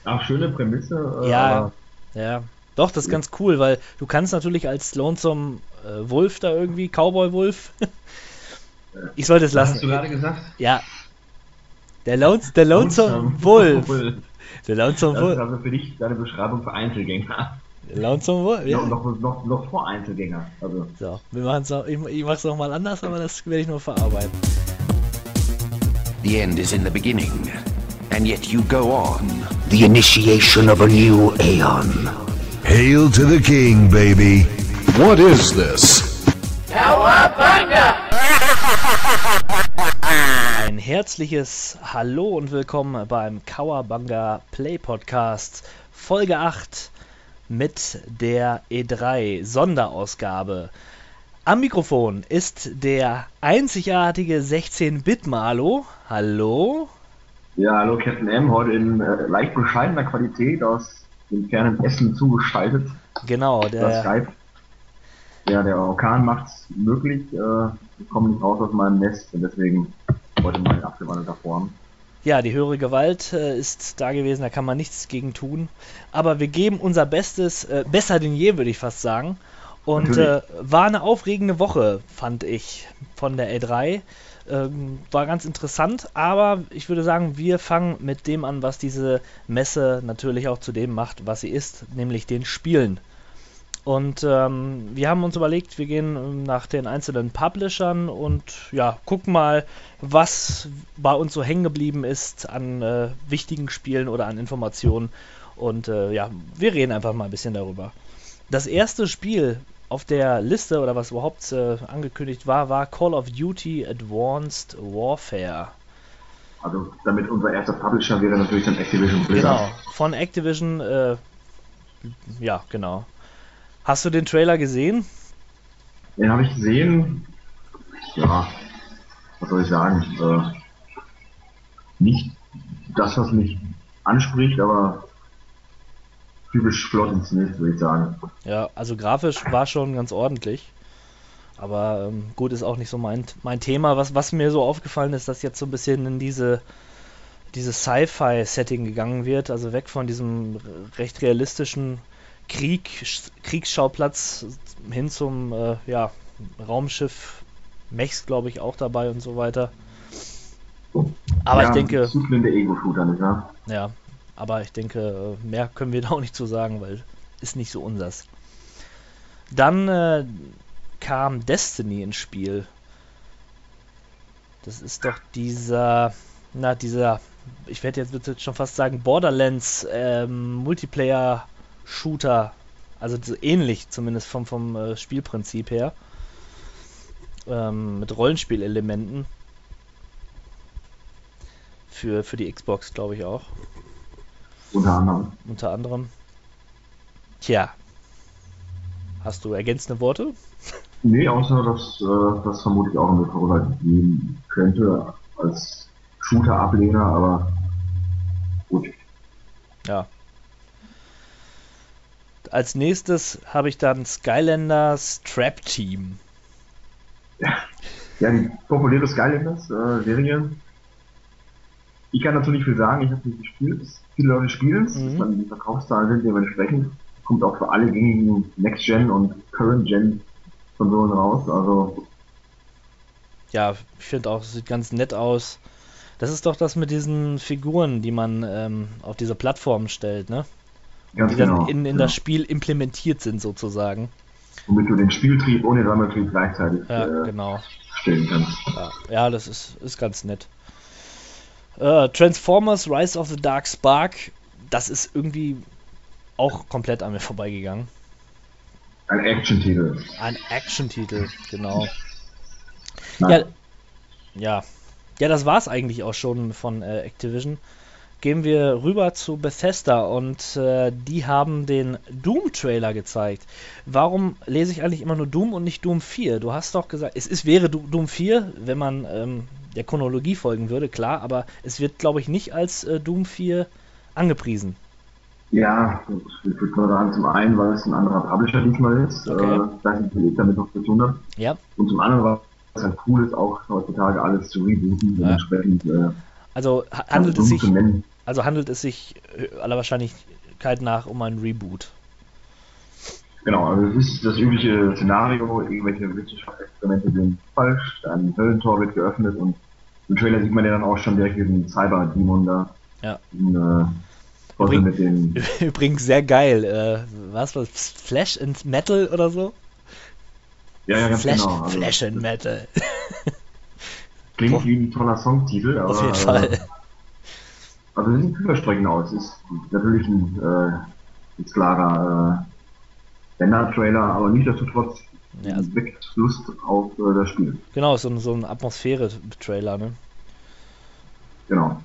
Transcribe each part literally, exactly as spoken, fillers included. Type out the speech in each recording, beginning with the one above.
Ach, schöne Prämisse. Äh, Ja, aber ja. Doch, das ist ganz cool, weil du kannst natürlich als Lonesome äh, Wolf da irgendwie, Cowboy Wolf. Ich sollte es was lassen. hast du gerade gesagt? Ja, der, Lones, der Lonesome Lonesome Wolf. Wolf. Der Lonesome Das ist Wolf. also für dich deine Beschreibung für Einzelgänger. Der Lonesome Wolf, Noch, ja. noch, noch, noch vor Einzelgänger. Also, So, wir machen's noch, ich, ich mach's noch mal anders, aber das werde ich nur verarbeiten. The end is in the beginning, and yet you go on. The initiation of a new aeon. Hail to the king, baby. What is this? Ein herzliches Hallo und willkommen beim Cowabunga Play Podcast Folge acht mit der E drei Sonderausgabe. Am Mikrofon ist der einzigartige sechzehn-Bit-Malo. Hallo. ja, hallo Captain M, heute in äh, leicht bescheidener Qualität aus dem fernen Essen zugeschaltet. Genau, Das der, Skype. Ja, der Orkan macht's möglich. Äh, ich komme nicht raus aus meinem Nest und deswegen heute mal in abgewandelter Form. ja, die höhere Gewalt äh, ist da gewesen, da kann man nichts gegen tun. Aber wir geben unser Bestes, äh, besser denn je, würde ich fast sagen. Und äh, Natürlich. war eine aufregende Woche, fand ich, von der E drei. Ähm, war ganz interessant, aber ich würde sagen, wir fangen mit dem an, was diese Messe natürlich auch zu dem macht, was sie ist, nämlich den Spielen. Und ähm, wir haben uns überlegt, wir gehen ähm, nach den einzelnen Publishern und ja, gucken mal, was bei uns so hängen geblieben ist an äh, wichtigen Spielen oder an Informationen. Und äh, ja, wir reden einfach mal ein bisschen darüber. Das erste Spiel auf der Liste oder was überhaupt äh, angekündigt war, war Call of Duty Advanced Warfare. Also damit unser erster Publisher wäre natürlich dann Activision Blizzard. Genau, von Activision, äh, ja, genau. Hast du den Trailer gesehen? Den habe ich gesehen. Ja, was soll ich sagen? Äh, nicht das, was mich anspricht, aber typisch flott inszeniert, würde ich sagen. Ja, also grafisch war schon ganz ordentlich. Aber ähm, gut, ist auch nicht so mein, mein Thema. Was, was mir so aufgefallen ist, dass jetzt so ein bisschen in diese, diese Sci-Fi-Setting gegangen wird. Also weg von diesem recht realistischen Krieg, Kriegsschauplatz hin zum äh, ja, Raumschiff. Mechs, glaube ich, auch dabei und so weiter. Aber ja, ich denke, Zyklen der Ego-Shooter, nicht wahr? ja, aber ich denke, äh, mehr können wir da auch nicht zu sagen, weil ist nicht so unsers. Dann äh, kam Destiny ins Spiel. Das ist doch dieser, na, dieser, ich werde jetzt bitte schon fast sagen, Borderlands ähm, Multiplayer-Shooter. Also so ähnlich zumindest vom, vom äh, Spielprinzip her. Ähm, mit Rollenspielelementen. Für, für die Xbox, glaube ich auch. Unter anderem. Unter anderem. Tja. Hast du ergänzende Worte? Nee, außer dass äh, das vermutlich auch eine Controller geben könnte als Shooter-Ablehner, aber gut. Ja. Als nächstes habe ich dann Skylanders Trap Team. Ja, die populäre Skylanders-Serie. Ich kann dazu nicht viel sagen, ich habe nicht gespielt. Viele Leute spielen es, Mhm. die Verkaufszahlen sind dementsprechend. Kommt auch für alle gängigen Next-Gen und Current-Gen-Konsolen raus. Also, Ja, ich finde auch, es sieht ganz nett aus. Das ist doch das mit diesen Figuren, die man ähm, auf diese Plattformen stellt, ne? ganz Die dann genau. in, in genau. das Spiel implementiert sind, sozusagen. Womit du den Spieltrieb ohne Sammeltrieb gleichzeitig Ja, äh, genau. stellen kannst. Ja, ja, das ist, ist ganz nett. Äh, Transformers Rise of the Dark Spark, das ist irgendwie auch komplett an mir vorbeigegangen. Ein Action-Titel. Ein Action-Titel, genau. Nein. Ja, ja. Ja, das war's eigentlich auch schon von äh, Activision. Gehen wir rüber zu Bethesda und äh, die haben den Doom-Trailer gezeigt. Warum lese ich eigentlich immer nur Doom und nicht Doom vier? Du hast doch gesagt, es ist, wäre Do- Doom vier, wenn man ähm, der Chronologie folgen würde, klar, aber es wird, glaube ich, nicht als äh, Doom vier angepriesen. Ja, ich würde mal sagen, zum einen, weil es ein anderer Publisher diesmal ist, Okay. äh, ich weiß nicht, wie ich damit noch zu tun habe. Ja, Und zum anderen, weil es halt cool ist, auch heutzutage alles zu rebooten, Ja. dementsprechend äh, also ha- handelt es Doom sich zu nennen. Also handelt es sich äh, aller Wahrscheinlichkeit nach um ein Reboot. Genau, also es ist das übliche Szenario, irgendwelche Wissenschaftsexperimente sind falsch, ein Höllentor wird geöffnet und im Trailer sieht man ja dann auch schon direkt diesen Cyber-Demon da. Ja. In, äh, Übrig, mit den, übrigens sehr geil. Äh, was war das? Flash and Metal oder so? ja, ja, ganz Flash, genau. Also, Flash and Metal. klingt wie ein toller Songtitel, aber Auf jeden Fall. Äh, also es sieht vielversprechend aus. Es ist natürlich ein, äh, ein klarer äh, Bender-Trailer, aber nichtsdestotrotz Ja, also, weckt Lust auf äh, das Spiel. genau, so, ein- so ein Atmosphäre-Trailer, ne? Genau.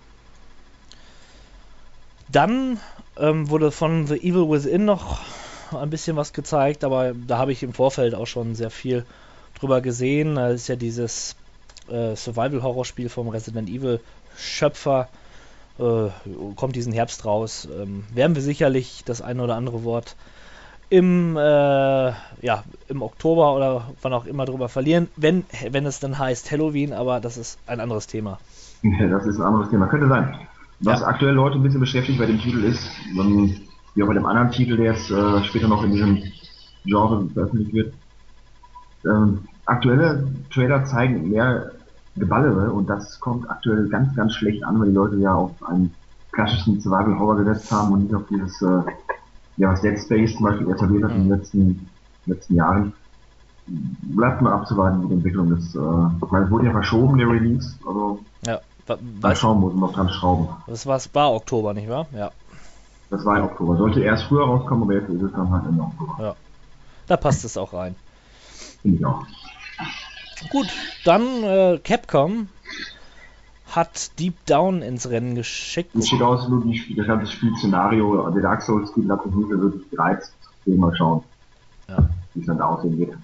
Dann ähm, wurde von The Evil Within noch ein bisschen was gezeigt, aber da habe ich im Vorfeld auch schon sehr viel drüber gesehen. Das ist ja dieses äh, Survival-Horror-Spiel vom Resident Evil-Schöpfer. Äh, kommt diesen Herbst raus. Ähm, werden wir sicherlich das eine oder andere Wort im, äh, ja, im Oktober oder wann auch immer drüber verlieren, wenn, wenn es dann heißt Halloween, aber das ist ein anderes Thema. Das ist ein anderes Thema. Könnte sein. Was Ja. aktuell Leute ein bisschen beschäftigt bei dem Titel ist, ähm, wie auch bei dem anderen Titel, der jetzt äh, später noch in diesem Genre veröffentlicht wird. Ähm, aktuelle Trailer zeigen mehr Geballere und das kommt aktuell ganz, ganz schlecht an, weil die Leute ja auf einen klassischen Survival-Horror gesetzt haben und nicht auf dieses, äh, ja, was Dead Space zum Beispiel etabliert hat in den letzten, letzten Jahren. Bleibt mal abzuwarten, wie die Entwicklung ist. Äh, ich meine, es wurde ja verschoben, der Release, also Ja, wa- mal weiß, schauen, muss man noch dran schrauben. das war's, war Oktober, nicht wahr? Ja, Das war im Oktober. Sollte erst früher rauskommen, aber jetzt ist es dann halt Ende Oktober. da passt es auch rein. Finde ich auch. Gut, dann äh, Capcom hat Deep Down ins Rennen geschickt. Es steht aus, nur die, das ganze Spielszenario, der Dark Souls-Spiel hat mich nicht so wirklich gereizt. Mal schauen, Ja. wie es dann da aussehen wird.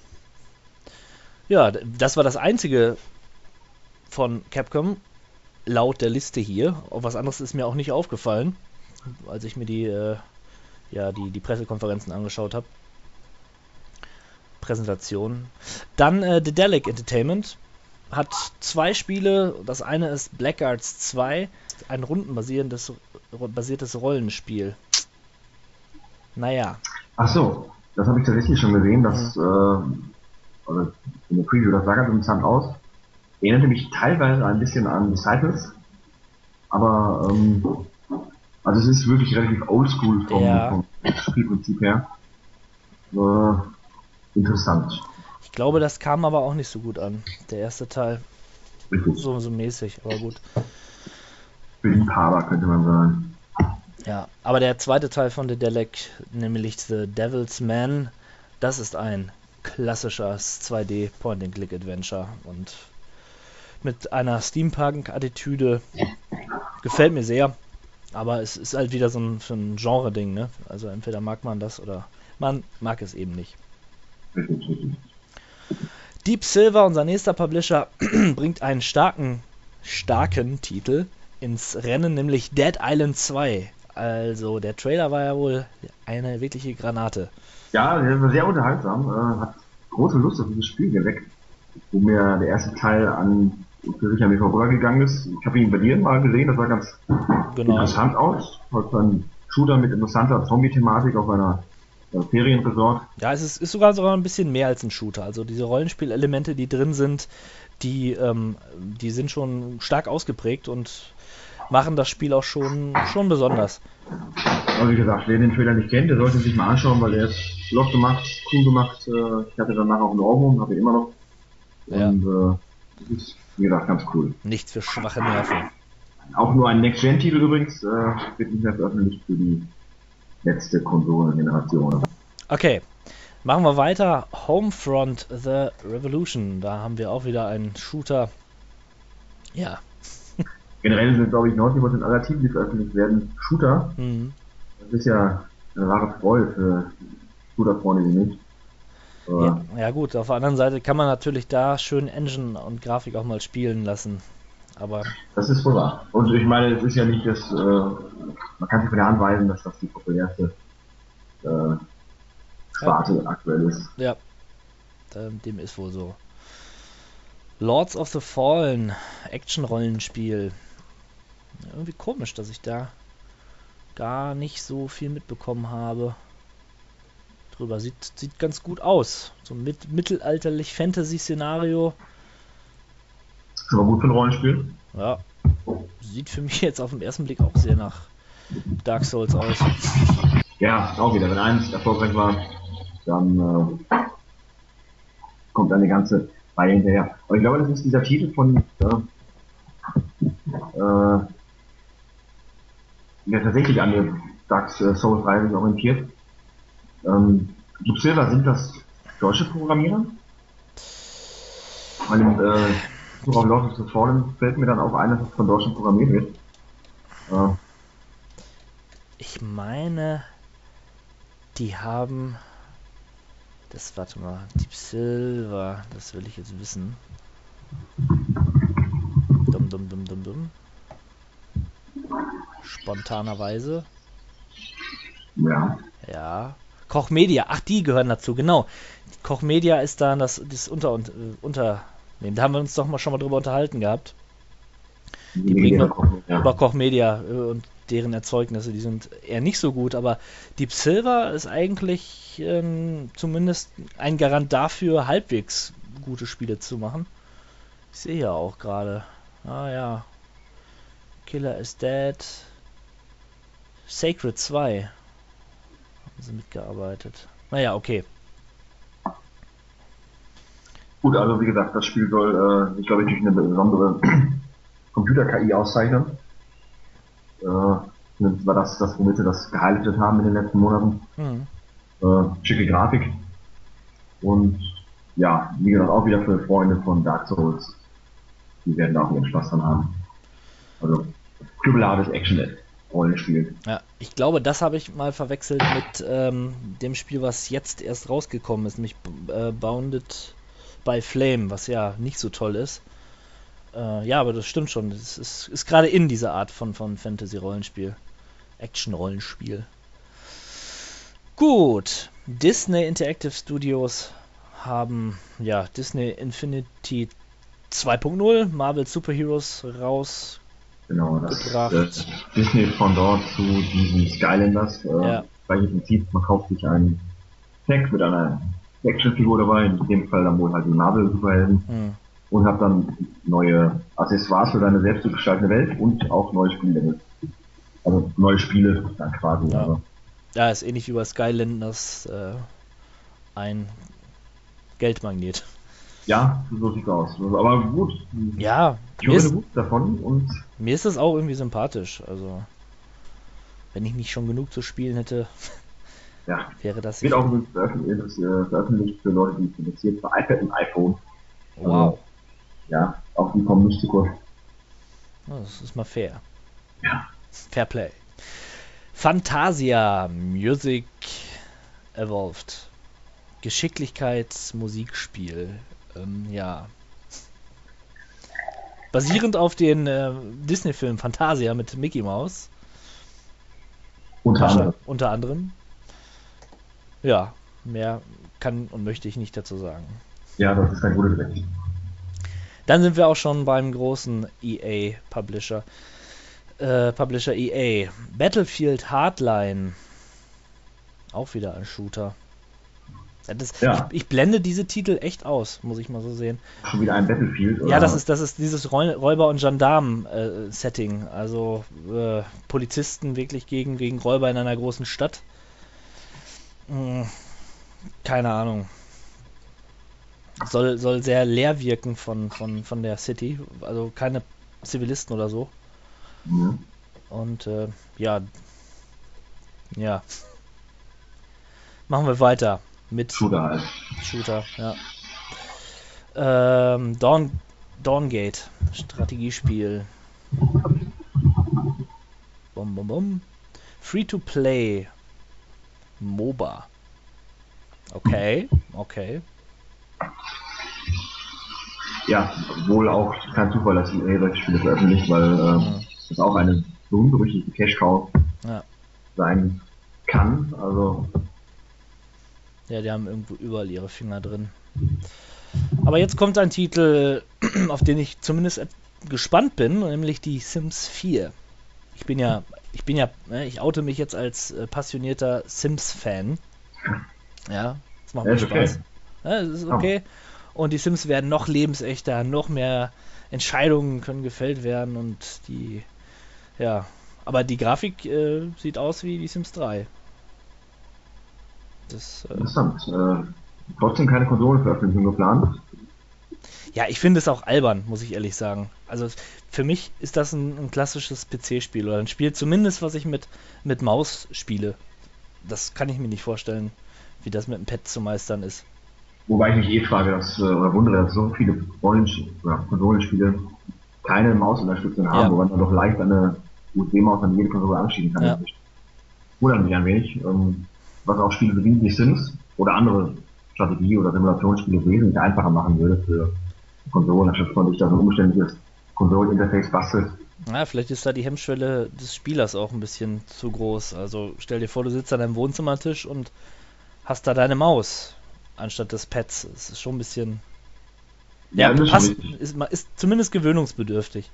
Ja, d- das war das einzige von Capcom laut der Liste hier. Auch was anderes ist mir auch nicht aufgefallen, als ich mir die, äh, ja, die, die Pressekonferenzen angeschaut habe. Präsentation. Dann äh, Dedelic Entertainment hat zwei Spiele. Das eine ist Blackguards zwei, ein rundenbasierendes basiertes Rollenspiel. Naja, Ach so, das habe ich tatsächlich schon gesehen, dass, äh, also in der Preview, das sah ganz interessant aus. Erinnerte mich teilweise ein bisschen an Disciples, aber, ähm, also es ist wirklich relativ oldschool vom, Ja. vom Spielprinzip her. Äh, interessant. ich glaube, das kam aber auch nicht so gut an. Der erste Teil. Richtig. So, so mäßig, aber gut. Für Liebhaber könnte man sagen. Ja, aber der zweite Teil von Dedelic, nämlich The Devil's Man, das ist ein klassisches zwei D Point-and-Click-Adventure und mit einer Steampunk-Attitüde. Gefällt mir sehr, aber es ist halt wieder so ein, so ein Genre-Ding, ne? Also entweder mag man das oder man mag es eben nicht. Richtig, richtig. Deep Silver, unser nächster Publisher, bringt einen starken, starken Titel ins Rennen, nämlich Dead Island zwei. Also der Trailer war ja wohl eine wirkliche Granate. Ja, der war sehr unterhaltsam, äh, hat große Lust auf dieses Spiel geweckt, wo mir der erste Teil an für sich an mir vorübergegangen ist. Ich habe ihn bei dir mal gesehen, das sah ganz Genau. interessant aus. Halt ein Shooter mit interessanter Zombie-Thematik auf einer äh, Ferienresort. Ja, es ist, ist sogar sogar ein bisschen mehr als ein Shooter. Also diese Rollenspielelemente, die drin sind, die, ähm, die sind schon stark ausgeprägt und machen das Spiel auch schon, schon besonders. Aber wie gesagt, wer den Trailer nicht kennt, der sollte sich mal anschauen, weil der ist flott gemacht, cool gemacht. Äh, ich hatte danach auch ein Ohrwurm, habe ihn immer noch. Ja. Und äh, das ist, wie gesagt, ganz cool. Nichts für schwache Nerven. Auch nur ein Next-Gen-Titel übrigens, äh, wird nicht mehr veröffentlicht für die letzte Konsolengeneration. Okay, machen wir weiter. Homefront The Revolution. Da haben wir auch wieder einen Shooter. Ja. Generell sind, glaube ich, neunzig Prozent aller Titel, die veröffentlicht werden, Shooter. Mhm. Das ist ja eine wahre Freude für Shooter-Freunde wie mich. Aber Ja, ja gut, auf der anderen Seite kann man natürlich da schön Engine und Grafik auch mal spielen lassen. Aber das ist wohl wahr. Und ich meine, es ist ja nicht das, äh, man kann sich von der Hand weisen, dass das die populärste äh, Sparte aktuell ist. ja, ähm, dem ist wohl so. Lords of the Fallen, Action-Rollenspiel. Irgendwie komisch, dass ich da gar nicht so viel mitbekommen habe. Drüber sieht, sieht ganz gut aus. So ein mit, mittelalterlich Fantasy-Szenario. Ist aber gut für ein Rollenspiel. Ja. Sieht für mich jetzt auf den ersten Blick auch sehr nach Dark Souls aus. Ja, auch wieder. Wenn eins erfolgreich war, dann äh, kommt eine ganze Reihe hinterher. Aber ich glaube, das ist dieser Titel von äh, äh, der tatsächlich an der Dark Souls-Reihe sich orientiert. Ähm, Deep Silver, sind das deutsche Programmierer? Weil im äh, Such auf Lord of the Fallen fällt mir dann auch ein, dass es von Deutschen programmiert wird. Äh, Ich meine, die haben das, warte mal, Deep Silver, das will ich jetzt wissen. Dumm, dumm, dumm, dumm, dumm. Spontanerweise. ja. Ja. Koch Media, ach, die gehören dazu, genau. Koch Media ist da das, das Unter, und, äh, Unternehmen. Da haben wir uns doch mal schon mal drüber unterhalten gehabt. Die bringen wir ja. über Koch Media äh, und deren Erzeugnisse, die sind eher nicht so gut, aber Deep Silver ist eigentlich ähm, zumindest ein Garant dafür, halbwegs gute Spiele zu machen. Ich sehe ja auch gerade. Ah ja. Killer is Dead. Sacred zwei. Haben sie mitgearbeitet. Naja, okay. Gut, also wie gesagt, das Spiel soll äh, sich, glaube ich, durch eine besondere Computer-K I auszeichnen. Äh, das war das, das womit sie das gehighlightet haben in den letzten Monaten. Hm. Äh, schicke Grafik. Und ja, wie gesagt, auch wieder für Freunde von Dark Souls. Die werden da auch ihren Spaß dran haben. Also, knüppelhartes Action-Rollenspiel. Ja, ich glaube, das habe ich mal verwechselt mit ähm, dem Spiel, was jetzt erst rausgekommen ist, nämlich äh, Bounded by Flame, was ja nicht so toll ist. Äh, ja, aber das stimmt schon. Das ist, ist gerade in dieser Art von, von Fantasy-Rollenspiel. Action-Rollenspiel. Gut. Disney Interactive Studios haben ja Disney Infinity zwei Punkt null, Marvel Superheroes raus. Genau, das Gebracht. äh, Disney von dort zu diesen Skylanders. Äh, Ja. Gleiches Prinzip, man kauft sich einen Pack mit einer Actionfigur dabei, in dem Fall dann wohl halt die Marvel-Superhelden, Hm. und hat dann neue Accessoires für seine selbst zu gestaltende Welt und auch neue Spiele. Also neue Spiele dann quasi. Ja. Also, Ja, ist ähnlich wie bei Skylanders äh, ein Geldmagnet. ja, so sieht's aus. Also, aber gut, Ja, ich mir höre ist, gut davon und mir ist das auch irgendwie sympathisch. Also, wenn ich nicht schon genug zu spielen hätte, ja, wäre das wird auch übrigens veröffentlicht, äh, veröffentlicht für Leute, die es interessiert, für iPad und iPhone. Wow. Ja, auch die kommen nicht zu kurz. Das ist mal fair. Ja. Fair Play. Fantasia Music Evolved. Geschicklichkeits-Musikspiel. Ähm, ja. Basierend auf den äh, Disney-Film Fantasia mit Mickey Mouse. Unter anderem. Unter anderem. Ja, mehr kann und möchte ich nicht dazu sagen. Ja, das ist ein gutes Recht. Dann sind wir auch schon beim großen E A-Publisher. Äh, Publisher E A. Battlefield Hardline. Auch wieder ein Shooter. Ja, das, Ja. ich, ich blende diese Titel echt aus, muss ich mal so sehen. Schon wieder ein Battlefield. Oder? Ja, das ist, das ist dieses Räu- Räuber- und Gendarm-Setting. Also äh, Polizisten wirklich gegen, gegen Räuber in einer großen Stadt. Hm, keine Ahnung. Soll, soll sehr leer wirken von, von, von der City. Also keine Zivilisten oder so. Mhm. Und äh, ja. Ja. Machen wir weiter mit Shooter halt. Shooter, ja. Ähm, Dawn, Dawngate, Strategiespiel. Bum, bum, bum. Free-to-play. MOBA. Okay, okay. Ja, wohl auch kein Zufall, dass die E A solche Spiele veröffentlicht, weil äh, Mhm. das auch eine berühmt-berüchtigte Cash-Cow Ja. sein kann. Also, Ja, die haben irgendwo überall ihre Finger drin. Aber jetzt kommt ein Titel, auf den ich zumindest gespannt bin, nämlich die Sims vier. ich bin ja, ich bin ja, ne, ich oute mich jetzt als äh, passionierter Sims-Fan. Ja, das macht Ja, mir ist okay. Spaß. Ja, das ist okay. Und die Sims werden noch lebensechter, noch mehr Entscheidungen können gefällt werden und die, ja, aber die Grafik äh, sieht aus wie die Sims drei. Das, äh, Interessant. Äh, trotzdem keine Konsolenveröffentlichung geplant. ja, ich finde es auch albern, muss ich ehrlich sagen. Also für mich ist das ein, ein klassisches P C-Spiel oder ein Spiel zumindest, was ich mit, mit Maus spiele. Das kann ich mir nicht vorstellen, wie das mit dem Pad zu meistern ist. Wobei ich mich eh frage, dass, äh, oder wundere, dass so viele Rollenspiele oder Konsolenspiele keine Mausunterstützung haben, Ja. wo man dann doch leicht eine U S B-Maus an jede Konsole anschieben kann. Ja. Das wundert mich ein wenig. Ähm, was auch Spiele wie die Sims oder andere Strategie- oder Simulationsspiele wesentlich einfacher machen würde für Konsolen, anstatt man sich da so ein umständliches Konsoleninterface bastelt. Ja, vielleicht ist da die Hemmschwelle des Spielers auch ein bisschen zu groß. Also stell dir vor, du sitzt an deinem Wohnzimmertisch und hast da deine Maus anstatt des Pads. Das ist schon ein bisschen. Ja, das ist passt, schon richtig. ist, ist zumindest gewöhnungsbedürftig.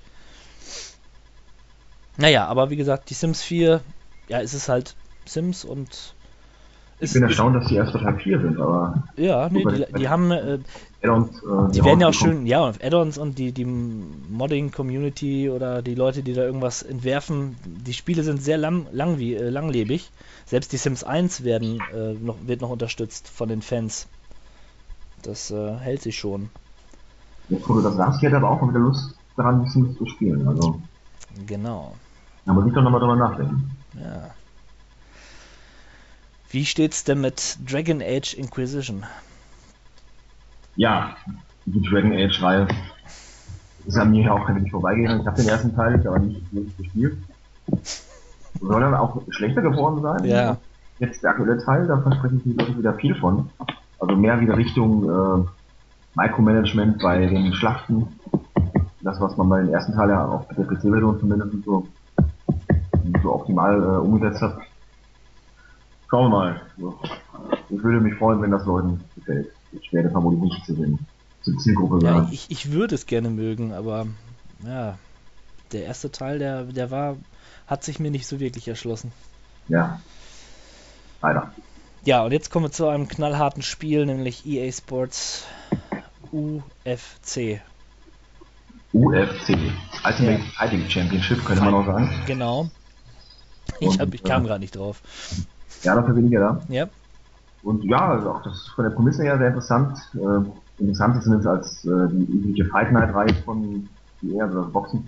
Naja, aber wie gesagt, die Sims vier, ja, es ist halt Sims und Ich ist, bin ist, erstaunt, dass die erst bei Teil vier sind, aber ja, nee, die, die haben, äh, Add-ons, äh, die werden ja auch rausgekommen. schön, ja, und Add-ons und die, die Modding-Community oder die Leute, die da irgendwas entwerfen, die Spiele sind sehr lang, lang, wie, äh, langlebig. Selbst die Sims eins werden, äh, noch, wird noch unterstützt von den Fans. Das äh, hält sich schon. Jetzt, wo du das sagst, ich hätte aber auch mal wieder Lust daran, die Sims zu spielen. Also, Genau. da muss ich doch nochmal drüber nachdenken. Ja. Wie steht's denn mit Dragon Age Inquisition? Ja, die Dragon Age-Reihe ist an mir auch nicht vorbeigegangen. Ich habe den ersten Teil aber nicht wirklich gespielt. Soll dann auch schlechter geworden sein? Ja. Jetzt der aktuelle Teil, da verspreche ich mir wirklich wieder viel von. Also mehr wieder Richtung äh, Micromanagement bei den Schlachten. Das, was man bei den ersten Teil ja auch mit der P C-Version zumindest so, so optimal äh, umgesetzt hat. Schauen wir mal. So. Ich würde mich freuen, wenn das Leuten gefällt. Ich werde vermutlich nicht zu den zur Zielgruppe Ja, gehören. ich, ich würde es gerne mögen, aber ja, der erste Teil, der, der war, hat sich mir nicht so wirklich erschlossen. Ja. Leider. Ja, und jetzt kommen wir zu einem knallharten Spiel, nämlich E A Sports U F C. U F C. Ultimate Ja. Fighting Championship, könnte man auch sagen. Genau. Ich, Und, hab, ich kam äh, gerade nicht drauf. Ja, dafür weniger da. Ja, Und ja, also auch das ist von der Prämisse her sehr interessant. Äh, interessanter zumindest als äh, die übliche Fight Night Reihe von E A, also das Boxen.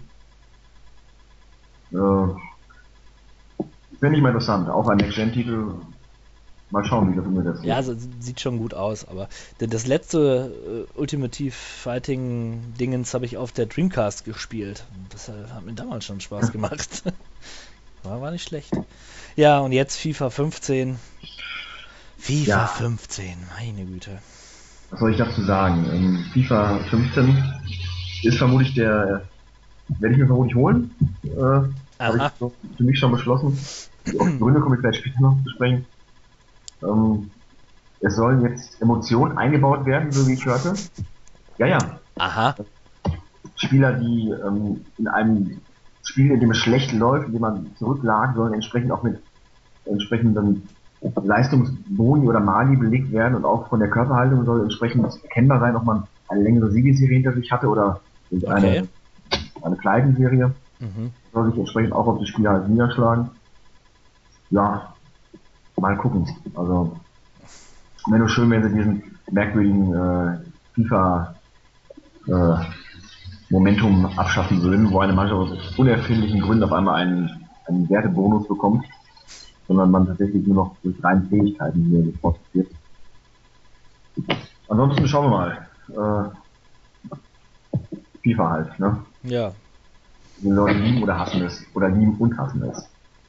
Äh, Finde ich mal interessant. Auch ein Next-Gen-Titel. Mal schauen, wie das umgesetzt wird. ja, also, sieht schon gut aus, aber denn das letzte äh, Ultimative Fighting Dingens habe ich auf der Dreamcast gespielt. Das äh, hat mir damals schon Spaß gemacht. war, war nicht schlecht. Ja, und jetzt FIFA fünfzehn. FIFA Ja. fünfzehn, meine Güte. Was soll ich dazu sagen? Ähm, FIFA fünfzehn ist vermutlich der, werde ich mir vermutlich holen. Äh, Habe Aha. ich so für mich schon beschlossen. Die Gründe komme ich vielleicht später noch besprechen. Ähm, es sollen jetzt Emotionen eingebaut werden, so wie ich hörte. Ja, ja. Aha. Spieler, die ähm, in einem Spiel, in dem es schlecht läuft, in dem man zurücklag, sollen entsprechend auch mit entsprechenden Leistungsboni oder Mali belegt werden und auch von der Körperhaltung soll entsprechend erkennbar sein, ob man eine längere Siegesserie hinter sich hatte oder eine, Okay. eine kleine Serie. Mhm. Soll sich entsprechend auch auf die Spieler halt niederschlagen. Ja, mal gucken. Also, wäre nur schön, wenn sie diesen merkwürdigen äh, FIFA äh, Momentum abschaffen würden, wo eine Mannschaft aus unerfindlichen Gründen auf einmal einen, einen Wertebonus bekommt, sondern man tatsächlich nur noch durch reine Fähigkeiten hier gefortet wird. Ansonsten schauen wir mal. Äh, FIFA halt, ne? Ja. Die Leute lieben oder hassen es. Oder lieben und hassen es.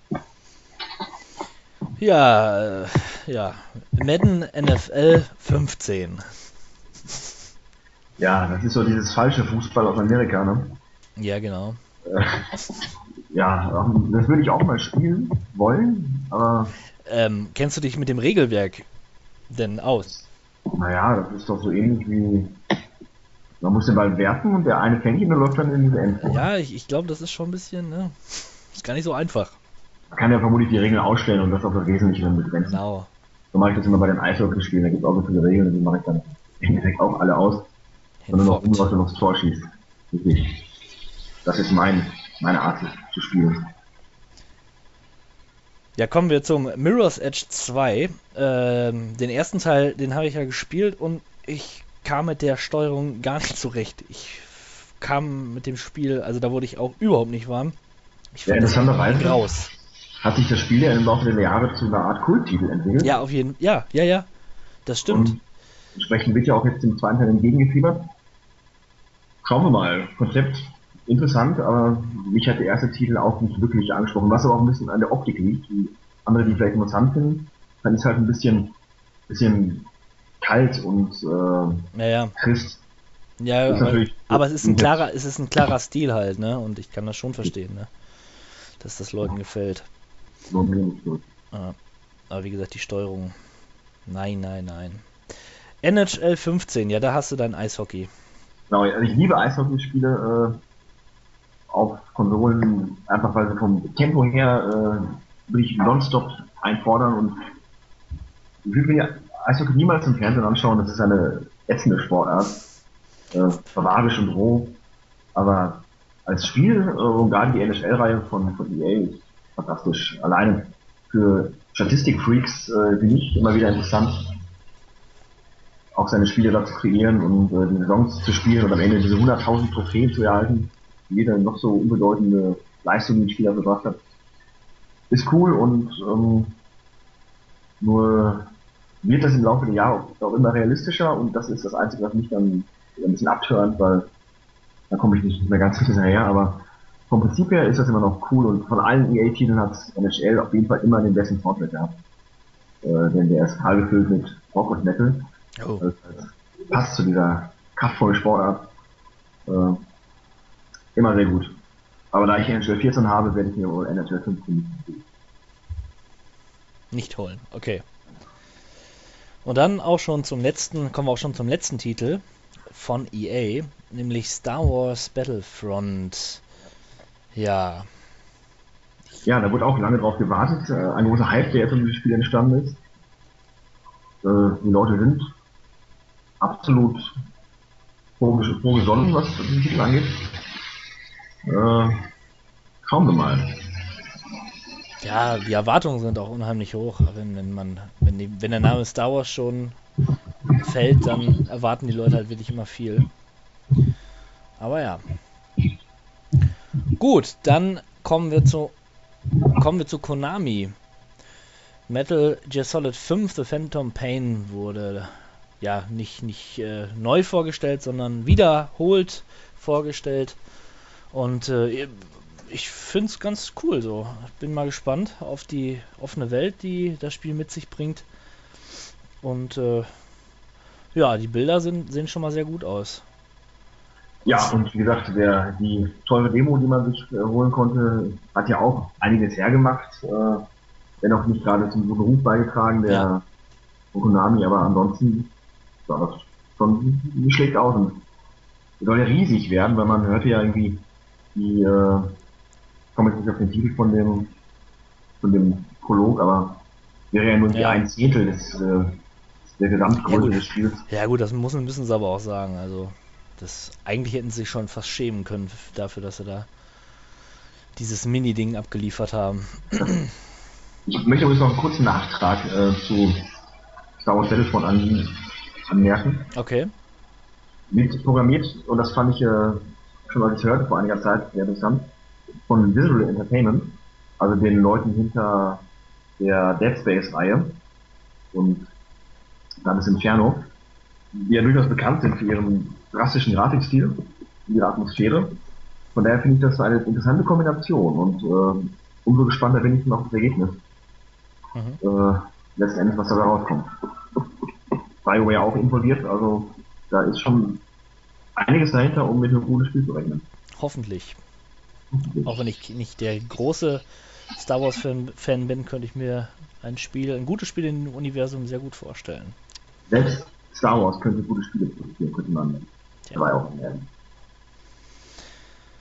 Ja, äh, ja. Madden N F L fünfzehn. Ja, das ist so dieses falsche Fußball aus Amerika, ne? Ja, genau. Äh, ja, ähm, das würde ich auch mal spielen wollen, aber Ähm, kennst du dich mit dem Regelwerk denn aus? naja, das ist doch so ähnlich wie man muss den Ball werfen und der eine fängt ihn und läuft dann in diese Endzone. Ja, ich, ich glaube, das ist schon ein bisschen, ne? Ist gar nicht so einfach. Man kann ja vermutlich die Regeln ausstellen und das auf das Wesentliche dann begrenzen. Genau. So mache ich das immer bei den Eishockey-Spielen, da gibt es auch so viele Regeln, die mache ich dann im Endeffekt auch alle aus, wenn nur noch Hinfockt. umläuft und aufs Tor schießt. Wirklich. Das ist mein, meine Art zu spielen. Ja, kommen wir zum Mirror's Edge zwei. Ähm, den ersten Teil, den habe ich ja gespielt und ich kam mit der Steuerung gar nicht zurecht. Ich kam mit dem Spiel, also da wurde ich auch überhaupt nicht warm. Ich Ja, fand das interessanterweise graus. hat sich das Spiel ja im Laufe der Jahre zu einer Art Kulttitel entwickelt. Ja, auf jeden Fall. Ja, ja, ja. Das stimmt. Und entsprechend wird ja auch jetzt im zweiten Teil entgegengefiebert. Schauen wir mal. Konzept interessant, aber mich hat der erste Titel auch nicht wirklich angesprochen. Was aber auch ein bisschen an der Optik liegt. Die andere, die vielleicht interessant finden, dann ist halt ein bisschen, bisschen kalt und äh, Ja, ja. trist. Ja, Ist aber, natürlich- aber es ist ein klarer, es ist ein klarer Stil halt, ne? Und ich kann das schon verstehen, ne? Dass das Leuten gefällt. So ein wenig so. Ja. Aber wie gesagt, die Steuerung. Nein, nein, nein. N H L fünfzehn, ja, da hast du dein Eishockey. Genau, also ich liebe Eishockeyspiele äh, auf Konsolen, einfach weil sie vom Tempo her äh, will ich nonstop einfordern und ich will mir Eishockey niemals im Fernsehen anschauen, das ist eine ätzende Sportart, äh, barbarisch und roh, aber als Spiel äh, und gerade die N H L-Reihe von, von E A ist fantastisch. Alleine für Statistikfreaks äh, wie ich immer wieder interessant, auch seine Spiele da zu kreieren und äh, die Saisons zu spielen und am Ende diese hunderttausend Trophäen zu erhalten, die jeder noch so unbedeutende Leistung, die ein Spieler gebracht hat. Ist cool und ähm, nur wird das im Laufe der Jahre auch immer realistischer und das ist das Einzige, was mich dann ein bisschen abtönt, weil da komme ich nicht mehr ganz hinterher, aber vom Prinzip her ist das immer noch cool und von allen E A-Titeln hat N H L auf jeden Fall immer den besten Soundtrack gehabt. Äh, denn der ist halb gefüllt mit Rock und Metal. Oh. Das passt zu dieser kraftvollen Sportart. Äh, immer sehr gut. Aber da ich N H L vierzehn habe, werde ich mir wohl N H L fünfzehn nicht. Nicht holen, okay. Und dann auch schon zum letzten, kommen wir auch schon zum letzten Titel von E A, nämlich Star Wars Battlefront. Ja, Ja, da wurde auch lange drauf gewartet. Äh, ein großer Hype, der jetzt um dieses Spiel entstanden ist. Äh, die Leute sind absolut vorgesonnen, was den Titel angeht. Äh, schauen wir mal. ja, die Erwartungen sind auch unheimlich hoch. Wenn, wenn man, wenn, die, wenn der Name Star Wars schon fällt, dann erwarten die Leute halt wirklich immer viel. Aber ja. Gut, dann kommen wir zu kommen wir zu Konami. Metal Gear Solid fünf, The Phantom Pain wurde ja nicht, nicht äh, neu vorgestellt, sondern wiederholt vorgestellt. Und äh, ich finde es ganz cool so. Ich bin mal gespannt auf die offene Welt, die das Spiel mit sich bringt. Und äh, ja, die Bilder sind, sehen schon mal sehr gut aus. Ja, und wie gesagt, der, die teure Demo, die man sich äh, holen konnte, hat ja auch einiges hergemacht. Äh, wenn auch nicht gerade zum guten Ruf beigetragen, der Ja. von Konami, aber ansonsten sah das schon nicht schlecht aus. Und soll ja riesig werden, weil man hörte ja irgendwie die, äh, ich komme jetzt nicht auf den Titel von dem, von dem Prolog, aber wäre ja nur die Ja. ein Zehntel des, äh, der Gesamtgröße Ja, gut. des Spiels. Ja gut, das müssen, müssen sie aber auch sagen. Also das eigentlich hätten sie sich schon fast schämen können f- dafür, dass sie da dieses Mini-Ding abgeliefert haben. Ich möchte übrigens noch einen kurzen Nachtrag äh, zu Star Wars Battlefront an, anmerken. Okay. Mit programmiert, und das fand ich äh, schon als ich es hörte vor einiger Zeit sehr interessant, von Visual Entertainment, also den Leuten hinter der Dead Space Reihe und dann das Inferno, die ja durchaus bekannt sind für ihren drastischen Grafikstil, ihre Atmosphäre. Von daher finde ich das eine interessante Kombination und äh, umso gespannter bin ich noch auf das Ergebnis. Mhm. Äh, letzten Endes, was dabei rauskommt. BioWare auch involviert, also da ist schon einiges dahinter, um mit einem guten Spiel zu rechnen. Hoffentlich. Auch wenn ich nicht der große Star Wars Fan, Fan bin, könnte ich mir ein Spiel, ein gutes Spiel in dem Universum sehr gut vorstellen. Selbst Star Wars könnte gute Spiele produzieren, könnte man Ja. dabei auch werden.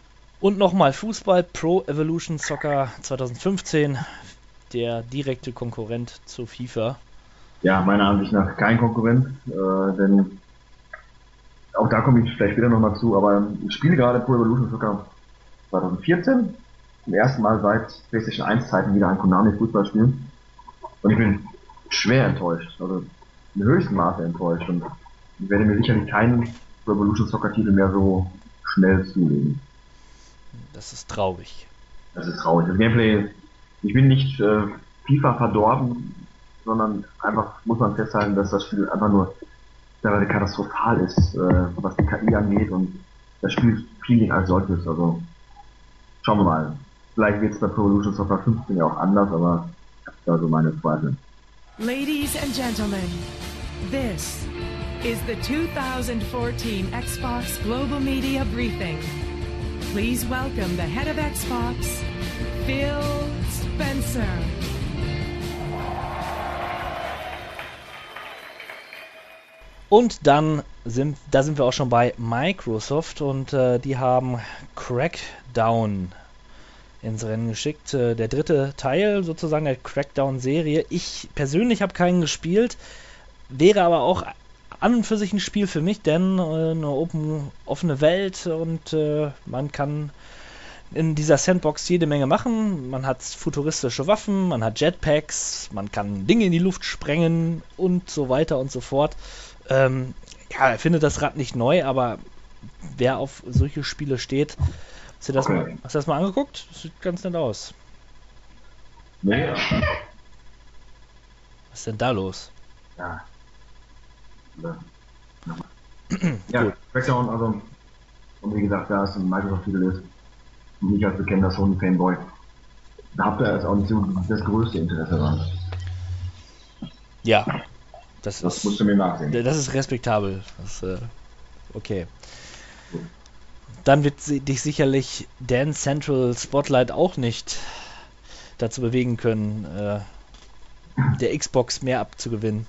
Und nochmal Fußball, Pro Evolution Soccer zwanzig fünfzehn, der direkte Konkurrent zu FIFA. Ja, meiner Ansicht nach kein Konkurrent, äh, denn auch da komme ich vielleicht später nochmal zu, aber ich spiele gerade Pro Evolution Soccer zwanzig vierzehn, zum ersten Mal seit PlayStation eins Zeiten wieder ein Konami-Fußballspiel. Und ich bin schwer enttäuscht, also im höchsten Maße enttäuscht. Und ich werde mir sicherlich keinen Pro Evolution Soccer-Titel mehr so schnell zulegen. Das ist traurig. Das ist traurig. Das Gameplay, ich bin nicht äh, FIFA verdorben, sondern einfach muss man festhalten, dass das Spiel einfach nur teilweise katastrophal ist, äh, was die K I angeht und das Spielfeeling als solches. Also schauen wir mal. Vielleicht wird es bei Pro Evolution Soccer fünfzehn ja auch anders, aber ich habe da so meine Zweifel. Ladies and gentlemen, this is the two thousand fourteen Xbox Global Media Briefing. Please welcome the head of Xbox, Phil Spencer. Und dann sind, da sind wir auch schon bei Microsoft und äh, die haben Crackdown ins Rennen geschickt. Äh, der dritte Teil sozusagen der Crackdown-Serie. Ich persönlich habe keinen gespielt, wäre aber auch an und für sich ein Spiel für mich, denn äh, eine open, offene Welt und äh, man kann in dieser Sandbox jede Menge machen. Man hat futuristische Waffen, man hat Jetpacks, man kann Dinge in die Luft sprengen und so weiter und so fort. Ähm, ja, er findet das Rad nicht neu, aber wer auf solche Spiele steht, hast du das, Okay. mal, hast du das mal angeguckt? Das sieht ganz nett aus. Nee, Was ist denn da los? ja. Ja, ja Crackdown, also, und wie gesagt, da es ein Microsoft-Titel ist, und ich als bekennender Sony-Fanboy, da habt ihr jetzt auch nicht so das größte Interesse dran. Ja, das, Das ist, musst du mir nachsehen. das ist respektabel. Das, äh, okay. Dann wird sie- dich sicherlich Dance Central Spotlight auch nicht dazu bewegen können, äh, der Xbox mehr abzugewinnen.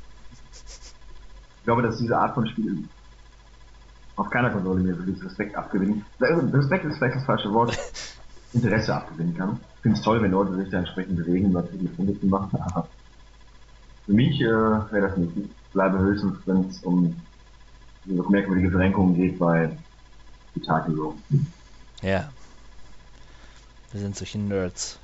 Ich glaube, dass diese Art von Spielen auf keiner Konsole mehr wirklich Respekt abgewinnen. Respekt ist vielleicht das falsche Wort. Interesse abgewinnen kann. Ich finde es toll, wenn Leute sich da entsprechend bewegen, was sie mit Umsetzen machen. Aber für mich äh, wäre das nicht. Ich bleibe höchstens, wenn es um so merkwürdige Verrenkungen geht bei Gitarre so. Ja. Wir sind solche Nerds.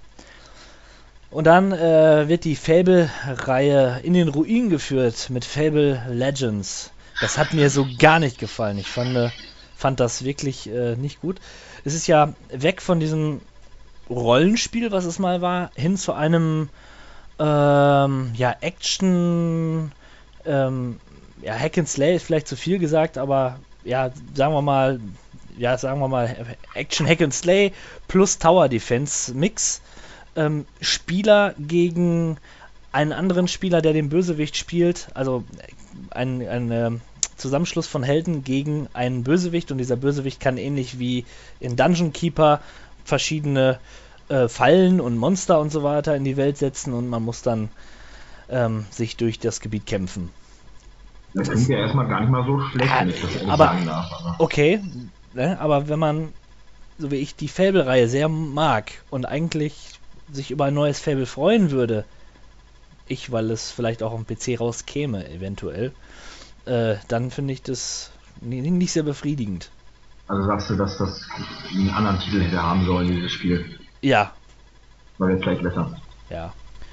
Und dann äh, wird die Fable-Reihe in den Ruin geführt mit Fable Legends. Das hat mir so gar nicht gefallen. Ich fand, äh, fand das wirklich äh, nicht gut. Es ist ja weg von diesem Rollenspiel, was es mal war, hin zu einem ähm, ja, Action, ähm, ja, Hack and Slay ist vielleicht zu viel gesagt, aber ja, sagen wir mal, ja, sagen wir mal Action Hack and Slay plus Tower Defense Mix. Ähm, Spieler gegen einen anderen Spieler, der den Bösewicht spielt, also ein, ein ähm, Zusammenschluss von Helden gegen einen Bösewicht und dieser Bösewicht kann ähnlich wie in Dungeon Keeper verschiedene äh, Fallen und Monster und so weiter in die Welt setzen und man muss dann ähm, sich durch das Gebiet kämpfen. Das klingt ja erstmal gar nicht mal so schlecht, wenn ich das ehrlich aber- sagen darf. Aber Okay, ne, aber wenn man, so wie ich, die Fable-Reihe sehr mag und eigentlich sich über ein neues Fable freuen würde, ich, weil es vielleicht auch am P C rauskäme, eventuell, äh, dann finde ich das ni- nicht sehr befriedigend. also sagst du, dass das einen anderen Titel hätte haben sollen, dieses Spiel. Ja, Weil jetzt gleich besser. ja.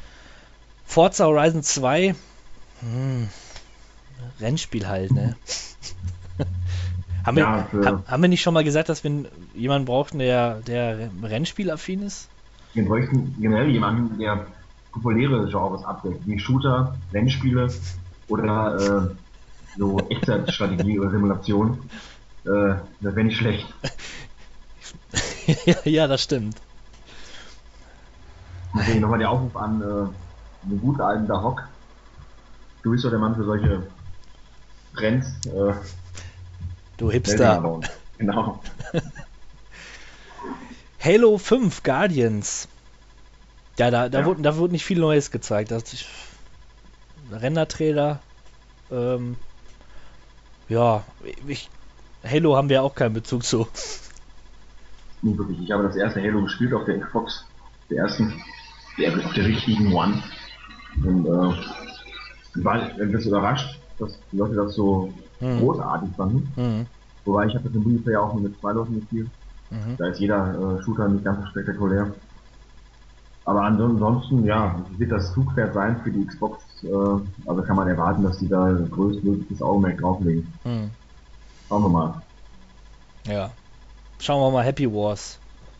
Forza Horizon zwei, hm, Rennspiel halt, ne? haben, wir, Ja, für- ha, haben wir nicht schon mal gesagt, dass wir n- jemanden brauchten, der, der Rennspielaffin ist? Wir bräuchten generell jemanden, der populäre Genres abdeckt, wie Shooter, Rennspiele oder äh, so Echtzeitstrategie oder Simulation. Äh, das wäre nicht schlecht. ja, ja, das stimmt. Deswegen nochmal der Aufruf an äh, einen guten alten Dahok. Du bist doch der Mann für solche Trends. Äh, Du Weltdinger Hipster. bauen. Genau. Halo fünf Guardians. Ja, da, da, Ja. Wurde, da wurde nicht viel Neues gezeigt. Das ist Render-Trailer. Ähm, ja, ich, Halo haben wir auch keinen Bezug zu. nicht wirklich. Ich habe das erste Halo gespielt auf der Xbox, der ersten, der, auf der richtigen One. Und äh, ich war etwas überrascht, dass die Leute das so Mhm. großartig fanden. Mhm. Wobei ich habe das im Multiplayer auch nur mit zwei Leuten gespielt. Mhm. Da ist jeder äh, Shooter nicht ganz so spektakulär. Aber ansonsten, ja, wird das Zugpferd sein für die Xbox. Äh, also kann man erwarten, dass die da größtmögliches Augenmerk drauflegen. Mhm. Schauen wir mal. Ja. Schauen wir mal Happy Wars.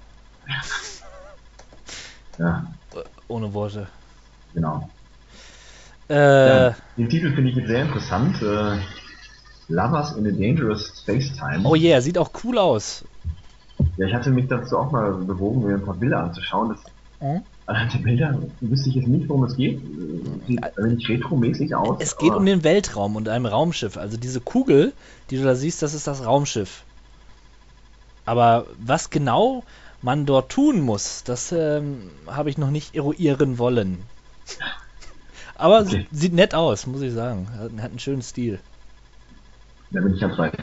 Ja, Ohne Worte. genau. Äh, Ja, den Titel finde ich jetzt sehr interessant. Äh, Lovers in a Dangerous Space Time. oh yeah, sieht auch cool aus. Ja, ich hatte mich dazu auch mal bewogen, mir ein paar Bilder anzuschauen. Das, Mhm. anhand der Bilder wüsste ich jetzt nicht, worum es geht. Äh, Sieht ein wenig retromäßig aus. Es geht aber- um den Weltraum und einem Raumschiff. Also diese Kugel, die du da siehst, das ist das Raumschiff. Aber was genau man dort tun muss, das ähm, habe ich noch nicht eruieren wollen. Aber Okay. sie- sieht nett aus, muss ich sagen. Hat, hat einen schönen Stil. Da bin ich ganz weit.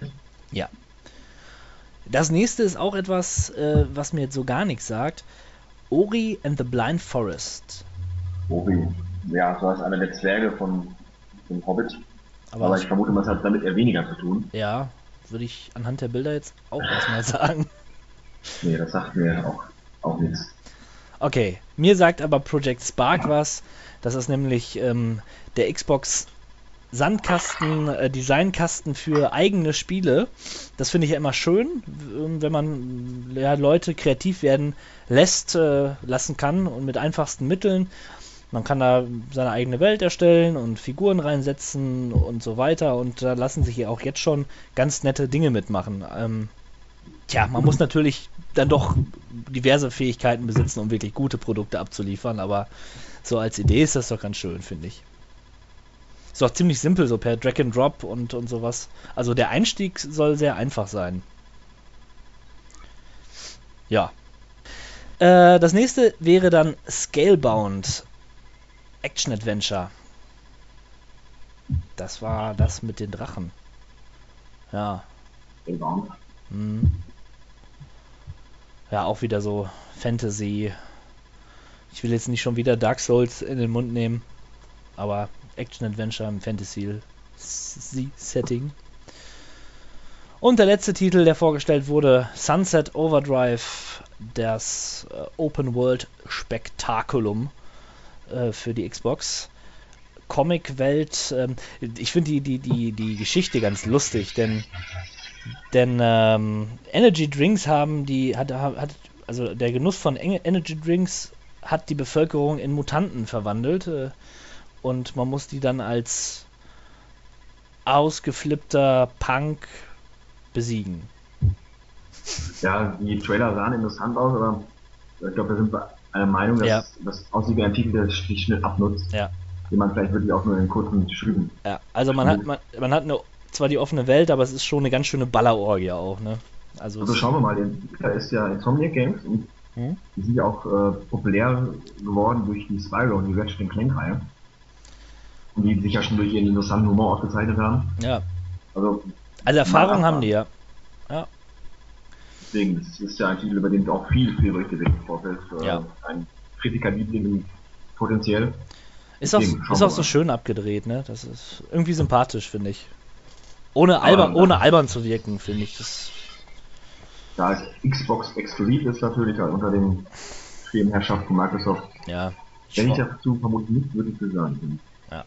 Das nächste ist auch etwas, äh, was mir jetzt so gar nichts sagt. Ori and the Blind Forest. Ori. Ja, so ist einer der Zwerge von dem Hobbit. Aber, Aber ich vermute, das hat damit eher weniger zu tun. ja, würde ich anhand der Bilder jetzt auch erstmal sagen. Nee, das sagt mir auch, auch nichts. Okay, mir sagt aber Project Spark was. Das ist nämlich ähm, der Xbox Sandkasten, äh, Designkasten für eigene Spiele. Das finde ich ja immer schön, w- wenn man ja, Leute kreativ werden lässt, äh, lassen kann und mit einfachsten Mitteln. Man kann da seine eigene Welt erstellen und Figuren reinsetzen und so weiter. Und da lassen sich ja auch jetzt schon ganz nette Dinge mitmachen. Ähm, tja, man muss natürlich dann doch diverse Fähigkeiten besitzen, um wirklich gute Produkte abzuliefern. Aber so als Idee ist das doch ganz schön, finde ich. Ist doch ziemlich simpel, so per Drag and Drop und, und sowas. Also der Einstieg soll sehr einfach sein. Ja. Äh, das nächste wäre dann Scalebound Action Adventure. Das war das mit den Drachen. Ja. Genau. Hm. Ja, auch wieder so Fantasy. Ich will jetzt nicht schon wieder Dark Souls in den Mund nehmen, aber Action Adventure im Fantasy-Setting. Und der letzte Titel, der vorgestellt wurde, Sunset Overdrive, das äh, Open World Spektakulum äh, für die Xbox. Comic-Welt, ähm, ich finde die, die, die, die Geschichte ganz lustig, denn denn ähm, Energy Drinks haben die, hat, hat, also der Genuss von Eng- Energy Drinks hat die Bevölkerung in Mutanten verwandelt äh, und man muss die dann als ausgeflippter Punk besiegen. Ja, die Trailer sahen interessant aus, aber ich glaube, da sind wir einer Meinung, dass Ja. das aussieht wie ein Titel, der sich schnell abnutzt. Ja. Den man vielleicht wirklich auch nur in kurzen Schüben. Ja, also man hat man, man hat eine, zwar die offene Welt, aber es ist schon eine ganz schöne Ballerorgie auch, ne? Also, Also es- schauen wir mal, der Entwickler ist ja Insomniac Games und Hm? die sind ja auch äh, populär geworden durch die Spyro und die Ratchet and Clank-Reihe. Und die sich ja schon durch ihren interessanten Humor ausgezeichnet haben. ja, Also also Erfahrung mal haben die ja. deswegen, das ist ja ein Titel, über den auch viel, viel berichtet wird im Vorfeld. Äh, Ja. Ein Kritikerliebling potenziell. Ist auch, Deswegen, schauen ist wir auch so mal. schön abgedreht, ne? Das ist irgendwie sympathisch, finde ich. Ohne Aber- albern, ohne albern zu wirken, finde ich. Das, Da es Xbox exklusiv ist natürlich halt unter den Schwebenherrschaft von Microsoft. ja. Wenn ich schwach. dazu vermutlich nicht wirklich viel sagen.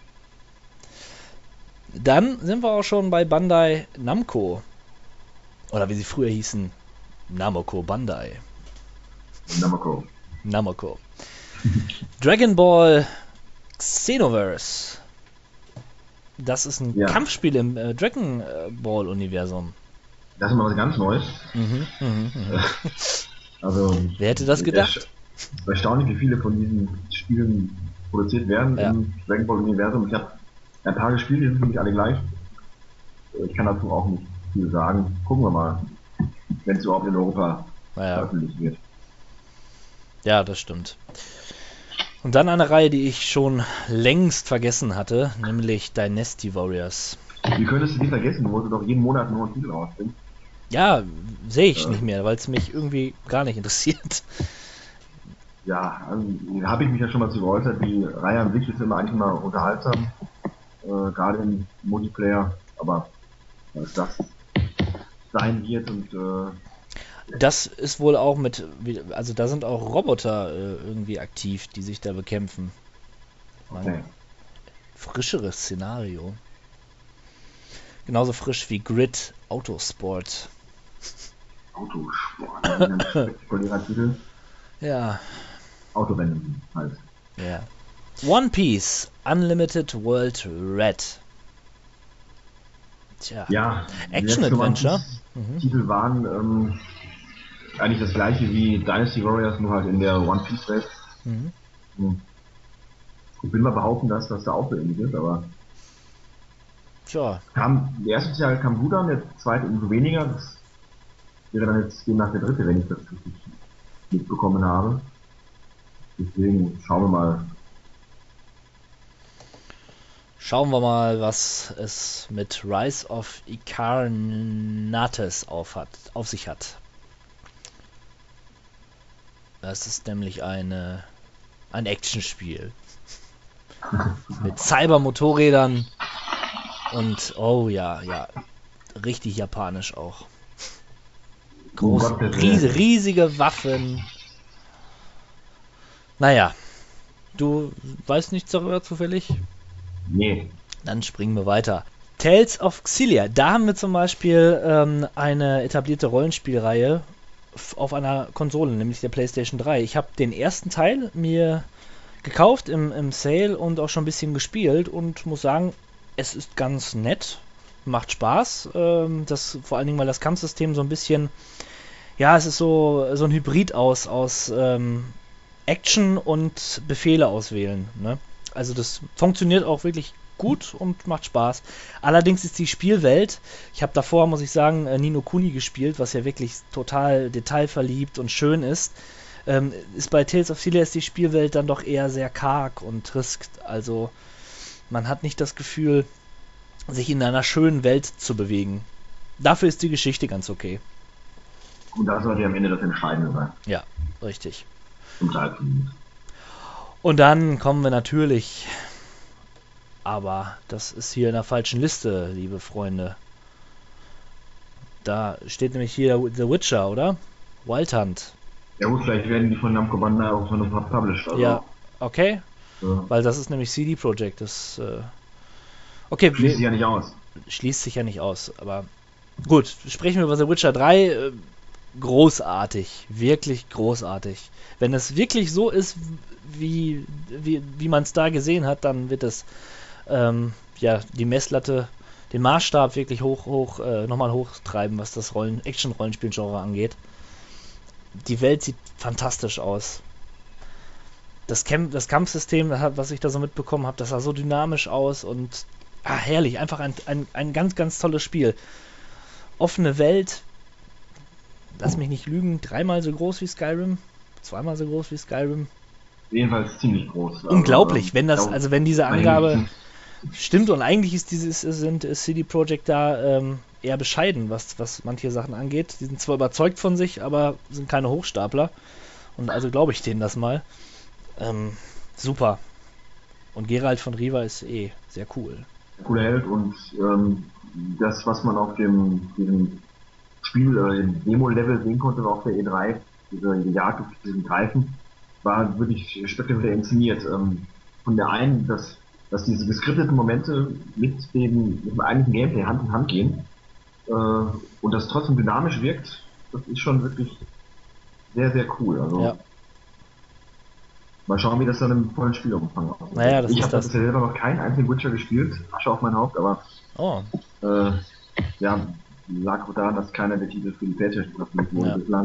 Dann sind wir auch schon bei Bandai Namco. Oder wie sie früher hießen. Namco Bandai. Namco. Namco. Dragon Ball Xenoverse. Das ist ein Ja. Kampfspiel im äh, Dragon Ball Universum. Das ist mal was ganz Neues. Mhm, mhm, mhm. Also Wer hätte das gedacht? ersta- Erstaunlich, wie viele von diesen Spielen produziert werden Ja. im Dragon Ball Universum. Ich habe ein paar gespielt, die sind für mich alle gleich. Ich kann dazu auch nicht viel sagen. Gucken wir mal, wenn es überhaupt in Europa Naja, veröffentlicht wird. ja, das stimmt. Und dann eine Reihe, die ich schon längst vergessen hatte, nämlich Dynasty Warriors. Wie könntest du die vergessen, wo sie doch jeden Monat nur einen Titel rausbringen? Ja, sehe ich Ja. nicht mehr, weil es mich irgendwie gar nicht interessiert. Ja, also, habe ich mich ja schon mal zu geäußert, die Reihe an sich ist immer eigentlich mal unterhaltsam, äh, gerade im Multiplayer, aber was das sein wird und äh, Das ist wohl auch mit, wie- also da sind auch Roboter äh, irgendwie aktiv, die sich da bekämpfen. Mal okay. ein frischeres Szenario. Genauso frisch wie Grid Autosport. Autosport, ein ganz spektakulärer Titel. Ja, Autorennen halt. ja. One Piece Unlimited World Red. Tja, Ja, Action letzte One Adventure. Piece Mhm. Titel waren ähm, eigentlich das gleiche wie Dynasty Warriors, nur halt in der One Piece Welt. Mhm. Hm. Ich will mal behaupten, dass das da auch so ähnlich ist, aber Tja, kam, der erste Teil kam gut an, der zweite umso weniger. Das wäre dann jetzt demnach der dritte, wenn ich das richtig mitbekommen habe. Deswegen schauen wir mal. schauen wir mal, was es mit Rise of Icarnates auf, hat, auf sich hat. Das ist nämlich eine, ein Actionspiel. Mit Cybermotorrädern und, oh ja, ja, richtig japanisch auch. Große, Um Gottes ries, Willen. riesige Waffen. Naja, du weißt nichts darüber zufällig? Nee. Dann springen wir weiter. Tales of Xillia. Da haben wir zum Beispiel ähm, eine etablierte Rollenspielreihe f- auf einer Konsole, nämlich der PlayStation drei. Ich habe den ersten Teil mir gekauft im, im Sale und auch schon ein bisschen gespielt und muss sagen, es ist ganz nett, macht Spaß. Ähm, das, vor allen Dingen, weil das Kampfsystem so ein bisschen, ja, es ist so, so ein Hybrid aus, aus ähm, Action und Befehle auswählen. Ne? Also das funktioniert auch wirklich gut und macht Spaß. Allerdings ist die Spielwelt, ich habe davor, muss ich sagen, äh, Ni no Kuni gespielt, was ja wirklich total detailverliebt und schön ist. Ähm, ist bei Tales of Xillia ist die Spielwelt dann doch eher sehr karg und trist. Also man hat nicht das Gefühl, sich in einer schönen Welt zu bewegen. Dafür ist die Geschichte ganz okay. Und das sollte ja am Ende das Entscheidende sein. Ja, richtig. Zum Teil zumindest. Und dann kommen wir natürlich, aber das ist hier in der falschen Liste, liebe Freunde. Da steht nämlich hier The Witcher, oder? Wild Hunt. Ja gut, vielleicht werden die von Namco Bandai auch so noch published. Also, Ja, okay. ja. Weil das ist nämlich C D Projekt. Das, äh okay, Schließt sich wir, ja nicht aus. schließt sich ja nicht aus. Aber gut, sprechen wir über The Witcher drei. Äh, großartig. Wirklich großartig. Wenn es wirklich so ist, wie, wie, wie man es da gesehen hat, dann wird es ähm, ja, die Messlatte, den Maßstab wirklich hoch, hoch, äh, nochmal hochtreiben, was das Rollen, Action-Rollenspiel-Genre angeht. Die Welt sieht fantastisch aus. Das, Kämp das Kampfsystem, was ich da so mitbekommen habe, das sah so dynamisch aus und ah, herrlich, einfach ein, ein, ein ganz, ganz tolles Spiel. Offene Welt, lass mich nicht lügen, dreimal so groß wie Skyrim, zweimal so groß wie Skyrim. Jedenfalls ziemlich groß. Also, Unglaublich, wenn das, ja, also wenn diese Angabe stimmt und eigentlich ist dieses sind ist C D Projekt da ähm, eher bescheiden, was, was manche Sachen angeht. Die sind zwar überzeugt von sich, aber sind keine Hochstapler. Und also glaube ich denen das mal. Ähm, super. Und Geralt von Riva ist eh sehr cool. cooler Held und ähm, das, was man auf dem diesem Spiel, äh, im Demo-Level sehen konnte auf der E drei, diese Jagd auf diesen Greifen, war wirklich spektakulär inszeniert. Ähm, von der einen, dass, dass diese geskripteten Momente mit dem, mit dem eigentlichen Gameplay Hand in Hand gehen äh, und das trotzdem dynamisch wirkt, das ist schon wirklich sehr, sehr cool. Also Ja. mal schauen, wie das dann im vollen Spielumfang aussieht. Naja, das ich ist habe das. bisher selber noch keinen einzigen Witcher gespielt, Asche auf mein Haupt, aber Oh, äh, ja, lag auch daran, dass keiner der Titel für die PlayStation veröffentlicht wurde Ja. bislang.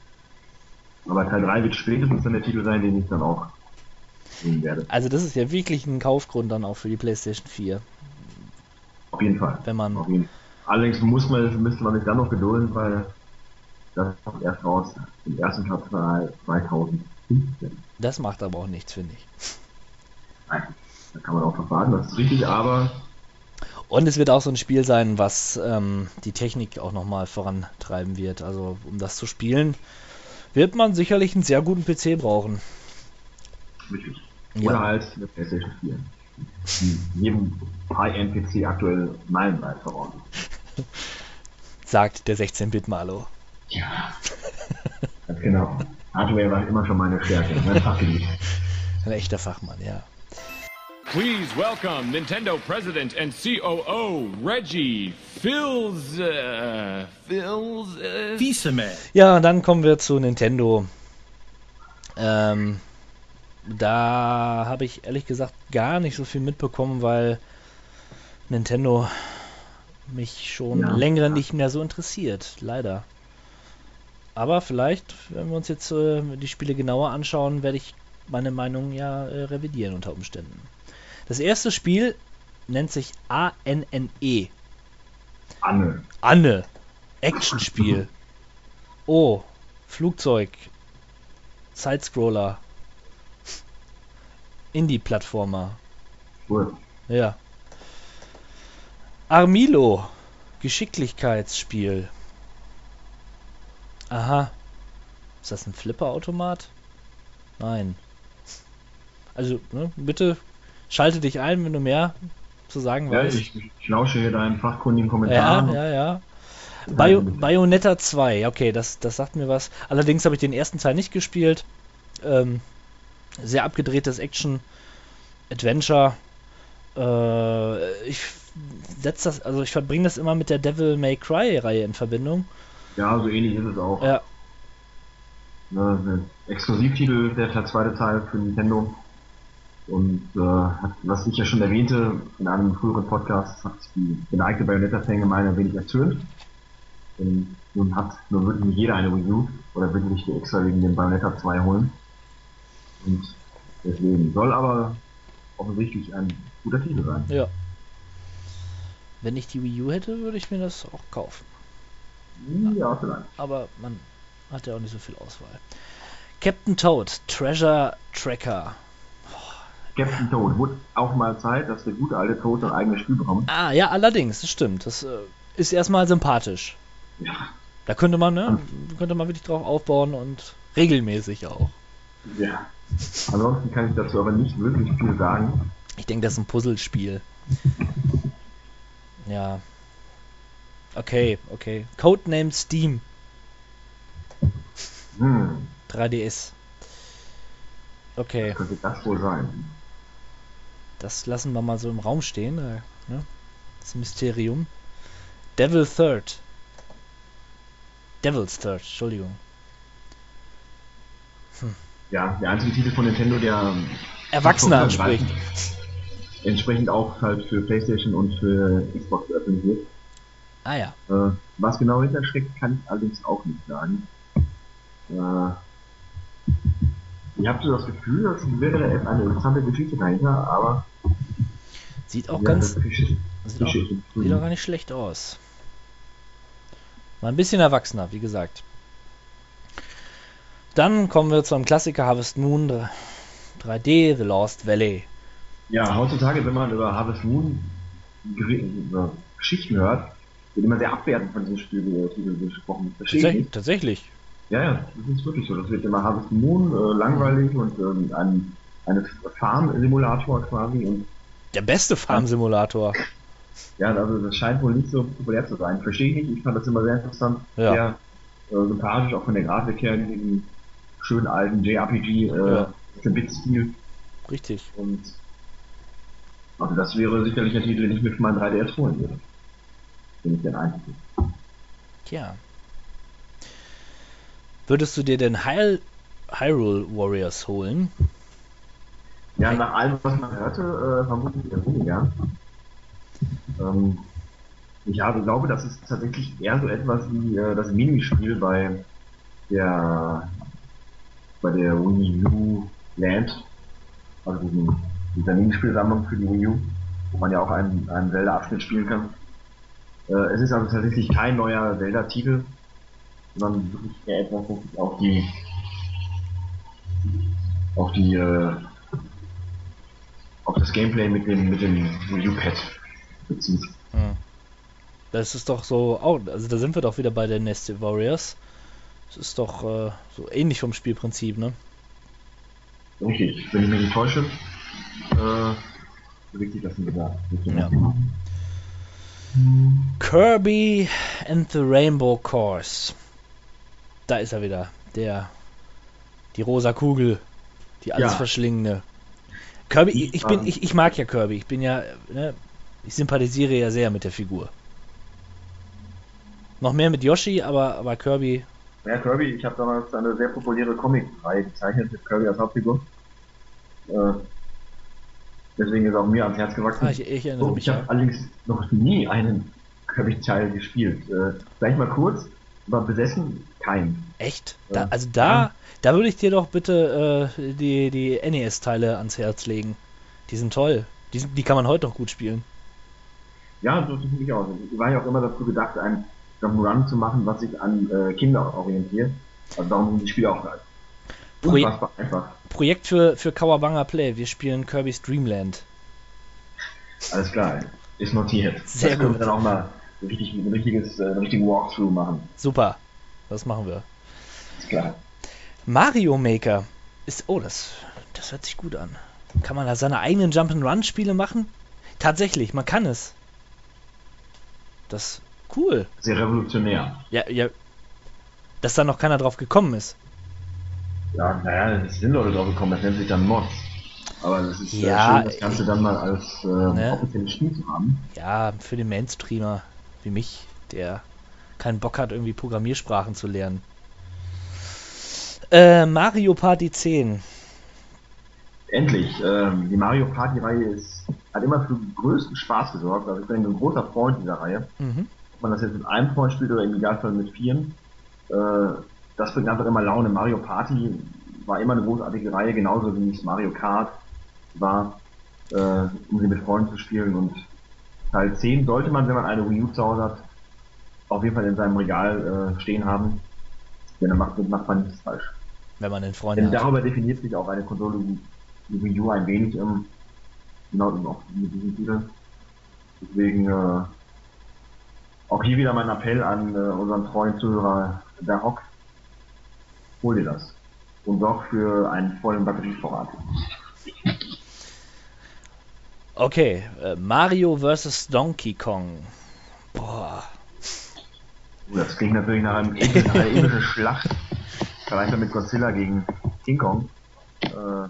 Aber Teil drei wird spätestens dann der Titel sein, den ich dann auch sehen werde. also das ist ja wirklich ein Kaufgrund dann auch für die PlayStation vier. Auf jeden Fall. Wenn man- Auf jeden Fall. Allerdings muss man, müsste man sich dann noch gedulden, weil das kommt erst raus im ersten Quartal zweitausendfünfzehn. Das macht aber auch nichts, finde ich. Nein, da kann man auch verfahren, das ist richtig, aber Und es wird auch so ein Spiel sein, was ähm, die Technik auch nochmal vorantreiben wird. Also um das zu spielen, wird man sicherlich einen sehr guten P C brauchen. Wirklich. Ja. Oder halt eine PlayStation vier. Die jedem High-End-P C aktuell meilenweit voraus. Sagt der sechzehn-Bit-Malo. Ja. Ganz genau. Hardware war immer schon meine Stärke, mein Fachgebiet. Ein echter Fachmann, ja. Please welcome Nintendo President and C O O Reggie Fils uh, Fils uh, Fils-Aimé. Ja, und dann kommen wir zu Nintendo. Ähm, da habe ich ehrlich gesagt gar nicht so viel mitbekommen, weil Nintendo mich schon Ja. länger nicht mehr so interessiert, leider. Aber vielleicht, wenn wir uns jetzt äh, die Spiele genauer anschauen, werde ich meine Meinung ja äh, revidieren unter Umständen. Das erste Spiel nennt sich A N N E. Anne. Anne. Actionspiel. Oh. Flugzeug. Sidescroller. Indie-Plattformer. Cool. Ja. Armilo. Geschicklichkeitsspiel. Aha. Ist das ein Flipper-Automat? Nein. Also, ne, bitte schalte dich ein, wenn du mehr zu sagen Ja, weißt. ich, ich lausche hier deinen fachkundigen Ja, Kommentaren. ja, ja. Bio, Bayonetta zwei, okay, das, das sagt mir was. Allerdings habe ich den ersten Teil nicht gespielt. Ähm, sehr abgedrehtes Action-Adventure. Äh, ich setze das, also ich verbringe das immer mit der Devil May Cry-Reihe in Verbindung. Ja, so ähnlich ist es auch. Ja, Ne, ein Exklusivtitel, der, der zweite Teil für Nintendo. Und äh, hat, was ich ja schon erwähnte in einem früheren Podcast, hat die geneigte Bayonetta-Fangemeinde ein wenig erzürnt. Und nun hat nur wirklich nicht jeder eine Wii U oder will sich die extra wegen dem Bayonetta zwei holen. Und deswegen soll aber offensichtlich ein guter Titel sein. ja. Wenn ich die Wii U hätte, würde ich mir das auch kaufen. Ja, vielleicht. Aber man hat ja auch nicht so viel Auswahl. Captain Toad, Treasure Tracker. Captain Toad, wurde auch mal Zeit, dass der gute alte Toad ein eigenes Spiel bekommt. Ah, ja, allerdings, das stimmt. Das äh, ist erstmal sympathisch. Ja. Da könnte man, ne, könnte man wirklich drauf aufbauen und regelmäßig auch. Ja. Ansonsten kann ich dazu aber nicht wirklich viel sagen. Ich denke, das ist ein Puzzlespiel. Ja. Okay, okay. Codename Steam. Hm, drei D S. Okay, könnte das wohl sein. das lassen wir mal so im Raum stehen. äh, Ne? Das Mysterium. Devil Third. Devil's Third, Entschuldigung. Ja, der einzige Titel von Nintendo, der Erwachsene anspricht. entsprechend auch halt für PlayStation und für Xbox veröffentlicht wird. Ah ja. Äh, was genau hintersteckt, kann ich allerdings auch nicht sagen. Äh, ich habe so das Gefühl, das wäre eine interessante Geschichte dahinter, aber Sieht auch ja, ganz. das Geschichte, Sieht auch, Geschichte. sieht auch gar nicht schlecht aus. Mal ein bisschen erwachsener, wie gesagt. Dann kommen wir zu einem Klassiker Harvest Moon drei D, The Lost Valley. Ja, heutzutage, wenn man über Harvest Moon über Geschichten hört, wird immer sehr abwertend von diesem Spiel gesprochen. Verstehe ich Tatsächlich, nicht. tatsächlich. Ja, ja, das ist wirklich so. Das wird immer Harvest Moon äh, langweilig und ähm, ein eine Farm-Simulator quasi. Und Der beste Farm-Simulator. ja, also das scheint wohl nicht so populär zu sein. Verstehe ich nicht. Ich fand das immer sehr interessant. Ja. Sehr äh, sympathisch, auch von der Grafik her, in diesem schönen alten J R P G äh, Ja. Bit-Stil. Richtig. Und also das wäre sicherlich ein Titel, den ich mir für meinen drei D S holen würde. Wenn ich den einzige. Tja. Würdest du dir den Hy Hyrule Warriors holen? Ja, nach allem, was man hörte, äh, vermutlich eher weniger. Ähm, ich habe, glaube, das ist tatsächlich eher so etwas wie äh, das Minispiel bei der bei der Wii U Land, also diesen, dieser Minispielsammlung für die Wii U, wo man ja auch einen, einen Zelda-Abschnitt spielen kann. Äh, es ist also tatsächlich kein neuer Zelda-Titel, sondern wirklich eher etwas, was sich auf die auf die äh, auf das Gameplay mit dem mit dem Wii U Pad bezieht. Hm. Das ist doch so, auch, also da sind wir doch wieder bei der Dynasty Warriors. Das ist doch äh, so ähnlich vom Spielprinzip, ne? Richtig, wenn ich mich nicht täusche, äh, bewegt sich das in dieser Richtung. Ja. Kirby and the Rainbow Course. Da ist er wieder, der, die rosa Kugel, die alles Ja. verschlingende. Kirby, ich, ich bin, ich, ich mag ja Kirby. Ich bin ja, ne, ich sympathisiere ja sehr mit der Figur. Noch mehr mit Yoshi, aber, aber Kirby. Ja, Kirby, ich habe damals eine sehr populäre Comic-Reihe gezeichnet mit Kirby als Hauptfigur. Äh, deswegen ist auch mir ans Herz gewachsen. Ah, ich, ich erinnere Oh, mich ich habe ja. allerdings noch nie einen Kirby-Teil gespielt. Äh, vielleicht mal kurz, aber besessen kein. Echt? Da, Ja. also da, da würde ich dir doch bitte äh, die, die N E S-Teile ans Herz legen. Die sind toll. Die, sind, die kann man heute noch gut spielen. Ja, so finde ich auch. Ich war ja auch immer dazu gedacht, ein Jump'n'Run zu machen, was sich an äh, Kinder orientiert. Also darum sind die Spiele auch Proje- unfassbar einfach. Projekt für, für Kawabanga Play. Wir spielen Kirby's Dream Land. Alles klar, ist notiert. Sehr das können gut. wir dann auch mal richtig, ein richtiges, äh, einen richtigen Walkthrough machen. Super. Das machen wir. Ist klar. Mario Maker ist. Oh, das, das hört sich gut an. Kann man da seine eigenen Jump'n'Run-Spiele machen? Tatsächlich, man kann es. Das cool. Sehr revolutionär. Ja, ja. Dass da noch keiner drauf gekommen ist. Ja, naja, es sind Leute drauf gekommen, das nennt sich dann Mods. Aber das ist Ja, äh, schön, das Ganze dann mal als äh, ne? offizielles Spiel zu haben. Ja, für den Mainstreamer wie mich, der keinen Bock hat, irgendwie Programmiersprachen zu lernen. Äh, Mario Party zehn. Endlich, ähm, die Mario Party Reihe ist, hat immer für größten Spaß gesorgt. Also ich bin ein großer Freund dieser Reihe. Mhm. Ob man das jetzt mit einem Freund spielt oder im Idealfall mit vieren. Äh, das bringt einfach immer Laune. Mario Party war immer eine großartige Reihe, genauso wie es Mario Kart war, äh, um sie mit Freunden zu spielen. Und Teil zehn sollte man, wenn man eine Wii U zu Hause hat, auf jeden Fall in seinem Regal äh, stehen haben. Denn dann macht, macht man nichts falsch. Wenn man den Freund Denn hat. darüber definiert sich auch eine Konsole wie die Wii U ein wenig, ähm, genau auch mit diesem Titel. Deswegen äh, auch hier wieder mein Appell an äh, unseren treuen Zuhörer, der Hock, hol dir das und sorg für einen vollen Batterievorrat. Okay, äh, Mario versus. Donkey Kong. Boah. Oh, das klingt natürlich nach einem episch- nach einer epischen Schlacht, vergleichbar mit Godzilla gegen King Kong. Äh,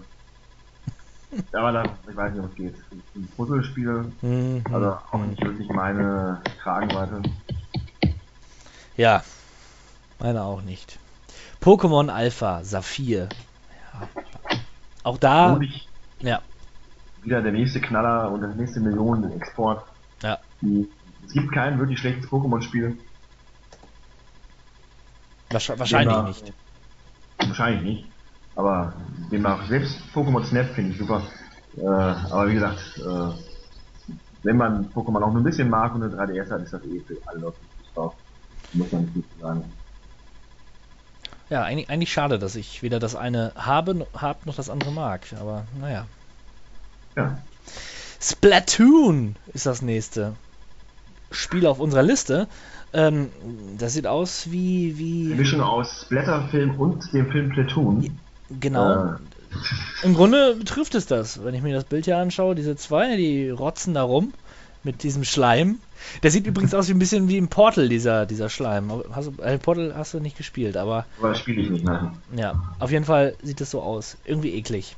aber da, ich weiß nicht, was geht. Ein Puzzlespiel, Mhm. also auch nicht wirklich meine Kragenweite. Ja, meine auch nicht. Pokémon Alpha Saphir. Ja. Auch da, Und ich ja, wieder der nächste Knaller und das nächste Millionen-Export. ja, Die- Es gibt kein wirklich schlechtes Pokémon-Spiel. wahrscheinlich, wahrscheinlich Demnach- nicht. Wahrscheinlich nicht. Aber demnach, selbst Pokémon Snap finde ich super. Äh, aber wie gesagt, äh, wenn man Pokémon auch nur ein bisschen mag und eine drei D S hat, ist das eh für alle Leute nicht drauf. Muss man nicht gut sagen. Ja, eigentlich, eigentlich schade, dass ich weder das eine habe, hab noch das andere mag. Aber naja. Ja. Splatoon ist das nächste Spiel auf unserer Liste. Ähm, das sieht aus wie, Eine wie, Mischung aus Splatterfilm und dem Film Platoon. genau. Äh, Im Grunde betrifft es das, wenn ich mir das Bild hier anschaue. Diese zwei, die rotzen da rum mit diesem Schleim. Der sieht übrigens aus wie ein bisschen wie im Portal, dieser, dieser Schleim. Hast du, äh, Portal hast du nicht gespielt, aber aber das spiele ich nicht, nein. ja, auf jeden Fall sieht es so aus. Irgendwie eklig.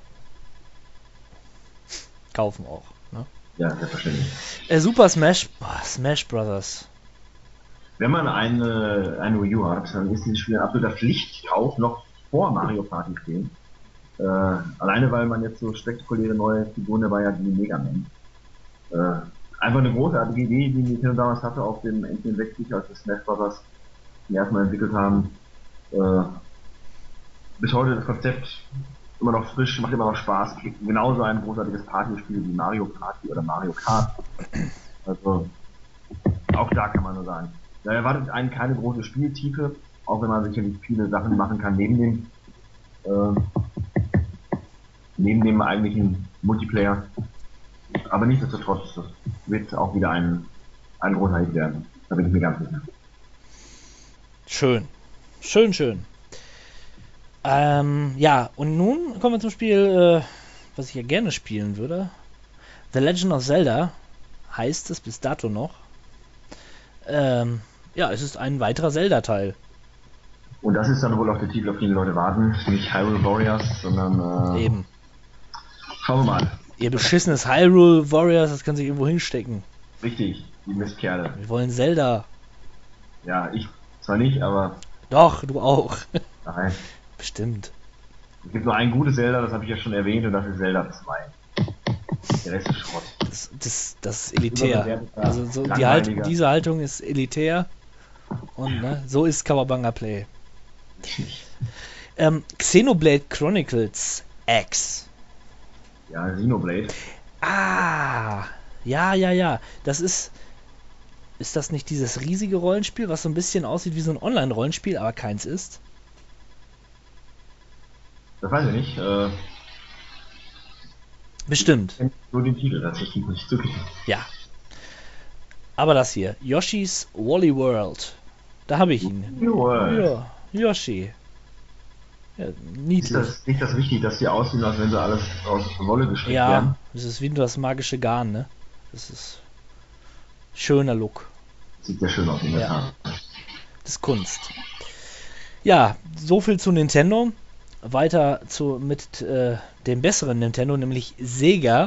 Kaufen auch. Ne? Ja, selbstverständlich. Äh, Super Smash, boah, Smash Brothers. Wenn man eine, eine Wii U hat, dann ist dieses Spiel ein absoluter Pflichtkauf noch vor Mario Party stehen. Äh, alleine weil man jetzt so spektakuläre neue Figuren dabei hat wie Mega Man. Äh, einfach eine großartige Idee, die Nintendo damals hatte auf dem N sechzig, als wir Smash Brothers die erstmal entwickelt haben. Äh, bis heute das Konzept immer noch frisch, macht immer noch Spaß. Genauso ein großartiges Partyspiel wie Mario Party oder Mario Kart. Also auch da kann man nur sagen. Da erwartet einen keine große Spieltiefe, auch wenn man sicherlich viele Sachen machen kann neben dem äh, neben dem eigentlichen Multiplayer. aber nichtsdestotrotz, das wird auch wieder ein, ein großer Hit werden. Da bin ich mir ganz sicher. Schön. Schön, schön. Ähm, ja, und nun kommen wir zum Spiel, äh, was ich ja gerne spielen würde. The Legend of Zelda heißt es bis dato noch. Ähm, ja, es ist ein weiterer Zelda-Teil. Und das ist dann wohl auch der Titel, auf den die Leute warten. Nicht Hyrule Warriors, sondern... Äh, Eben. Schauen wir mal. Ihr beschissenes Hyrule Warriors, das kann sich irgendwo hinstecken. Richtig, die Mistkerle. Wir wollen Zelda. Ja, ich zwar nicht, aber... Doch, du auch. Nein. Bestimmt. Es gibt nur ein gutes Zelda, das habe ich ja schon erwähnt, und das ist Zelda zwei. Der Rest ist Schrott. Das, das, das ist elitär. Also so, die Langweiliger. halt, diese Haltung ist elitär. Und ne, so ist Kawabanga Play. Ähm, Xenoblade Chronicles X. Ja, Xenoblade. Ah, ja, ja, ja. Das ist. Ist das nicht dieses riesige Rollenspiel, was so ein bisschen aussieht wie so ein Online-Rollenspiel, aber keins ist? Das weiß ich nicht. Äh, Bestimmt. ich kenn nur den Titel tatsächlich nicht wirklich. Ja. Aber das hier, Yoshi's Woolly World. Da habe ich ihn. Ja, Yoshi. Ja, Ist niedlich. das nicht das wichtig, dass die aussehen, als wenn sie alles aus Wolle gestrickt Ja, werden? das ist wie das magische Garn, ne? Das ist schöner Look. Sieht sehr schön aus in der Ja. Tat. Das ist Kunst. Ja, so viel zu Nintendo. Weiter zu mit äh, dem besseren Nintendo, nämlich Sega.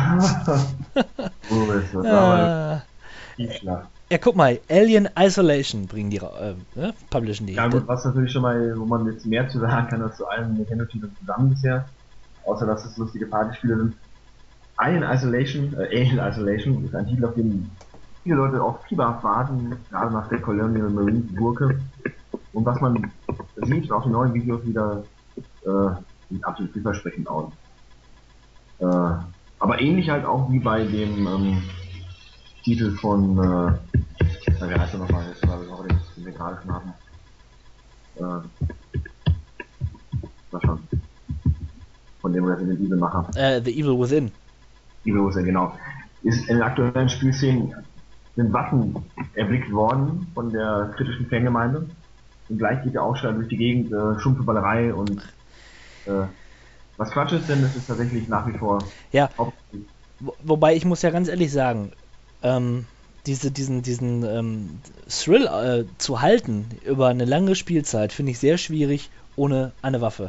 Oh, ist das aber Äh, tief schlag. ja, guck mal, Alien Isolation bringen die, ra- äh, ne? Publishen die. Ja gut, was natürlich schon mal, wo man jetzt mehr zu sagen kann als zu allen Nintendo-Titeln zusammen bisher, außer dass es lustige Partyspiele sind. Alien Isolation, äh, Alien Isolation ist ein Titel, auf den viele Leute auch fieberhaft warten, gerade nach der Colonial Marines Gurke. Und was man sieht, auch die neuen Videos wieder, äh, sieht absolut vielversprechend aus. Äh, aber ähnlich halt auch wie bei dem ähm, Titel von, äh, wie heißt er nochmal, jetzt war auch den, den wir gerade schon hatten. Äh, was schon. Von dem Resident Evil Macher. Äh, The Evil Within. Evil Within, genau. Ist in den aktuellen Spielszenen sind Waffen erblickt worden von der kritischen Fangemeinde. Und gleich geht der Aufschrei durch die Gegend, äh, stumpfe Ballerei und äh, was Quatsch ist, denn es ist tatsächlich nach wie vor Ja, hauptsächlich wo- wobei ich muss ja ganz ehrlich sagen, ähm, diese, diesen, diesen ähm, Thrill äh, zu halten über eine lange Spielzeit finde ich sehr schwierig ohne eine Waffe.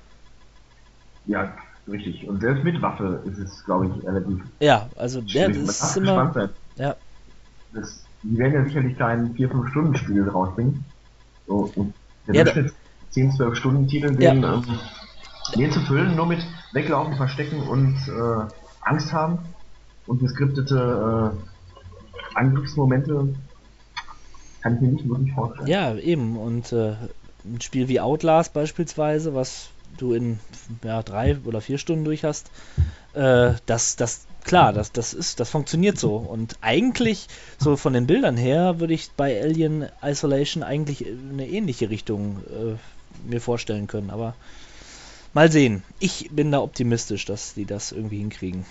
ja richtig. Und selbst mit Waffe ist es, glaube ich, relativ Ja, also ja, schwierig. Man das darf ist gespannt immer. sein. Ja, Das, die werden ja sicherlich keinen vier fünf Stunden Spiel rausbringen. So, und der Ja, da- Durchschnitt zehn zwölf Stunden Titel, Ja. den, ähm, den zu füllen, nur mit Weglaufen, Verstecken und äh, Angst haben und geskriptete äh, Angriffsmomente kann ich mir nicht wirklich vorstellen. ja, eben. Und äh, ein Spiel wie Outlast beispielsweise, was du in ja, drei oder vier Stunden durch hast, äh, das, das, klar, das, das ist, das funktioniert so. Und eigentlich, so von den Bildern her, würde ich bei Alien Isolation eigentlich eine ähnliche Richtung äh, mir vorstellen können. Aber mal sehen. Ich bin da optimistisch, dass die das irgendwie hinkriegen.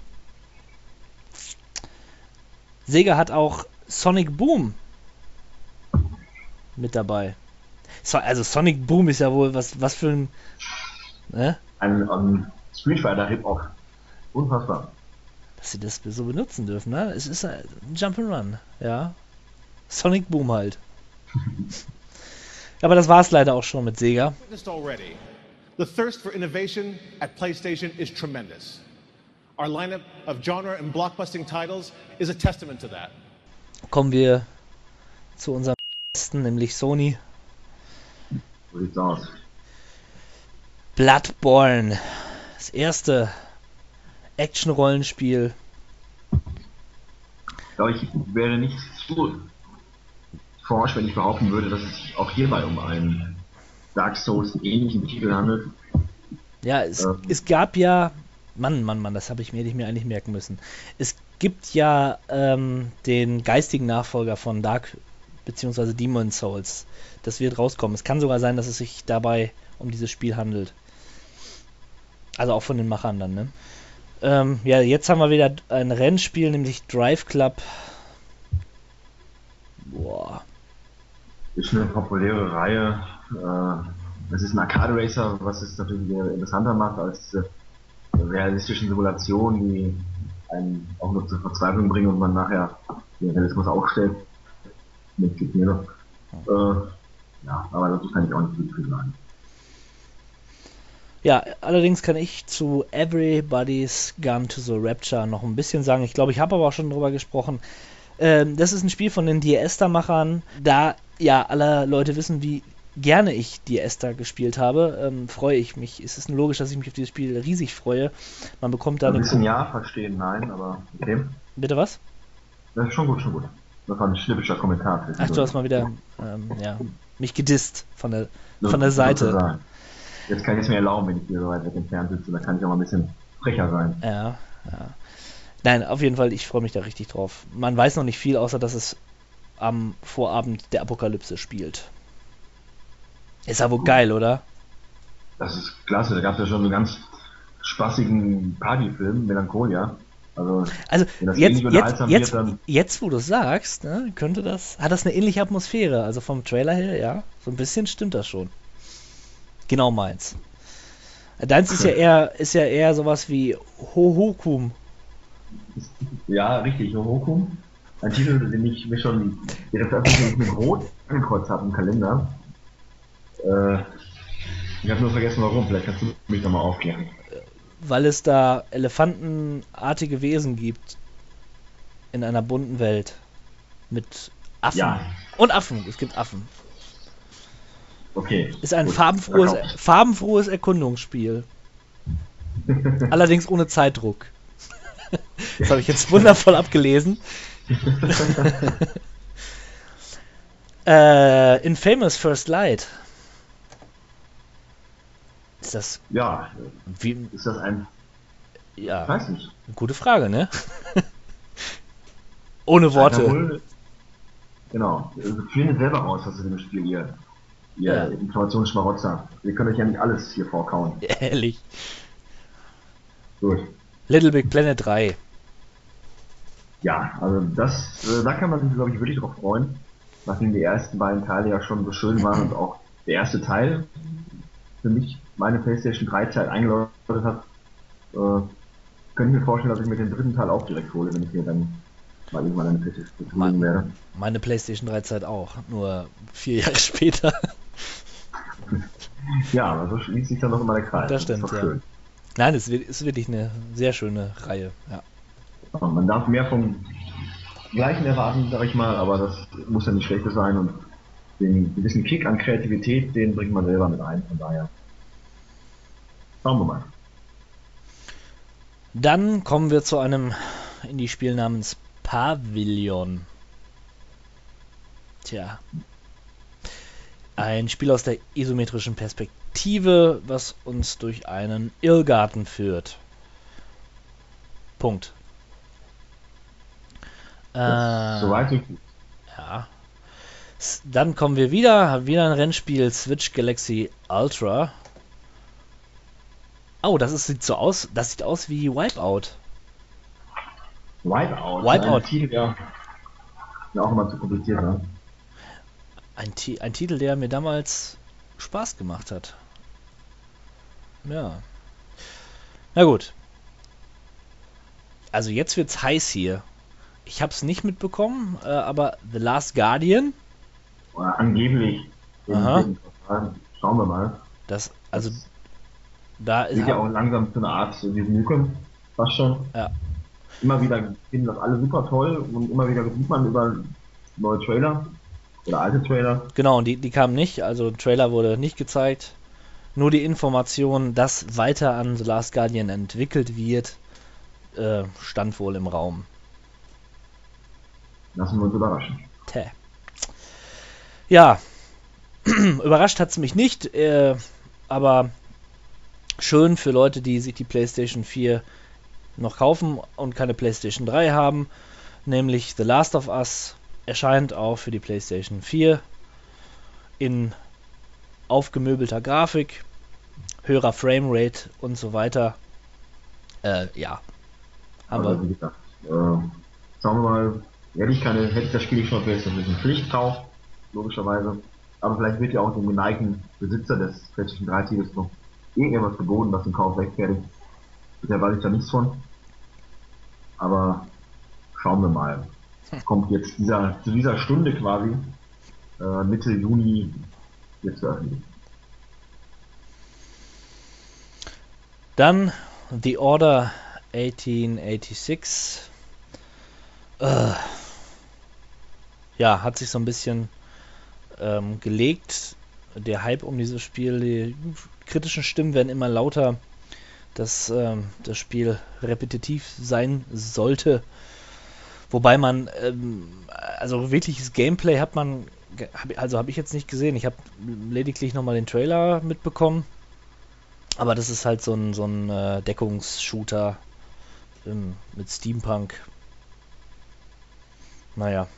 Sega hat auch Sonic Boom mit dabei. So, also Sonic Boom ist ja wohl was, was für ein, ne? Ein um, Street Fighter Hip-Hop. Unfassbar. Dass sie das so benutzen dürfen, ne? Es ist ein Jump'n'Run, ja. Sonic Boom halt. Aber das war's leider auch schon mit Sega. Witnessed already. The thirst for innovation at PlayStation is tremendous. Our lineup of genre and blockbusting titles is a testament to that. Kommen wir zu unserem besten, nämlich Sony. So sieht's aus. Bloodborne. Das erste Action-Rollenspiel. Ich glaube, ich wäre nicht zu forsch, wenn ich behaupten würde, dass es sich auch hierbei um einen Dark Souls ähnlichen Titel handelt. Ja, es, Ähm. es gab ja, Mann, Mann, Mann, das habe ich mir nicht mehr eigentlich merken müssen. Es gibt ja ähm, den geistigen Nachfolger von Dark bzw. Demon Souls. Das wird rauskommen. Es kann sogar sein, dass es sich dabei um dieses Spiel handelt. Also auch von den Machern dann, ne? Ähm, ja, jetzt haben wir wieder ein Rennspiel, nämlich Drive Club. Boah. Ist eine populäre Reihe. Äh, es ist ein Arcade Racer, was es natürlich interessanter macht als diese realistischen Simulationen, die einen auch nur zur Verzweiflung bringen und man nachher den Realismus aufstellt. Das gibt mir noch. Äh, ja, aber dazu kann ich auch nicht viel sagen. Ja, allerdings kann ich zu Everybody's Gone to the Rapture noch ein bisschen sagen. Ich glaube, ich habe aber auch schon drüber gesprochen. Ähm, das ist ein Spiel von den Diesta-Machern. Da ja alle Leute wissen, wie gerne ich Diesta gespielt habe, ähm, freue ich mich. Es ist logisch, dass ich mich auf dieses Spiel riesig freue. Man bekommt da ein eine... bisschen ja, verstehen, nein, aber okay. Bitte was? Das ist schon gut, schon gut. Das war ein schnippischer Kommentar. Ach, du hast mal wieder ähm, ja, mich gedisst von der, von der Seite. Jetzt kann ich es mir erlauben, wenn ich hier so weit weg entfernt sitze, da kann ich auch mal ein bisschen frecher sein. Ja, ja. Nein, auf jeden Fall, ich freue mich da richtig drauf. Man weiß noch nicht viel, außer dass es am Vorabend der Apokalypse spielt. Ist aber geil, oder? Das ist klasse, da gab es ja schon so ganz spaßigen Partyfilm, Melancholia. Also, also wenn das jetzt, ähnlich jetzt, unterhaltsam jetzt, wird, dann... jetzt, wo du es sagst, ne, könnte das, hat das eine ähnliche Atmosphäre. Also vom Trailer her, ja, so ein bisschen stimmt das schon. Genau meins. Deins ist ja eher, ist ja eher sowas wie Hohokum. Ja, richtig, Hohokum. Ein Titel, den ich mir schon ihre Veröffentlichung mit Rot angekreuzt habe im Kalender. Äh, ich habe nur vergessen, warum. Vielleicht kannst du mich nochmal aufklären. Weil es da elefantenartige Wesen gibt in einer bunten Welt mit Affen. Ja. Und Affen, es gibt Affen. Okay. Ist ein gut, farbenfrohes, farbenfrohes Erkundungsspiel. Allerdings ohne Zeitdruck. Das habe ich jetzt wundervoll abgelesen. äh, Infamous First Light. Ist das... Ja. Wie, ist das ein... Ja. Ich weiß nicht. Gute Frage, ne? Ohne Worte. Wohl, genau. Findet selber raus, was in dem Spiel ihr... ihr ja. Informationsschmarotzer. Wir können euch ja nicht alles hier vorkauen. Ehrlich. Gut. Little Big Planet drei. Ja, also das, äh, da kann man sich, glaube ich, wirklich drauf freuen, nachdem die ersten beiden Teile ja schon so schön waren und auch der erste Teil für mich meine PlayStation drei Zeit eingeläutet hat, äh, könnte ich mir vorstellen, dass ich mir den dritten Teil auch direkt hole, wenn ich mir dann mal irgendwann eine PlayStation holen werde. Meine PlayStation drei Zeit auch, nur vier Jahre später. Ja, aber so schließt sich dann noch immer der Kreis. Das stimmt, das ist ja. schön. Nein, es ist wirklich eine sehr schöne Reihe, ja. Man darf mehr vom Gleichen erwarten, sag ich mal, aber das muss ja nicht Schlechtes sein und den gewissen Kick an Kreativität, den bringt man selber mit ein, von daher. Schauen wir mal. Dann kommen wir zu einem Indie-Spiel namens Pavilion. Tja. Ein Spiel aus der isometrischen Perspektive, was uns durch einen Irrgarten führt. Punkt. Äh, Soweit so gut. Ja. S- Dann kommen wir wieder, wieder ein Rennspiel, Switch Galaxy Ultra. Oh, das ist, sieht so aus, das sieht aus wie Wipeout. Wipeout. Wipeout. Ein Titel, ja. Ja, auch immer zu kompliziert, ne? Ein, Ti- ein Titel, der mir damals Spaß gemacht hat. Ja. Na gut. Also jetzt wird's heiß hier. Ich hab's nicht mitbekommen, äh, aber The Last Guardian, Oder angeblich. Aha. Schauen wir mal. das, also da ist Sieht ja auch langsam zu einer Art Duke Nukem, fast schon. Ja. Immer wieder finden das alle super toll und immer wieder sieht man über neue Trailer oder alte Trailer. Genau, und die, die kamen nicht, also Trailer wurde nicht gezeigt. Nur die Information, dass weiter an The Last Guardian entwickelt wird, äh, stand wohl im Raum. Lassen wir uns überraschen. Tja. Ja, überrascht hat's mich nicht, äh, aber schön für Leute, die sich die PlayStation vier noch kaufen und keine PlayStation drei haben, nämlich The Last of Us erscheint auch für die PlayStation vier in aufgemöbelter Grafik, höherer Framerate und so weiter. Äh, Äh, ja. Haben Aber wir. wie gesagt, äh, schauen wir mal, hätte ich keine, hätte ich das Spiel nicht schon wäre es ein Pflichtkauf, logischerweise. Aber vielleicht wird ja auch dem geneigten Besitzer des PlayStation drei Titels noch irgendwas geboten, was den Kauf rechtfertigt. Bisher weiß ich da nichts von. Aber schauen wir mal. Kommt jetzt dieser, zu dieser Stunde quasi, äh, Mitte Juni, jetzt veröffentlicht. Dann The Order achtzehnhundertsechsundachtzig. Äh, ja, hat sich so ein bisschen ähm, gelegt. Der Hype um dieses Spiel, die kritischen Stimmen werden immer lauter, dass ähm, das Spiel repetitiv sein sollte. Wobei man, ähm, also wirkliches Gameplay hat man, also habe ich jetzt nicht gesehen. Ich habe lediglich nochmal den Trailer mitbekommen. Aber das ist halt so ein, so ein äh, Deckungsshooter ähm, mit Steampunk. Naja.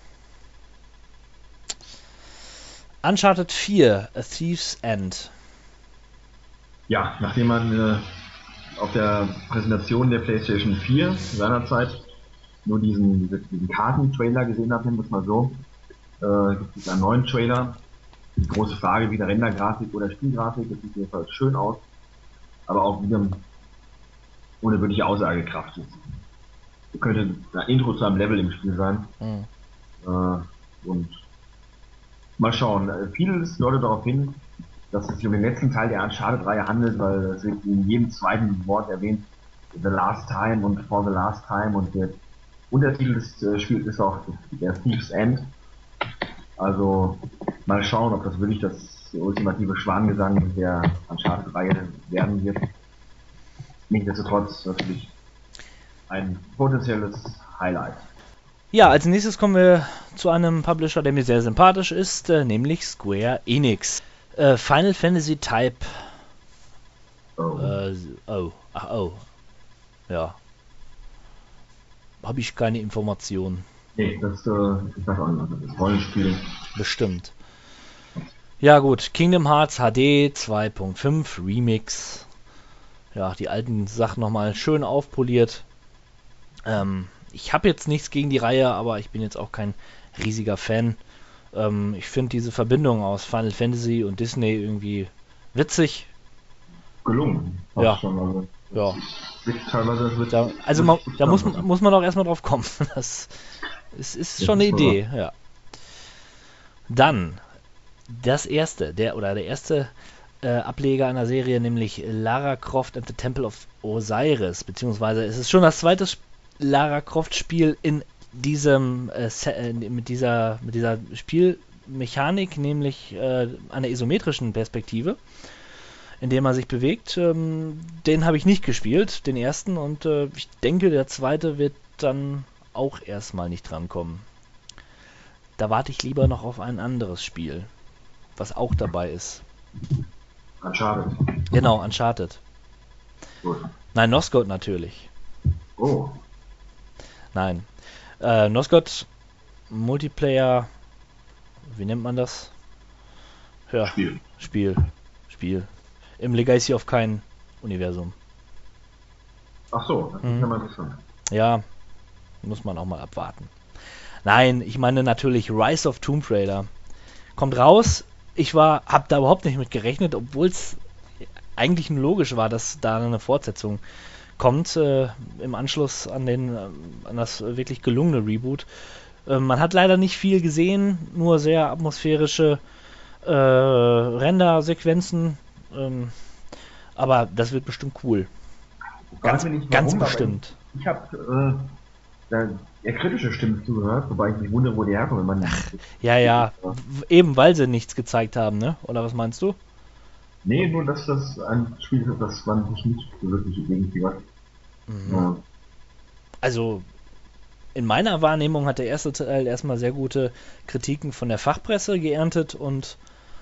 Uncharted vier, A Thief's End. Ja, nachdem man äh, auf der Präsentation der PlayStation vier seinerzeit nur diesen, diesen Karten-Trailer gesehen hat, nennen wir es mal so, äh, gibt es einen neuen Trailer. Die große Frage, wieder Rendergrafik oder Spielgrafik, das sieht jedenfalls schön aus, aber auch wieder ohne wirkliche Aussagekraft. Das könnte ein Intro zu einem Level im Spiel sein. Mhm. Äh, und mal schauen. Vieles deutet darauf hin, dass es sich um den letzten Teil der Uncharted-Reihe handelt, weil es wird in jedem zweiten Wort erwähnt, The Last Time und For the Last Time, und der Untertitel des äh, Spiels ist auch der Thief's End. Also mal schauen, ob das wirklich das ultimative Schwanengesang der Uncharted-Reihe werden wird. Nichtsdestotrotz natürlich ein potenzielles Highlight. Ja, als nächstes kommen wir zu einem Publisher, der mir sehr sympathisch ist, äh, nämlich Square Enix. Äh, Final Fantasy Type. Oh. Äh, oh, ach oh. Ja. Habe ich keine Informationen. Nee, das äh, ist was anderes. Das Rollenspiel. Bestimmt. Ja gut, Kingdom Hearts H D zwei Punkt fünf Remix. Ja, die alten Sachen nochmal schön aufpoliert. Ähm, ich habe jetzt nichts gegen die Reihe, aber ich bin jetzt auch kein riesiger Fan. Ähm, ich finde diese Verbindung aus Final Fantasy und Disney irgendwie witzig. Gelungen. Ja. Schon, also. Ja. Teilweise wird, Da, also man, da muss, muss man auch erstmal drauf kommen. Das ist, ist schon eine Idee, ja. Dann das erste, der oder der erste äh, Ableger einer Serie, nämlich Lara Croft and the Temple of Osiris, beziehungsweise es ist schon das zweite Lara Croft Spiel in diesem äh, Se- mit dieser mit dieser Spielmechanik, nämlich äh, einer isometrischen Perspektive, in dem man sich bewegt. Ähm, den habe ich nicht gespielt, den ersten, und äh, ich denke, der zweite wird dann auch erstmal nicht drankommen. Da warte ich lieber noch auf ein anderes Spiel, was auch dabei ist. Uncharted. Genau, Uncharted. Gut. Nein, Nosgood natürlich. Oh. Nein. Äh, Nosgood, Multiplayer, wie nennt man das? Ja, Spiel. Spiel. Spiel. Im Legacy of Kain Universum. Ach so, das Mhm. ist ja mal interessant. Ja, muss man auch mal abwarten. Nein, ich meine natürlich Rise of Tomb Raider. Kommt raus. Ich war, hab da überhaupt nicht mit gerechnet, obwohl es eigentlich nur logisch war, dass da eine Fortsetzung kommt äh, im Anschluss an den äh, an das wirklich gelungene Reboot. Äh, man hat leider nicht viel gesehen, nur sehr atmosphärische äh, Render-Sequenzen. Ähm, aber das wird bestimmt cool. Ganz, Weiß nicht ganz warum, aber bestimmt. Ich, ich habe äh, da eher kritische Stimmen zugehört, wobei ich mich wundere, wo die herkommen. Wenn man Ja, ja, w- eben weil sie nichts gezeigt haben, ne? Oder was meinst du? Nee, nur dass das ein Spiel ist, das man sich nicht so wirklich irgendwie hat. Mhm. Ja. Also, in meiner Wahrnehmung hat der erste Teil erstmal sehr gute Kritiken von der Fachpresse geerntet und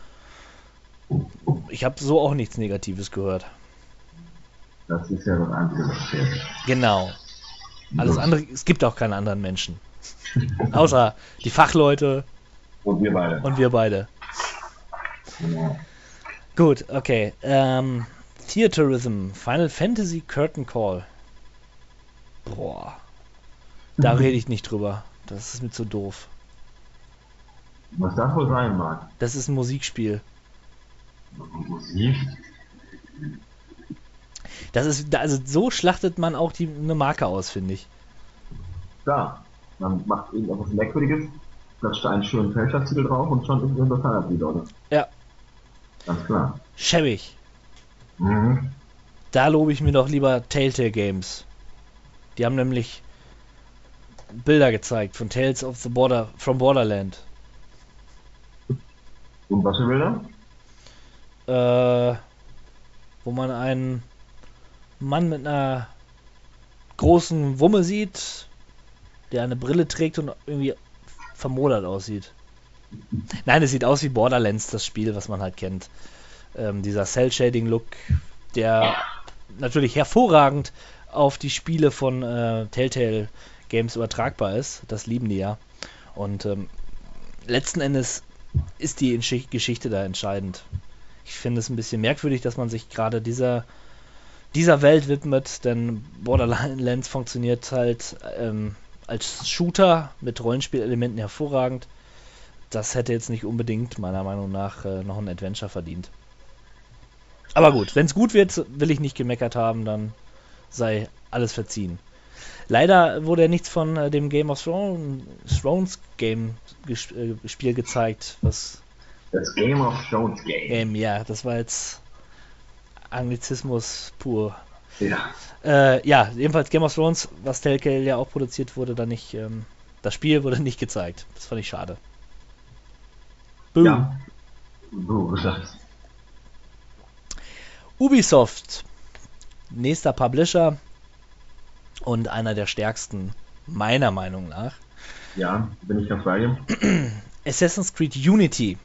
ich habe so auch nichts Negatives gehört. Das ist ja das Einzige, was zählt. Genau. Alles andere, es gibt auch keine anderen Menschen. Außer die Fachleute Und wir beide. und wir beide. Genau. Gut, okay. Ähm, Theaterism, Final Fantasy Curtain Call. Boah. Da rede ich nicht drüber. Das ist mir zu doof. Was das wohl sein mag. Das ist ein Musikspiel. Musik? Das ist, also so schlachtet man auch die, eine Marke aus, finde ich. Klar. Man macht irgendetwas Merkwürdiges, klatscht da einen schönen Fälschertitel drauf und schon ist es interessant, die Leute. Ja. Ganz klar. Schäbig. Mhm. Da lobe ich mir doch lieber Telltale Games. Die haben nämlich Bilder gezeigt von Tales of the Border from Borderland. Und was für Bilder? Äh, wo man einen Mann mit einer großen Wumme sieht, der eine Brille trägt und irgendwie vermodert aussieht. Nein, es sieht aus wie Borderlands, das Spiel, was man halt kennt. Ähm, dieser Cell-Shading-Look, der natürlich hervorragend auf die Spiele von äh, Telltale Games übertragbar ist. Das lieben die ja. Und ähm, letzten Endes ist die Insch- Geschichte da entscheidend. Ich finde es ein bisschen merkwürdig, dass man sich gerade dieser dieser Welt widmet, denn Borderlands funktioniert halt ähm, als Shooter mit Rollenspielelementen hervorragend. Das hätte jetzt nicht unbedingt, meiner Meinung nach, äh, noch ein Adventure verdient. Aber gut, wenn es gut wird, will ich nicht gemeckert haben, dann sei alles verziehen. Leider wurde ja nichts von äh, dem Game of Thrones, Thrones Game ges- äh, Spiel gezeigt, was Das Game of Thrones Game. Game, ja, das war jetzt Anglizismus pur. Ja. Äh, ja, jedenfalls Game of Thrones, was Telltale ja auch produziert wurde, dann nicht, ähm, das Spiel wurde nicht gezeigt. Das fand ich schade. Boom. Ja. Du sagst. Ubisoft, nächster Publisher und einer der stärksten, meiner Meinung nach. Ja, bin ich ganz bei dir. Assassin's Creed Unity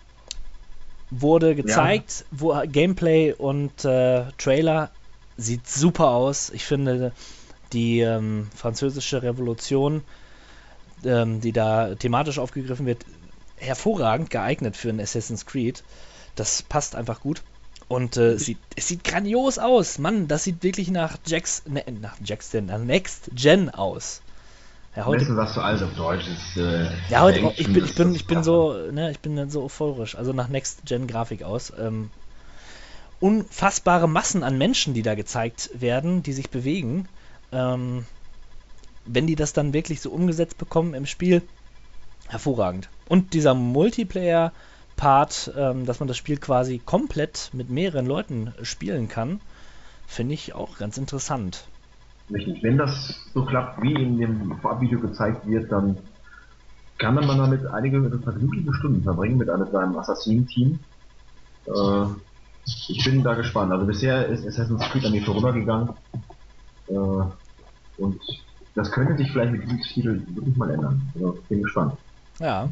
wurde gezeigt, ja. wo Gameplay und äh, Trailer sieht super aus. Ich finde die ähm, französische Revolution, ähm, die da thematisch aufgegriffen wird, hervorragend geeignet für ein Assassin's Creed. Das passt einfach gut. Und äh, es, sieht, es sieht grandios aus. Mann, das sieht wirklich nach Jax, ne, nach Jax, nach Next Gen aus. Ja, heute, Wissen, was du alles auf Deutsch ist. Äh, ja, heute, ich bin, ich bin, ich bin so, ne, ich bin so euphorisch. Also nach Next Gen Grafik aus. Ähm, unfassbare Massen an Menschen, die da gezeigt werden, die sich bewegen. Ähm, wenn die das dann wirklich so umgesetzt bekommen im Spiel, hervorragend. Und dieser Multiplayer-Part, ähm, dass man das Spiel quasi komplett mit mehreren Leuten spielen kann, finde ich auch ganz interessant. Richtig. Wenn das so klappt, wie in dem Vorabvideo gezeigt wird, dann kann man damit einige vergnügliche Stunden verbringen mit einem seinem Assassin-Team. Äh, ich bin da gespannt. Also bisher ist Assassin's Creed an mir vorübergegangen. Äh, und das könnte sich vielleicht mit diesem Titel wirklich mal ändern. Also bin gespannt. Ja.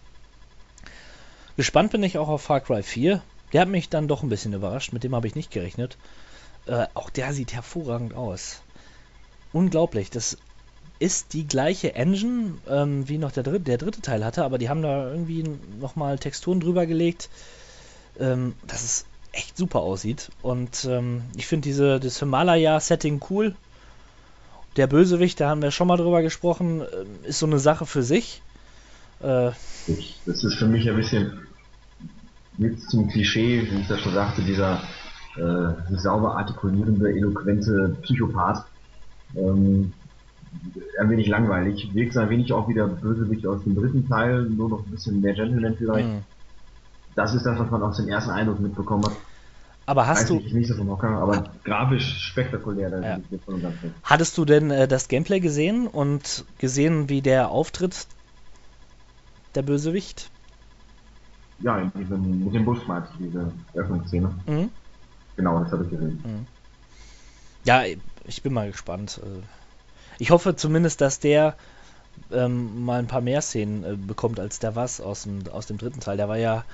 Gespannt bin ich auch auf Far Cry vier. Der hat mich dann doch ein bisschen überrascht. Mit dem habe ich nicht gerechnet. Äh, auch der sieht hervorragend aus. Unglaublich. Das ist die gleiche Engine, ähm, wie noch der dritte, der dritte Teil hatte, aber die haben da irgendwie nochmal Texturen drüber gelegt, ähm, dass es echt super aussieht. Und ähm, ich finde diese das Himalaya-Setting cool. Der Bösewicht, da haben wir schon mal drüber gesprochen, äh, ist so eine Sache für sich. Äh, das ist für mich ein bisschen mit zum Klischee, wie ich das schon sagte, dieser äh, sauber artikulierende, eloquente Psychopath. Ähm, ein wenig langweilig, wirkt ein wenig auch wieder Bösewicht aus dem dritten Teil, nur noch ein bisschen mehr Gentleman vielleicht. Mhm. Das ist das, was man aus dem ersten Eindruck mitbekommen hat. Aber hast du... Ich nicht so vom Hocker, aber ha grafisch spektakulär. Da ja. ist von ganz Hattest du denn äh, das Gameplay gesehen und gesehen, wie der auftritt, der Bösewicht? Ja, in diesem, mit dem Bus meinst du, diese Eröffnungsszene. Mhm. Genau, das habe ich gesehen. Mhm. Ja, ich bin mal gespannt. Ich hoffe zumindest, dass der ähm, mal ein paar mehr Szenen äh, bekommt als der was aus dem, aus dem dritten Teil. Der war ja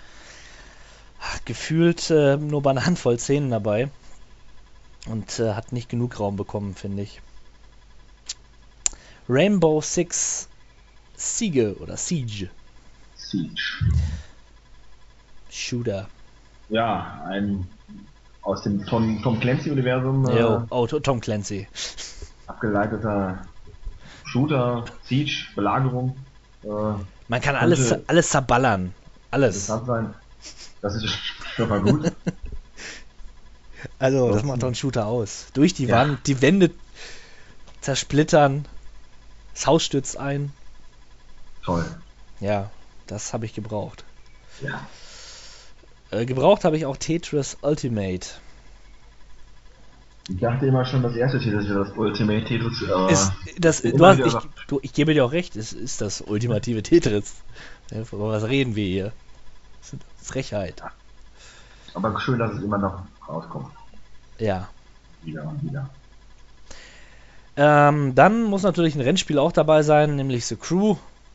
gefühlt äh, nur bei einer Handvoll Szenen dabei und äh, hat nicht genug Raum bekommen, finde ich. Rainbow Six Siege oder Siege. Siege. Shooter. Ja, ein aus dem Tom, Tom Clancy-Universum. Äh, oh, Tom Clancy. abgeleiteter Shooter, Siege, Belagerung. Äh, Man kann alles, alles zerballern. Alles. Interessant sein. Das ist schon mal gut. Also, das macht doch einen Shooter aus. Durch die Ja. Wand, die Wände zersplittern, das Haus stürzt ein. Toll. Ja, das habe ich gebraucht. Ja. Äh, gebraucht habe ich auch Tetris Ultimate. Ich dachte immer schon, das erste Titel wäre das Ultimate Tetris. Äh, Ist das, immer du hast, wieder ich, über- du, ich gebe dir auch recht, es ist das ultimative Tetris. Ja, von was reden wir hier? Das ist Frechheit. aber schön, dass es immer noch rauskommt. Ja. Wieder und wieder. Ähm, dann muss natürlich ein Rennspiel auch dabei sein, nämlich The Crew.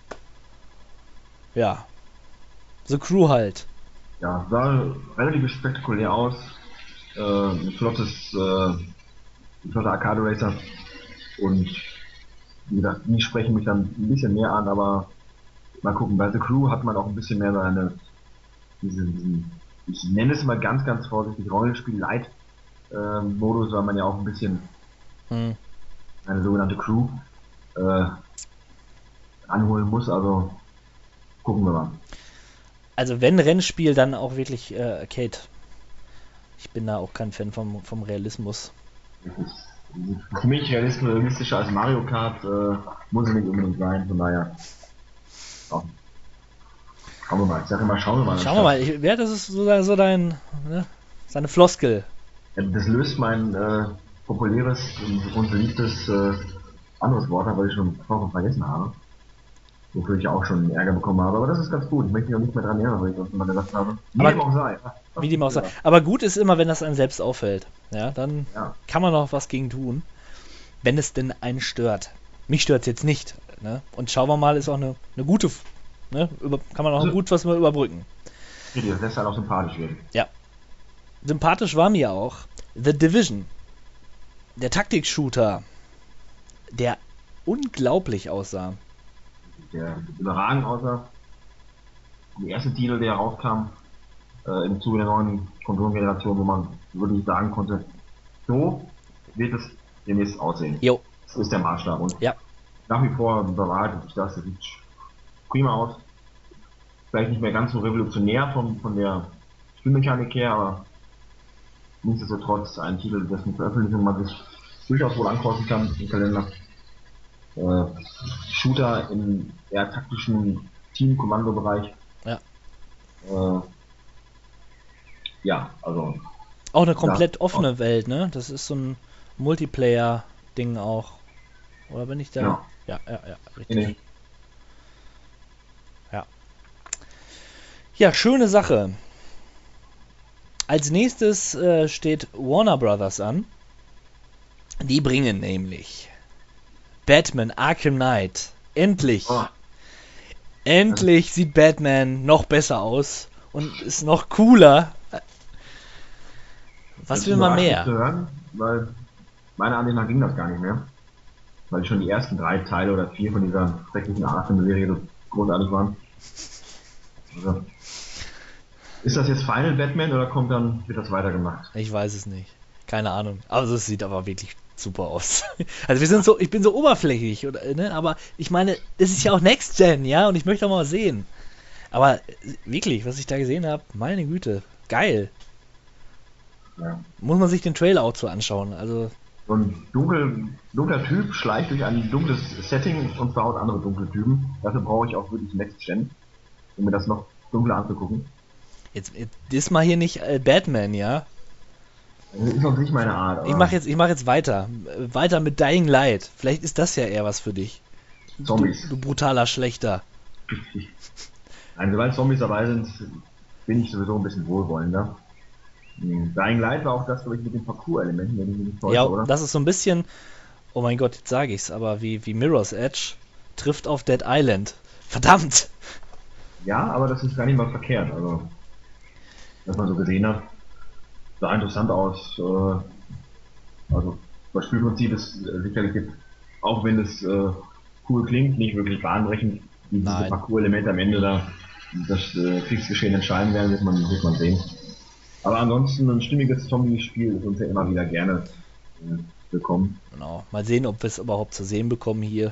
Ja. The Crew halt. Ja, sah relativ spektakulär aus. Äh, ein flottes, äh, ein flotter Arcade Racer. Und wie gesagt, die sprechen mich dann ein bisschen mehr an, aber mal gucken. Bei The Crew hat man auch ein bisschen mehr seine, diesen, diesen, ich nenne es mal ganz, ganz vorsichtig, Rollenspiel-Light-Modus, weil man ja auch ein bisschen Hm. eine sogenannte Crew äh, anholen muss. Also gucken wir mal. Also wenn Rennspiel, dann auch wirklich äh, Arcade. Ich bin da auch kein Fan vom, vom Realismus. Für mich realistischer als Mario Kart äh, muss es nicht unbedingt sein, von daher. Ja. Schauen wir mal, ich sage immer, schauen wir mal. Schauen wir mal, ich, ja, das ist so, so dein, ne, seine Floskel. Ja, das löst mein äh, populäres und, und beliebtes äh, anderes Wort, weil ich schon vollkommen vergessen habe. Wofür ich auch schon Ärger bekommen habe, aber das ist ganz gut. Ich möchte mich auch nicht mehr dran erinnern, weil ich das mal gesagt habe. Wie Aber- dem auch sei. Wie dem auch sei. Aber gut ist immer, wenn das einem selbst auffällt. Ja, dann Ja. kann man noch was gegen tun. Wenn es denn einen stört. Mich stört es jetzt nicht. Ne? Und schauen wir mal, ist auch eine, eine gute. Ne? Über, kann man auch Also- gut was mal überbrücken. Ja, das lässt halt auch sympathisch werden. Sympathisch war mir auch The Division. Der Taktik-Shooter. Der unglaublich aussah. Der überragend aussah. Der erste Titel, der rauskam, äh, im Zuge der neuen Konsolengeneration, wo man wirklich sagen konnte, so wird es demnächst aussehen. Jo. Das ist der Maßstab. Und Ja. nach wie vor bewahrheitet sich das. Das sieht prima aus. Vielleicht nicht mehr ganz so revolutionär von, von der Spielmechanik her, aber nichtsdestotrotz ein Titel, dessen Veröffentlichung man sich durchaus wohl ankreuzen kann im Kalender. Äh, Shooter im eher taktischen Team-Kommandobereich. Ja. Äh, ja, also Auch eine komplett Ja. offene Welt, ne? Das ist so ein Multiplayer-Ding auch. Oder bin ich da? Ja. Ja, ja, ja, richtig. nee, Ja, schöne Sache. Als nächstes äh, steht Warner Brothers an. Die bringen nämlich Batman Arkham Knight. Endlich. Oh. Endlich sieht Batman noch besser aus und ist noch cooler. Was das will ist man überraschend mehr? Zu hören, weil meiner Ansicht nach ging das gar nicht mehr. Weil schon die ersten drei Teile oder vier von dieser schrecklichen Arkham-Serie so großartig waren. Also, ist das jetzt Final Batman oder kommt dann, wird das weitergemacht? Ich weiß es nicht. Keine Ahnung. Also es sieht aber wirklich super aus. Also wir sind so, ich bin so oberflächlich, oder, ne? Aber ich meine, das ist ja auch Next Gen, ja, und ich möchte auch mal was sehen. Aber wirklich, was ich da gesehen habe, meine Güte, geil. Ja. Muss man sich den Trailer auch zu anschauen. Also So ein dunkel, dunkler Typ schleicht durch ein dunkles Setting und verhaut andere dunkle Typen. Dafür brauche ich auch wirklich Next Gen, um mir das noch dunkler anzugucken. jetzt, jetzt ist mal hier nicht äh, Batman, ja. Das ist noch nicht meine Art. aber Ich mache jetzt, ich mach jetzt weiter, Äh, weiter mit Dying Light. Vielleicht ist das ja eher was für dich. Zombies. Du, du brutaler Schlechter. Nein, sobald Zombies dabei sind, bin ich sowieso ein bisschen wohlwollender. Hm, Dying Light war auch das, glaube ich, mit den Parcours-Elementen, wenn ich mich nicht täusche, Ja, oder? das ist so ein bisschen, oh mein Gott, jetzt sage ich's, aber wie, wie Mirror's Edge trifft auf Dead Island. Verdammt! Ja, aber das ist gar nicht mal verkehrt. Also, was man so gesehen hat, sah interessant aus. Äh, also, das Spielprinzip ist äh, sicherlich jetzt, auch wenn es äh, cool klingt, nicht wirklich bahnbrechend. Wie diese Nein. Parcours-Elemente am Ende da das äh, Kriegsgeschehen entscheiden werden, wird man, wird man sehen. Aber ansonsten ein stimmiges Zombie-Spiel ist uns ja immer wieder gerne äh, bekommen. Genau. Mal sehen, ob wir es überhaupt zu sehen bekommen hier.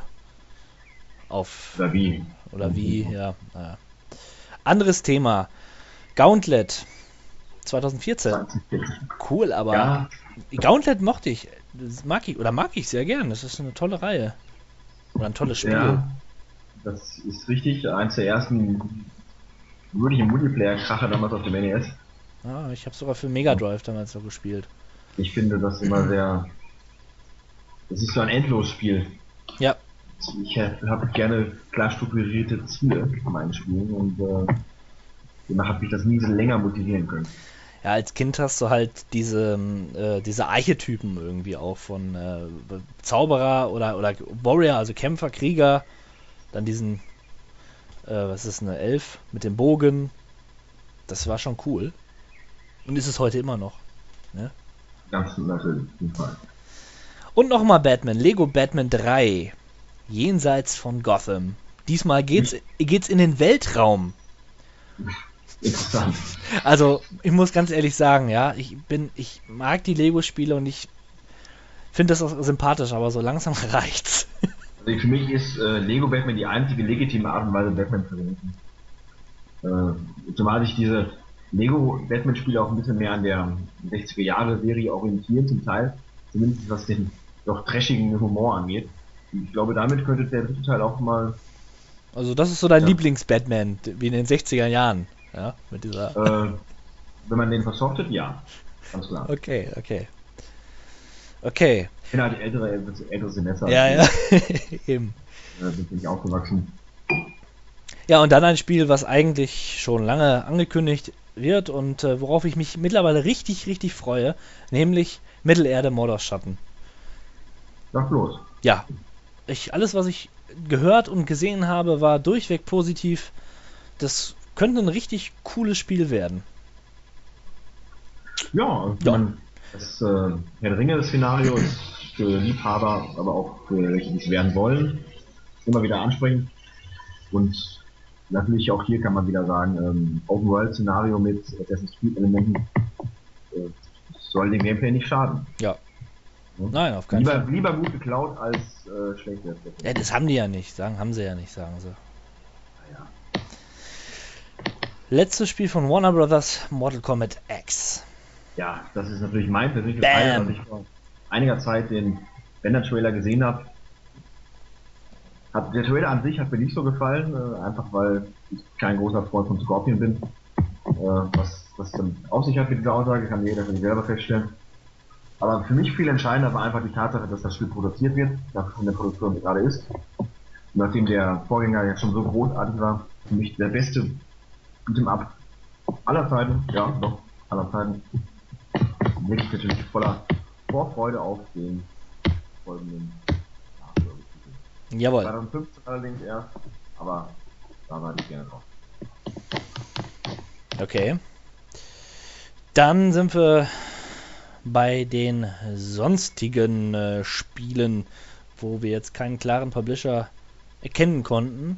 Auf. Oder wie. Oder wie, ja. Naja. Anderes Thema. Gauntlet. zwanzig vierzehn. Cool, aber Ja, Gauntlet mochte ich. Das mag ich, oder mag ich sehr gern. Das ist eine tolle Reihe. Oder ein tolles Spiel. ja, das ist richtig. Eins der ersten wirklichen Multiplayer-Kracher damals auf dem N E S. Ah, ich habe sogar für Mega Drive damals so gespielt. Ich finde das immer sehr. Das ist so ein Endlosspiel. Ja. Ich habe gerne klar strukturierte Ziele in meinen Spielen und äh, demnach hat mich das nie so länger motivieren können. Ja, als Kind hast du halt diese, äh, diese Archetypen irgendwie auch von äh, Zauberer oder, oder Warrior, also Kämpfer, Krieger, dann diesen, äh, was ist eine Elf mit dem Bogen. Das war schon cool. Und ist es heute immer noch. Ne? Ganz natürlich, auf jeden Fall. Und nochmal Batman, Lego Batman drei. Jenseits von Gotham. Diesmal geht's, geht's in den Weltraum. Interessant. Also, ich muss ganz ehrlich sagen, ja, ich bin, ich mag die Lego-Spiele und ich finde das auch sympathisch, aber so langsam reicht's. Also für mich ist äh, Lego Batman die einzige legitime Art und Weise, Batman zu verwenden. Äh, zumal sich diese Lego Batman Spiele auch ein bisschen mehr an der sechziger Jahre Serie orientieren, zum Teil, zumindest was den doch trashigen Humor angeht. Ich glaube, damit könnte der dritte Teil auch mal. Also das ist so dein Ja. Lieblings-Batman, wie in den sechziger Jahren, ja, mit dieser. Äh, wenn man den versoftet, ja, ganz klar. Okay, okay. Okay. Ich bin halt ältere, ältere, ältere Semester. Ja, ja, eben. Äh, bin ich aufgewachsen. Ja, und dann ein Spiel, was eigentlich schon lange angekündigt wird und äh, worauf ich mich mittlerweile richtig, richtig freue, nämlich Mittelerde Mordorschatten. Sag bloß. Ja, ich, alles, was ich gehört und gesehen habe, war durchweg positiv. Das könnte ein richtig cooles Spiel werden. Ja, ich Ja. meine, das äh, Herr der Ringe-Szenario ist für Liebhaber, aber auch für welche, die es werden wollen, immer wieder ansprechend. Und natürlich auch hier kann man wieder sagen, ähm, Open-World-Szenario mit Assassin's Creed-Elementen äh, soll dem Gameplay nicht schaden. Ja. Nein, auf keinen Lieber, Fall. lieber gut geklaut als äh, schlecht. Ja, das haben die ja nicht, sagen, haben sie ja nicht, sagen sie. Ja. Letztes Spiel von Warner Brothers, Mortal Kombat X. Ja, das ist natürlich mein persönliches Bam. Teil, als ich vor einiger Zeit den Bender-Trailer gesehen habe. Hat, der Trailer an sich hat mir nicht so gefallen, äh, einfach weil ich kein großer Freund von Scorpion bin. Äh, was das dann auf sich hat mit dieser Aussage, kann jeder für sich selber feststellen. Aber für mich viel entscheidender war einfach die Tatsache, dass das Spiel produziert wird, dass es in der Produktion gerade ist. Und nachdem der Vorgänger ja schon so großartig war, für mich der beste Beat'em Up aller Zeiten, ja, doch, aller Zeiten. Wirklich natürlich voller Vorfreude auf den folgenden Nachfolgetitel. Jawohl. zweitausendfünfzehn allerdings erst, aber da war ich gerne drauf. Okay. Dann sind wir bei den sonstigen äh, Spielen, wo wir jetzt keinen klaren Publisher erkennen konnten.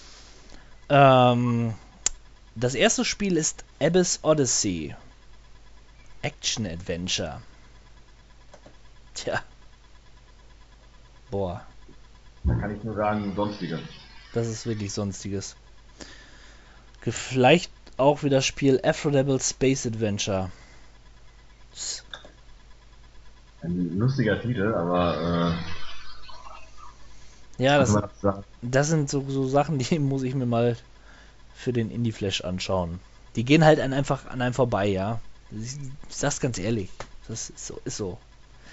Ähm, das erste Spiel ist Abyss Odyssey. Action Adventure. Tja. Boah, Da kann ich nur sagen, sonstige. das ist wirklich sonstiges. Ge- Vielleicht auch wie das Spiel Aphrodite Space Adventure. Ein lustiger Titel, aber Ja, äh, das, was soll man dazu sagen? das sind so, so Sachen, die muss ich mir mal für den Indie Flash anschauen. Die gehen halt an, einfach an einem vorbei, ja. Ich sag's ganz ehrlich. Das ist so. Ist so.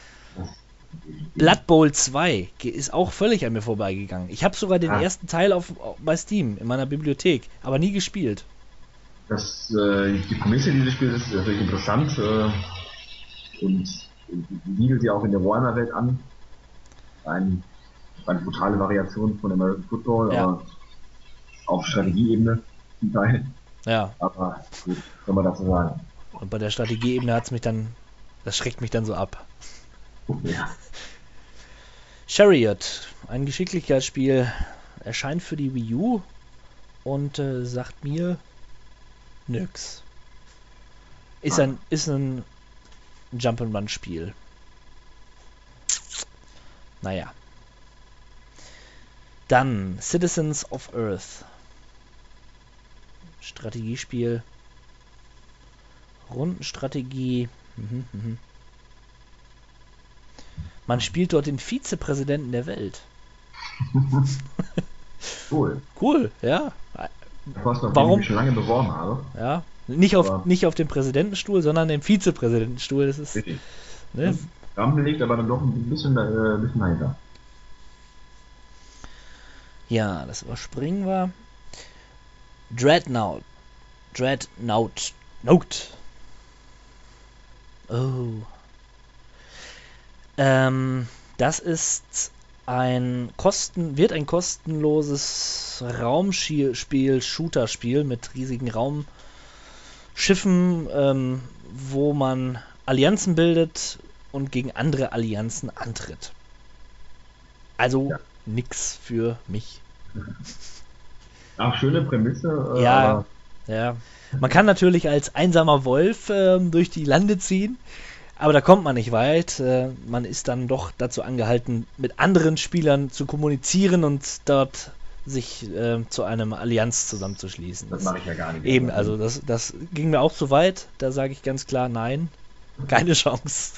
Blood Bowl zwei ge- ist auch völlig an mir vorbeigegangen. Ich habe sogar den Ah. ersten Teil auf, auf bei Steam in meiner Bibliothek, aber nie gespielt. Das, äh, die Prämisse dieses Spiels ist natürlich interessant äh, und siedelt sie auch in der Warhammer-Welt an. Ein, eine brutale Variation von American Football, Ja. aber auf Strategieebene zum Teil. Ja, Aber gut, kann man dazu sagen. und bei der Strategieebene hat's mich dann, das schreckt mich dann so ab. Ja. Chariot, ein Geschicklichkeitsspiel, erscheint für die Wii U und äh, sagt mir nix. Ist Ah. ein ist ein Jump'n'Run-Spiel. naja. Dann Citizens of Earth. Strategiespiel. Rundenstrategie. Mhm, mhm. Man spielt dort den Vizepräsidenten der Welt. Cool. Cool, ja. Fast auf Warum? den ich mich schon lange beworben habe. Ja. Nicht auf, Aber- nicht auf dem Präsidentenstuhl, sondern dem Vizepräsidentenstuhl. Das ist. Richtig. Ne? Rahmen liegt aber dann doch ein bisschen, äh, ein bisschen dahinter. Ja, das überspringen wir. Dreadnought. Dreadnought. Note. Oh. Ähm, das ist ein kosten, wird ein kostenloses Raumspiel, Shooter-Spiel mit riesigen Raumschiffen, ähm, wo man Allianzen bildet und gegen andere Allianzen antritt. Also Ja. nix für mich. Ach, schöne Prämisse. Äh, Ja, aber ja. Man kann natürlich als einsamer Wolf ähm, durch die Lande ziehen, aber da kommt man nicht weit. Äh, man ist dann doch dazu angehalten, mit anderen Spielern zu kommunizieren und dort sich äh, zu einem Allianz zusammenzuschließen. das mache ich ja gar nicht. Eben, also das, das ging mir auch zu weit. Da sage ich ganz klar nein. Keine Chance.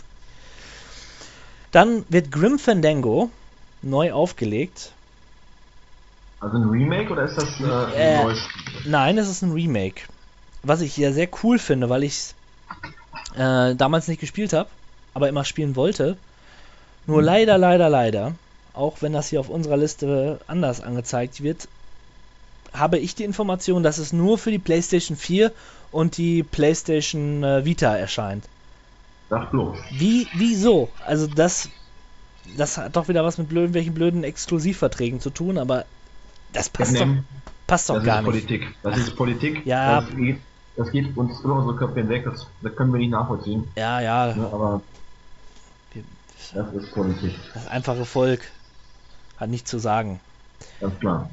Dann wird Grim Fandango neu aufgelegt. Also ein Remake oder ist das äh, ein Äh, neues? Nein, es ist ein Remake. Was ich ja sehr cool finde, weil ich es äh, damals nicht gespielt habe, aber immer spielen wollte. Nur leider, leider, leider, auch wenn das hier auf unserer Liste anders angezeigt wird, habe ich die Information, dass es nur für die PlayStation vier und die PlayStation äh, Vita erscheint. Sag bloß. Wie, wieso? Also das, das hat doch wieder was mit blöden, welchen blöden Exklusivverträgen zu tun, aber das passt doch, Nehmen, passt doch das gar ist nicht. Politik. Das ist Politik. Ja. Das geht, das geht uns über unsere Köpfe hinweg. Das, das können wir nicht nachvollziehen. Ja, ja, Ne, aber Wir- das ist Politik. das einfache Volk hat nichts zu sagen. Ganz klar.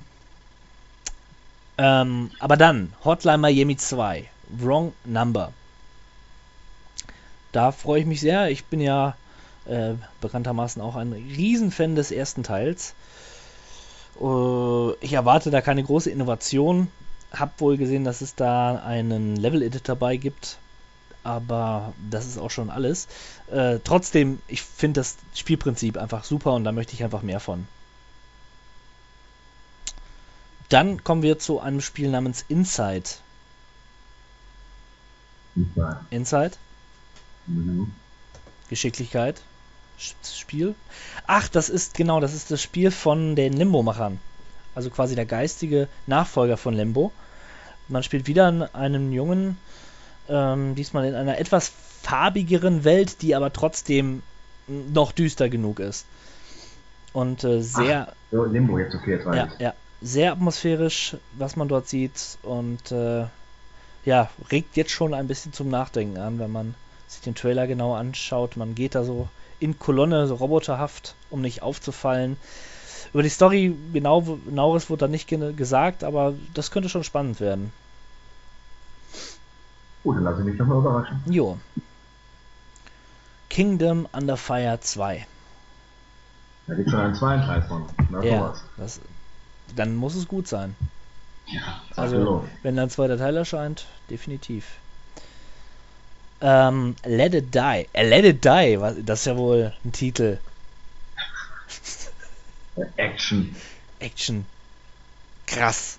Ähm, aber dann, Hotline Miami zwei, Wrong Number. Da freue ich mich sehr. Ich bin ja äh, bekanntermaßen auch ein Riesenfan des ersten Teils. Äh, ich erwarte da keine große Innovation. Hab wohl gesehen, dass es da einen Level-Editor dabei gibt. Aber das ist auch schon alles. Äh, trotzdem, ich finde das Spielprinzip einfach super und da möchte ich einfach mehr von. Dann kommen wir zu einem Spiel namens Inside. Nicht sein. Inside? Mhm. Geschicklichkeit? Sch- Spiel? Ach, das ist, genau, das ist das Spiel von den Limbo-Machern. Also quasi der geistige Nachfolger von Limbo. Man spielt wieder einen Jungen, ähm, diesmal in einer etwas farbigeren Welt, die aber trotzdem noch düster genug ist. Und äh, sehr, So, Limbo jetzt, okay, jetzt weiß ja, ich. ja, sehr atmosphärisch, was man dort sieht. Und äh, ja, regt jetzt schon ein bisschen zum Nachdenken an, wenn man sich den Trailer genau anschaut. Man geht da so in Kolonne, so roboterhaft, um nicht aufzufallen. Über die Story genau, genaueres wurde da nicht ge gesagt, aber das könnte schon spannend werden. Gut, dann lasse ich mich nochmal überraschen. Jo. Kingdom Under Fire zwei. Da gibt es schon einen zweiten Teil von. Na, Ja, sowas. das, dann muss es gut sein. Ja, Also, also, wenn dann ein zweiter Teil erscheint, definitiv. Ähm, Let It Die. Äh, Let It Die, was, das ist ja wohl ein Titel. Action. Action. Krass.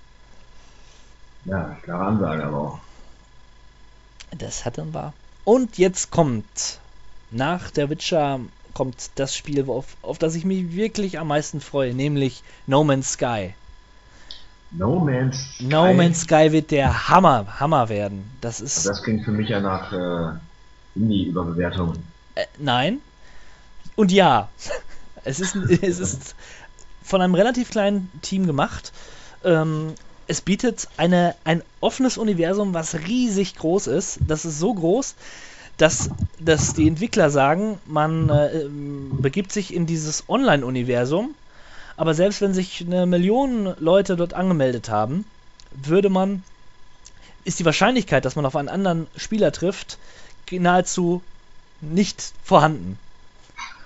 Ja, klare Ansage aber auch. Das hatten wir. Und jetzt kommt, nach der Witcher, kommt das Spiel, auf, auf das ich mich wirklich am meisten freue, nämlich No Man's Sky. No Man's Sky. No Man's Sky wird der Hammer, Hammer werden. Das ist, Das klingt für mich ja nach äh, Indie-Überbewertung. äh, nein. Und ja. Es ist, es ist von einem relativ kleinen Team gemacht. Ähm, es bietet eine, ein offenes Universum, was riesig groß ist. Das ist so groß, dass, dass die Entwickler sagen, man äh, begibt sich in dieses Online-Universum, aber selbst wenn sich eine Million Leute dort angemeldet haben, würde man, ist die Wahrscheinlichkeit, dass man auf einen anderen Spieler trifft, nahezu nicht vorhanden.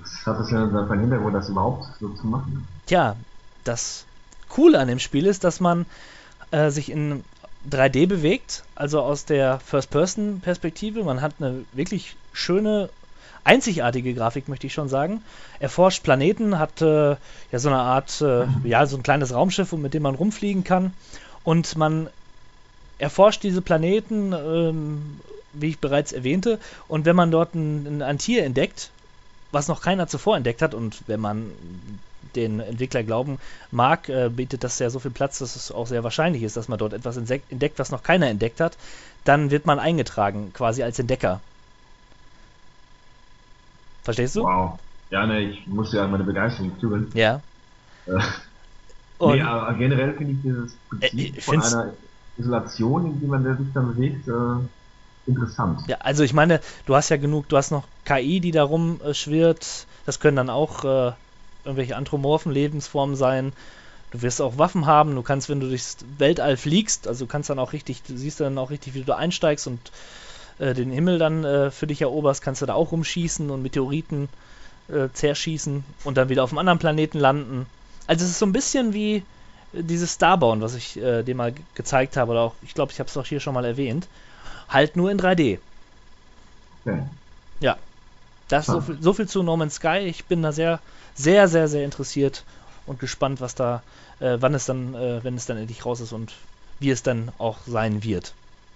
Was hat das denn für einen Hintergrund, das überhaupt so zu machen? Tja, das Coole an dem Spiel ist, dass man äh, sich in drei D bewegt, also aus der First-Person-Perspektive. Man hat eine wirklich schöne, einzigartige Grafik, möchte ich schon sagen. Erforscht Planeten, hat äh, ja so eine Art, äh, ja, so ein kleines Raumschiff, mit dem man rumfliegen kann. Und man erforscht diese Planeten, ähm, wie ich bereits erwähnte. Und wenn man dort ein, ein Tier entdeckt, was noch keiner zuvor entdeckt hat, und wenn man den Entwickler glauben mag, äh, bietet das ja so viel Platz, dass es auch sehr wahrscheinlich ist, dass man dort etwas entdeckt, was noch keiner entdeckt hat, dann wird man eingetragen, quasi als Entdecker. Verstehst du? Wow. Ja, ne, ich muss ja meine Begeisterung zugeben. Ja. Äh, Und nee, aber generell finde ich dieses Prinzip Äh, ich von find's- einer Isolation, in die man sich dann bewegt, äh, interessant. ja, also ich meine, du hast ja genug, du hast noch K I, die da rumschwirrt, das können dann auch äh, irgendwelche anthropomorphen Lebensformen sein. Du wirst auch Waffen haben, du kannst, wenn du durchs Weltall fliegst, also du kannst dann auch richtig, du siehst dann auch richtig, wie du einsteigst und äh, den Himmel dann äh, für dich eroberst, kannst du da auch rumschießen und Meteoriten äh, zerschießen und dann wieder auf einem anderen Planeten landen. Also es ist so ein bisschen wie äh, dieses Starbound, was ich äh, dir mal ge- gezeigt habe, oder auch, ich glaube, ich habe es auch hier schon mal erwähnt, halt nur in drei D. Okay. Ja, das so viel, so viel zu No Man's Sky. Ich bin da sehr, sehr, sehr, sehr interessiert und gespannt, was da, äh, wann es dann, äh, wenn es dann endlich raus ist und wie es dann auch sein wird.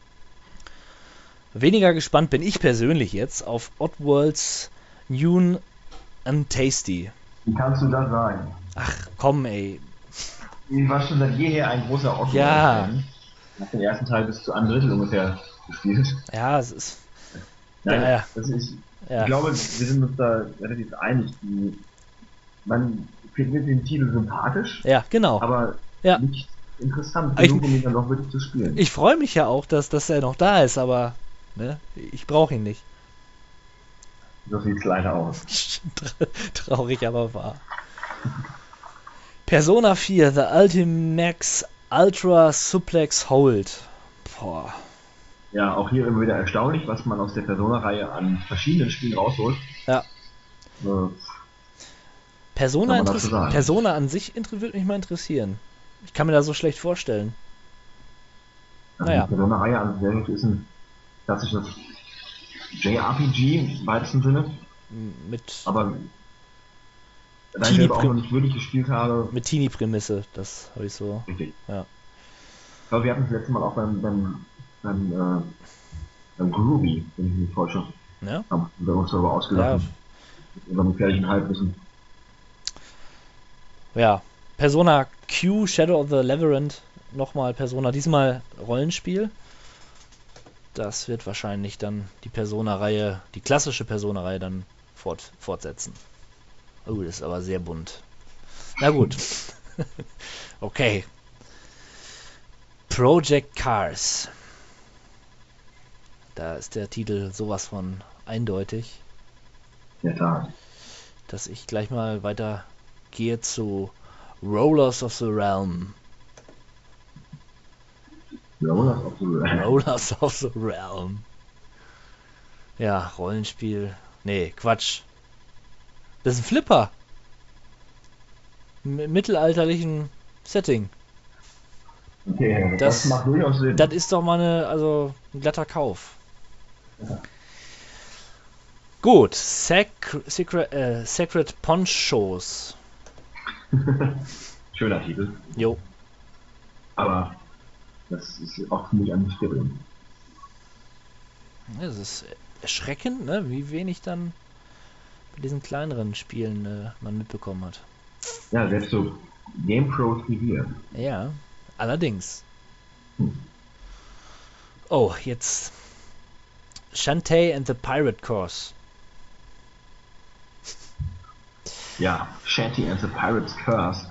Weniger gespannt bin ich persönlich jetzt auf Oddworld's New and Tasty. Wie kannst du das sagen? Ach komm, ey. Ich war schon seit jeher ein großer Otto. Ja. Ich habe den ersten Teil bis zu einem Drittel ungefähr gespielt. Ja, es ist. Nein, Ja, ja. Das ist, Ja. Ich glaube, wir sind uns da relativ einig. Die, man findet den Titel sympathisch, Ja, genau. aber Ja. nicht interessant Ich- genug, um ihn dann auch wirklich zu spielen. Ich freue mich ja auch, dass, dass er noch da ist, aber ne, ich brauche ihn nicht. So sieht es leider aus. Traurig, aber wahr. Persona vier, The Ultimax Ultra Suplex Hold. Boah. Ja, auch hier immer wieder erstaunlich, was man aus der Persona-Reihe an verschiedenen Spielen rausholt. Ja. Äh, Persona, Kann man dazu interess- sagen. Persona an sich inter- würde mich mal interessieren. Ich kann mir das so schlecht vorstellen. Also Naja. die Persona-Reihe an sich ist ein klassisches J R P G im weitesten Sinne, M- Mit, aber da ich Teenie selber auch Prim- noch nicht wirklich gespielt habe, mit Teenie-Prämisse, das habe ich so. richtig. Ja. Aber wir hatten das letzte Mal auch beim, beim, beim, äh, beim Groovy, wenn ich mich täusche, Ja? haben wir uns darüber Ja, ausgelassen. Mit unserem gefährlichen Halbwissen. ja. Persona Q, Shadow of the Labyrinth, nochmal Persona, diesmal Rollenspiel. Das wird wahrscheinlich dann die Persona-Reihe, die klassische Persona-Reihe dann fort, fortsetzen. Oh, das ist aber sehr bunt. Na gut. Okay. Project Cars. Da ist der Titel sowas von eindeutig, Ja, klar. dass ich gleich mal weiter gehe zu Rollers of the Realm. Rollers of the Realm. Rollers of the Realm. Ja, Rollenspiel. Nee, Quatsch. Das ist ein Flipper. Im mittelalterlichen Setting. Okay, das, Das- macht durchaus Sinn. Das ist doch mal eine, also ein glatter Kauf. Gut, Sac Secret, äh, Sacred Ponchos. Schöner Titel, Jo, aber das ist auch für mich ein Mysterium. das ist erschreckend, ne? Wie wenig dann bei diesen kleineren Spielen äh, man mitbekommen hat. Ja, selbst so Game Pros wie wir. Ja, allerdings. Hm. Oh, jetzt Shantae and the Pirate Course. Ja, Shanty and the Pirate's Curse.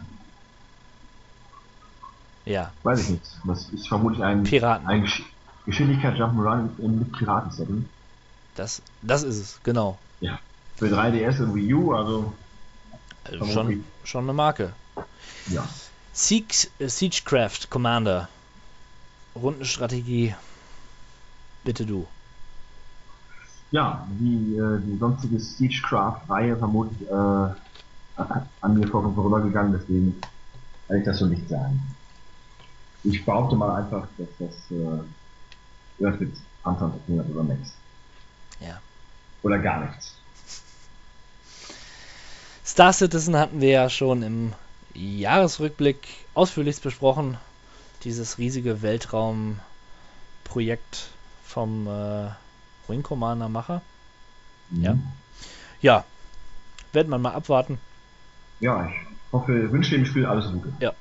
Ja, Weiß ich nicht. Das ist vermutlich ein, Piraten. ein Gesch Geschwindigkeit Jump'n'Run im Piraten-Setting. das, das ist es, genau. Ja. Für drei D S und Wii U, also Also Vermutlich. schon, schon eine Marke. ja. Siege, äh, Siegecraft Commander. Rundenstrategie. Bitte du. ja, wie äh, die sonstige Siegecraft-Reihe vermutlich äh, an mir vor- vorübergegangen, deswegen kann ich das so nicht sagen. Ich behaupte mal einfach, dass das äh, Earth mit Anfang zu tun hat oder nichts. Ja. Oder gar nichts. Star Citizen hatten wir ja schon im Jahresrückblick ausführlichst besprochen. Dieses riesige Weltraumprojekt vom äh, Wing Commander Macher. Mhm. Ja. Ja, wird man mal abwarten. Ja, ich hoffe, wünsche dem Spiel alles Gute. Ja.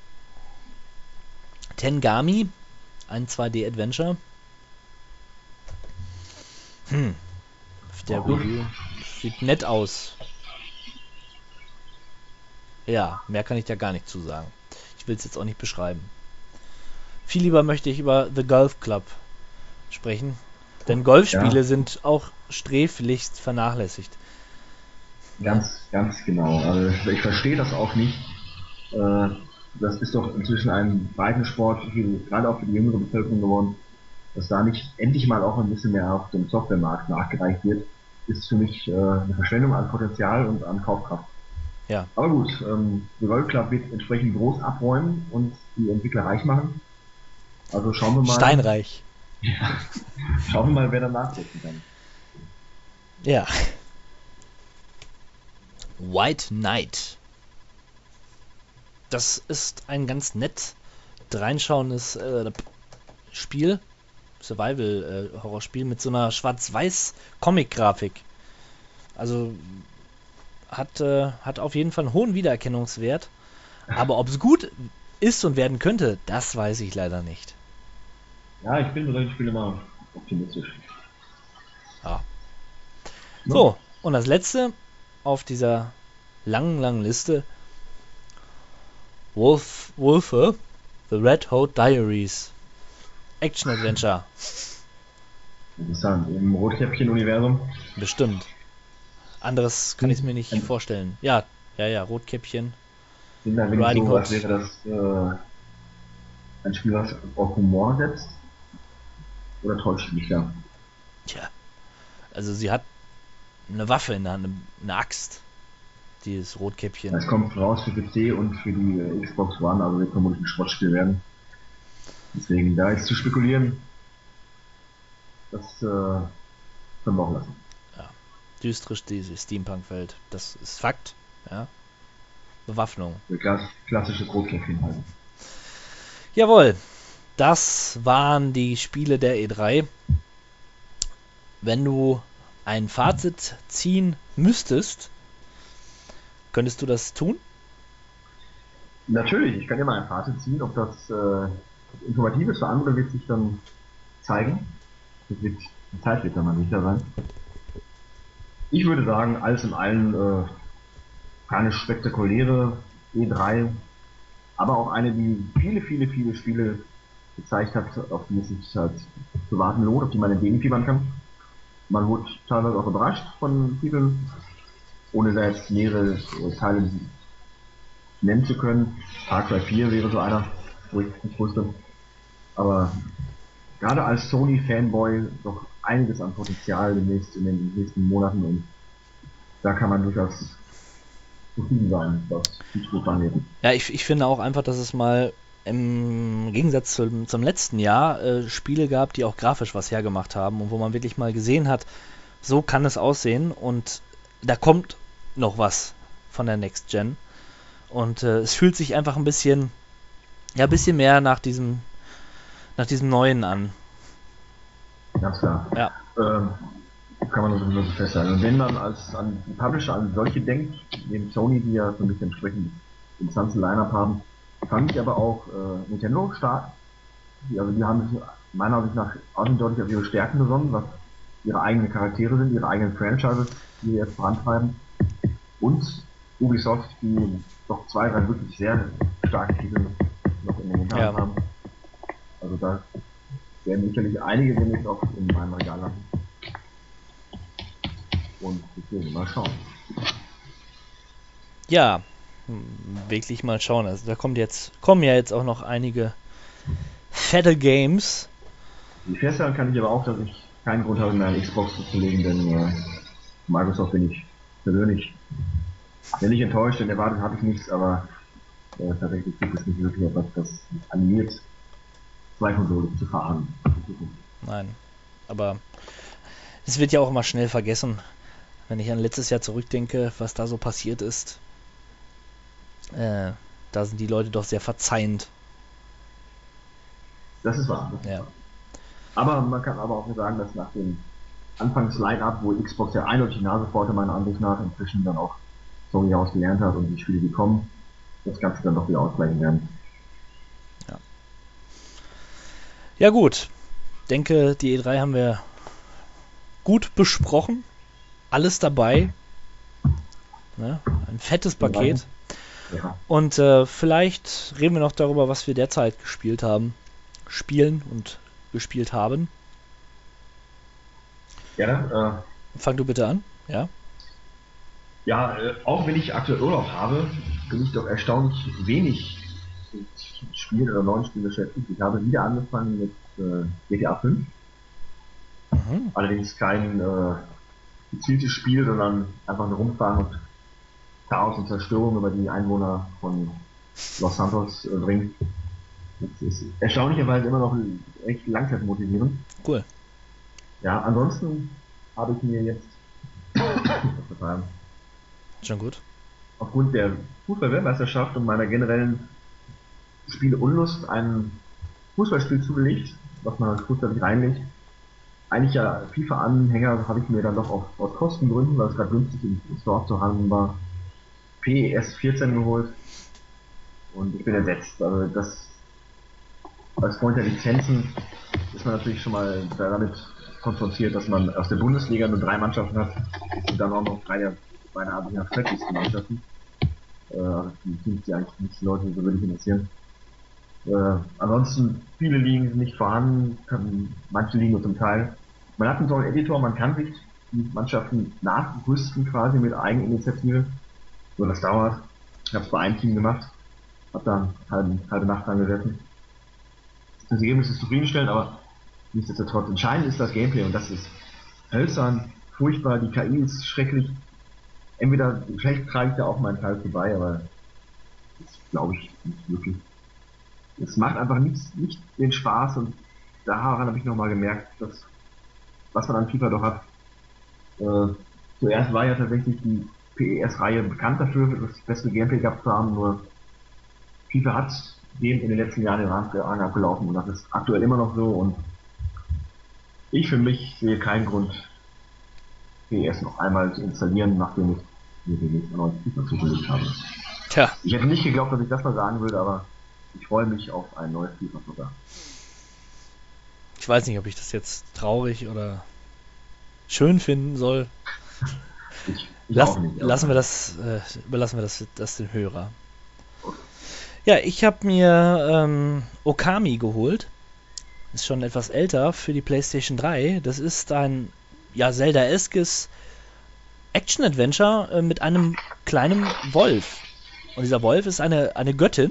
Tengami, ein zwei D Adventure. Hm. Der Auch gut. Review sieht nett aus. Ja, mehr kann ich da gar nicht zu sagen. Ich will es jetzt auch nicht beschreiben. Viel lieber möchte ich über The Golf Club sprechen. Denn Golfspiele Ja. sind auch sträflichst vernachlässigt. Ganz, ganz genau. Also ich verstehe das auch nicht. Äh, das ist doch inzwischen ein Breitensport, für, gerade auch für die jüngere Bevölkerung geworden, dass da nicht endlich mal auch ein bisschen mehr auf dem Softwaremarkt nachgereicht wird, ist für mich äh, eine Verschwendung an Potenzial und an Kaufkraft. Ja. Aber gut, ähm, The World Club wird entsprechend groß abräumen und die Entwickler reich machen. Also schauen wir mal. Steinreich. Ja. Schauen wir mal, wer da nachsetzen kann. Ja. White Knight. Das ist ein ganz nett reinschauendes äh, Spiel. Survival-Horrorspiel mit so einer Schwarz-Weiß-Comic-Grafik. Also hat, äh, hat auf jeden Fall einen hohen Wiedererkennungswert. Aber ob es gut ist und werden könnte, das weiß ich leider nicht. Ja, ich bin bei solchen Spielen immer optimistisch. Ja. So, und das letzte auf dieser langen, langen Liste: Wolf, Wolfe, The Red Hot Diaries. Action Adventure. Interessant. Im Rotkäppchen-Universum. Bestimmt. Anderes kann ich mir nicht Ein- vorstellen. Ja, ja, ja, Rotkäppchen. Sind da wenig Riding so, als Hood. wäre das äh, ein Spiel, was auf Humor setzt? Oder täuscht ich mich da? Tja. Also sie hat eine Waffe in der Hand, eine, eine Axt. Dieses Rotkäppchen. Es kommt raus für P C und für die äh, Xbox One, also wird vermutlich ein Schrottspiel werden. Deswegen da jetzt zu spekulieren, das äh, können wir auch lassen. Düsterisch diese Steampunk-Welt. Das ist Fakt. Ja. Bewaffnung. Der klass klassische Rotkäppchen halt. Jawohl. Das waren die Spiele der E drei. Wenn du ein Fazit ziehen müsstest, könntest du das tun? Natürlich, ich kann ja mal ein Fazit ziehen, ob das äh, informativ ist. Für andere wird sich dann zeigen. Das wird, die Zeit wird dann mal sicher sein. Ich würde sagen, alles in allem äh, keine spektakuläre E drei, aber auch eine, die viele, viele, viele Spiele gezeigt hat, auf die es sich halt zu warten lohnt, auf die man entgegenfiebern kann. Man wurde teilweise auch überrascht von Titeln, ohne da jetzt mehrere Teile nennen zu können. Far Cry vier wäre so einer, wo ich nicht wusste. Aber gerade als Sony-Fanboy doch einiges an Potenzial demnächst in den nächsten Monaten, und da kann man durchaus zufrieden sein, was die Truppe angeht. Ja, ich, ich finde auch einfach, dass es mal im Gegensatz zum, zum letzten Jahr äh, Spiele gab, die auch grafisch was hergemacht haben und wo man wirklich mal gesehen hat, so kann es aussehen und da kommt noch was von der Next Gen. Und äh, es fühlt sich einfach ein bisschen, ja, ein bisschen mehr nach diesem, nach diesem Neuen an. Ganz klar. Ja. Ähm, kann man so so festhalten. Und wenn man als an die Publisher, an solche denkt, neben Sony, die ja so ein bisschen entsprechend interessantes Line-Up haben, fand ich aber auch äh, Nintendo stark. Die, also die haben sich meiner Ansicht nach eindeutig auf ihre Stärken besonnen, was ihre eigenen Charaktere sind, ihre eigenen Franchises, die wir jetzt vorantreiben. Und Ubisoft, die doch zwei, drei wirklich sehr starke Titel noch in den Händen Ja. haben. Also da werden sicherlich einige demnächst auch in meinem Regal haben. Und deswegen mal schauen. Ja, hm, wirklich mal schauen. Also da kommt jetzt, kommen ja jetzt auch noch einige fette Games. Die festhalten kann ich aber auch, dass ich keinen Grund habe, mir eine Xbox zu legen, denn äh, Microsoft bin ich persönlich bin nicht enttäuscht, denn erwartet habe ich nichts, aber äh, tatsächlich gibt es nicht wirklich etwas, das animiert, zwei Konsolen zu fahren. Nein, aber es wird ja auch immer schnell vergessen, wenn ich an letztes Jahr zurückdenke, was da so passiert ist. Äh, da sind die Leute doch sehr verzeihend. Das ist wahr. Das ist Ja. wahr. Aber man kann aber auch sagen, dass nach dem Anfangs-Line-Up, wo Xbox ja eindeutig die Nase vorte, meiner Ansicht nach, inzwischen dann auch Sony daraus gelernt hat und die Spiele, die kommen, das Ganze dann doch wieder ausgleichen werden. Ja. Ja gut, denke, die E drei haben wir gut besprochen. Alles dabei. Ne? Ein fettes Paket. Ja. Und äh, vielleicht reden wir noch darüber, was wir derzeit gespielt haben. Spielen und gespielt haben. Ja, äh, Fang du bitte an. Ja. ja äh, auch wenn ich aktuell Urlaub habe, bin ich doch erstaunlich wenig mit Spielen oder neuen Spielen beschäftigt. Ich habe wieder angefangen mit äh, G T A fünf. Mhm. Allerdings kein äh, gezieltes Spiel, sondern einfach nur rumfahren und Chaos und Zerstörung über die Einwohner von Los Santos äh, bringen. Das ist erstaunlicherweise immer noch echt langzeitmotivierend. Cool. Ja, ansonsten habe ich mir jetzt Schon gut. aufgrund der Fußball-Weltmeisterschaft und meiner generellen Spieleunlust ein Fußballspiel zugelegt, was man als Fußball nicht reinlegt. Eigentlich ja FIFA-Anhänger habe ich mir dann doch auf, aus Kostengründen, weil es gerade günstig im Store zu haben war, P E S vierzehn geholt. Und ich bin ersetzt. Also das als Freund der Lizenzen ist man natürlich schon mal damit konfrontiert, dass man aus der Bundesliga nur drei Mannschaften hat und dann auch noch drei der meiner Ansicht nach schrecklichsten Mannschaften. Äh, also die Teams, die eigentlich nicht die Leute so wirklich interessieren. Äh, ansonsten, viele Ligen sind nicht vorhanden, kann, manche Ligen nur zum Teil. Man hat einen tollen Editor, man kann sich die Mannschaften nachrüsten quasi mit Eigeninitiative. Nur das dauert. Ich habe es bei einem Team gemacht, habe da eine halbe, halbe Nacht dran gesessen. Das Ergebnis ist zufriedenstellend, aber nichtsdestotrotz entscheidend ist das Gameplay und das ist hölzern, furchtbar, die K I ist schrecklich. Entweder vielleicht trage ich da auch meinen Teil vorbei, aber das glaube ich nicht wirklich. Es macht einfach nicht, nicht den Spaß und daran habe ich nochmal gemerkt, dass was man an FIFA doch hat. Äh, zuerst war ja tatsächlich die P E S-Reihe bekannt dafür, das beste Gameplay gehabt zu haben, nur FIFA hat dem in den letzten Jahren den Rang abgelaufen und das ist aktuell immer noch so und ich für mich sehe keinen Grund, P E S noch einmal zu installieren, nachdem ich mir den neuen FIFA zugelegt habe. Tja. Ich hätte nicht geglaubt, dass ich das mal sagen würde, aber ich freue mich auf ein neues FIFA sogar. Ich weiß nicht, ob ich das jetzt traurig oder schön finden soll. Ich, ich Lass, auch nicht, lassen wir das, äh, überlassen wir das, das den Hörer. Ja, ich habe mir ähm, Okami geholt. Ist schon etwas älter für die PlayStation drei. Das ist ein ja, Zelda-eskes Action-Adventure äh, mit einem kleinen Wolf. Und dieser Wolf ist eine, eine Göttin,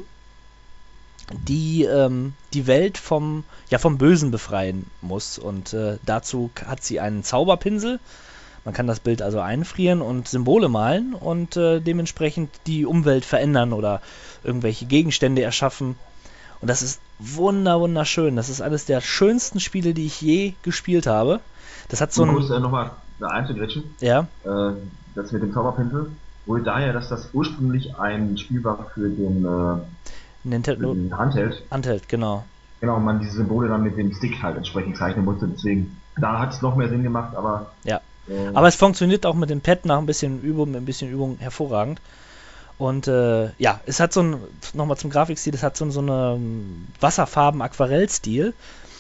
die ähm, die Welt vom, ja, vom Bösen befreien muss. Und äh, dazu hat sie einen Zauberpinsel. Man kann das Bild also einfrieren und Symbole malen und äh, dementsprechend die Umwelt verändern oder irgendwelche Gegenstände erschaffen. Und das ist wunder wunderschön. Das ist eines der schönsten Spiele, die ich je gespielt habe. Das hat so ein... Ich muss äh, nochmal einzugrätschen. Ja. Äh, das mit dem Zauberpinsel. Wohl daher, dass das ursprünglich ein Spiel war für den, äh, Nintendo für den Handheld. Handheld, genau. Genau, man diese Symbole dann mit dem Stick halt entsprechend zeichnen musste. Deswegen, da hat es noch mehr Sinn gemacht, aber... Ja. Äh, Aber es funktioniert auch mit dem Pad nach ein bisschen Übung, mit ein bisschen Übung hervorragend. Und äh, ja, es hat so ein, nochmal zum Grafikstil, es hat so, so einen Wasserfarben-Aquarellstil.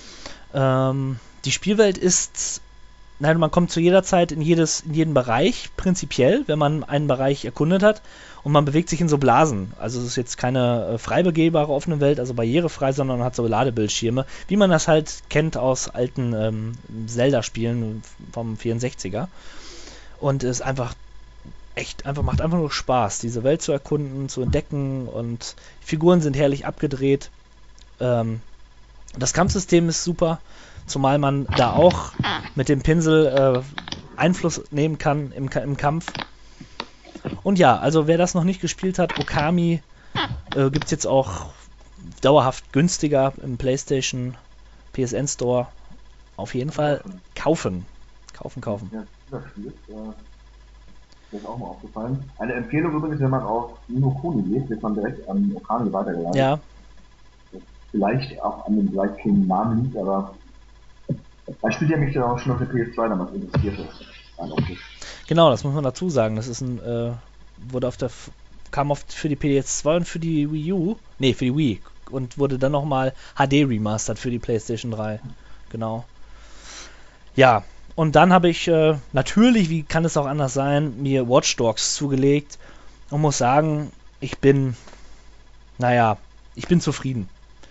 Ähm, die Spielwelt ist, nein, man kommt zu jeder Zeit in, jedes, in jeden Bereich, prinzipiell, wenn man einen Bereich erkundet hat. Und man bewegt sich in so Blasen. Also es ist jetzt keine äh, frei begehbare offene Welt, also barrierefrei, sondern man hat so Ladebildschirme, wie man das halt kennt aus alten ähm, Zelda-Spielen vom vierundsechziger. Und es ist einfach echt, einfach macht einfach nur Spaß, diese Welt zu erkunden, zu entdecken und die Figuren sind herrlich abgedreht. Ähm, das Kampfsystem ist super. zumal man da auch mit dem Pinsel äh, Einfluss nehmen kann im, im Kampf. Und ja, also wer das noch nicht gespielt hat, Okami äh, gibt es jetzt auch dauerhaft günstiger im PlayStation P S N Store. Auf jeden Fall kaufen. Kaufen, kaufen. Ja, das spielt, äh, das ist auch mal aufgefallen. Eine Empfehlung übrigens, wenn man auf Ni no Kuni geht, wird man direkt an Okami weitergeleitet. Ja. Das vielleicht auch an dem gleich klingenden Namen liegt, aber das Spiel, der mich dann auch schon auf der P S zwei damals interessiert hat. Genau, das muss man dazu sagen. Das ist ein, äh, wurde auf der, kam oft für die P S zwei und für die Wii U, nee, für die Wii und wurde dann nochmal H D remastert für die PlayStation drei. Genau. Ja, und dann habe ich äh, natürlich, wie kann es auch anders sein, mir Watch Dogs zugelegt und muss sagen, ich bin, naja, ich bin zufrieden.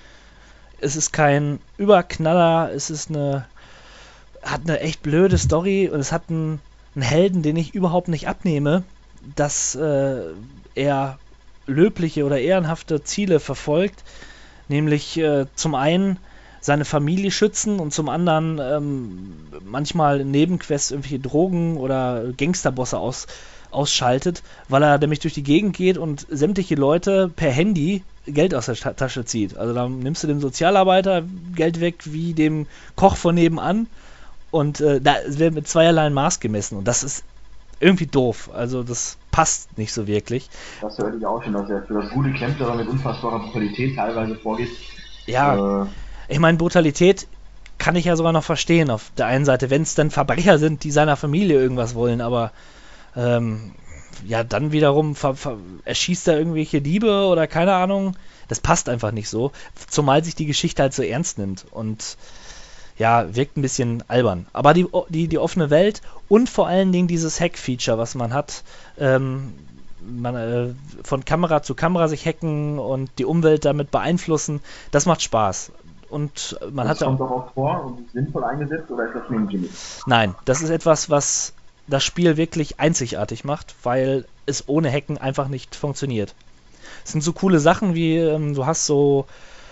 Es ist kein Überknaller, es ist eine, hat eine echt blöde Story und es hat einen, einen Helden, den ich überhaupt nicht abnehme, dass äh, er löbliche oder ehrenhafte Ziele verfolgt, nämlich äh, zum einen seine Familie schützen und zum anderen ähm, manchmal in Nebenquests irgendwelche Drogen oder Gangsterbosse aus, ausschaltet, weil er nämlich durch die Gegend geht und sämtliche Leute per Handy Geld aus der Tasche zieht. Also da nimmst du dem Sozialarbeiter Geld weg wie dem Koch von nebenan und äh, da wird mit zweierlei Maß gemessen und das ist irgendwie doof. Also das passt nicht so wirklich. Das hörte ich auch schon, dass er für das gute Klempner mit unfassbarer Brutalität teilweise vorgeht. Ja, äh, ich meine, Brutalität kann ich ja sogar noch verstehen auf der einen Seite, wenn es dann Verbrecher sind, die seiner Familie irgendwas wollen, aber ähm, ja, dann wiederum ver- ver- erschießt er irgendwelche Diebe oder keine Ahnung. Das passt einfach nicht so, zumal sich die Geschichte halt so ernst nimmt und ja, wirkt ein bisschen albern. Aber die, die, die offene Welt und vor allen Dingen dieses Hack-Feature, was man hat, ähm, man, äh, von Kamera zu Kamera sich hacken und die Umwelt damit beeinflussen, das macht Spaß. Und man das hat kommt auch, doch auch vor und sinnvoll eingesetzt oder ist das nur ein Gimmick? Nein, das ist etwas, was das Spiel wirklich einzigartig macht, weil es ohne Hacken einfach nicht funktioniert. Es sind so coole Sachen wie, ähm, du hast so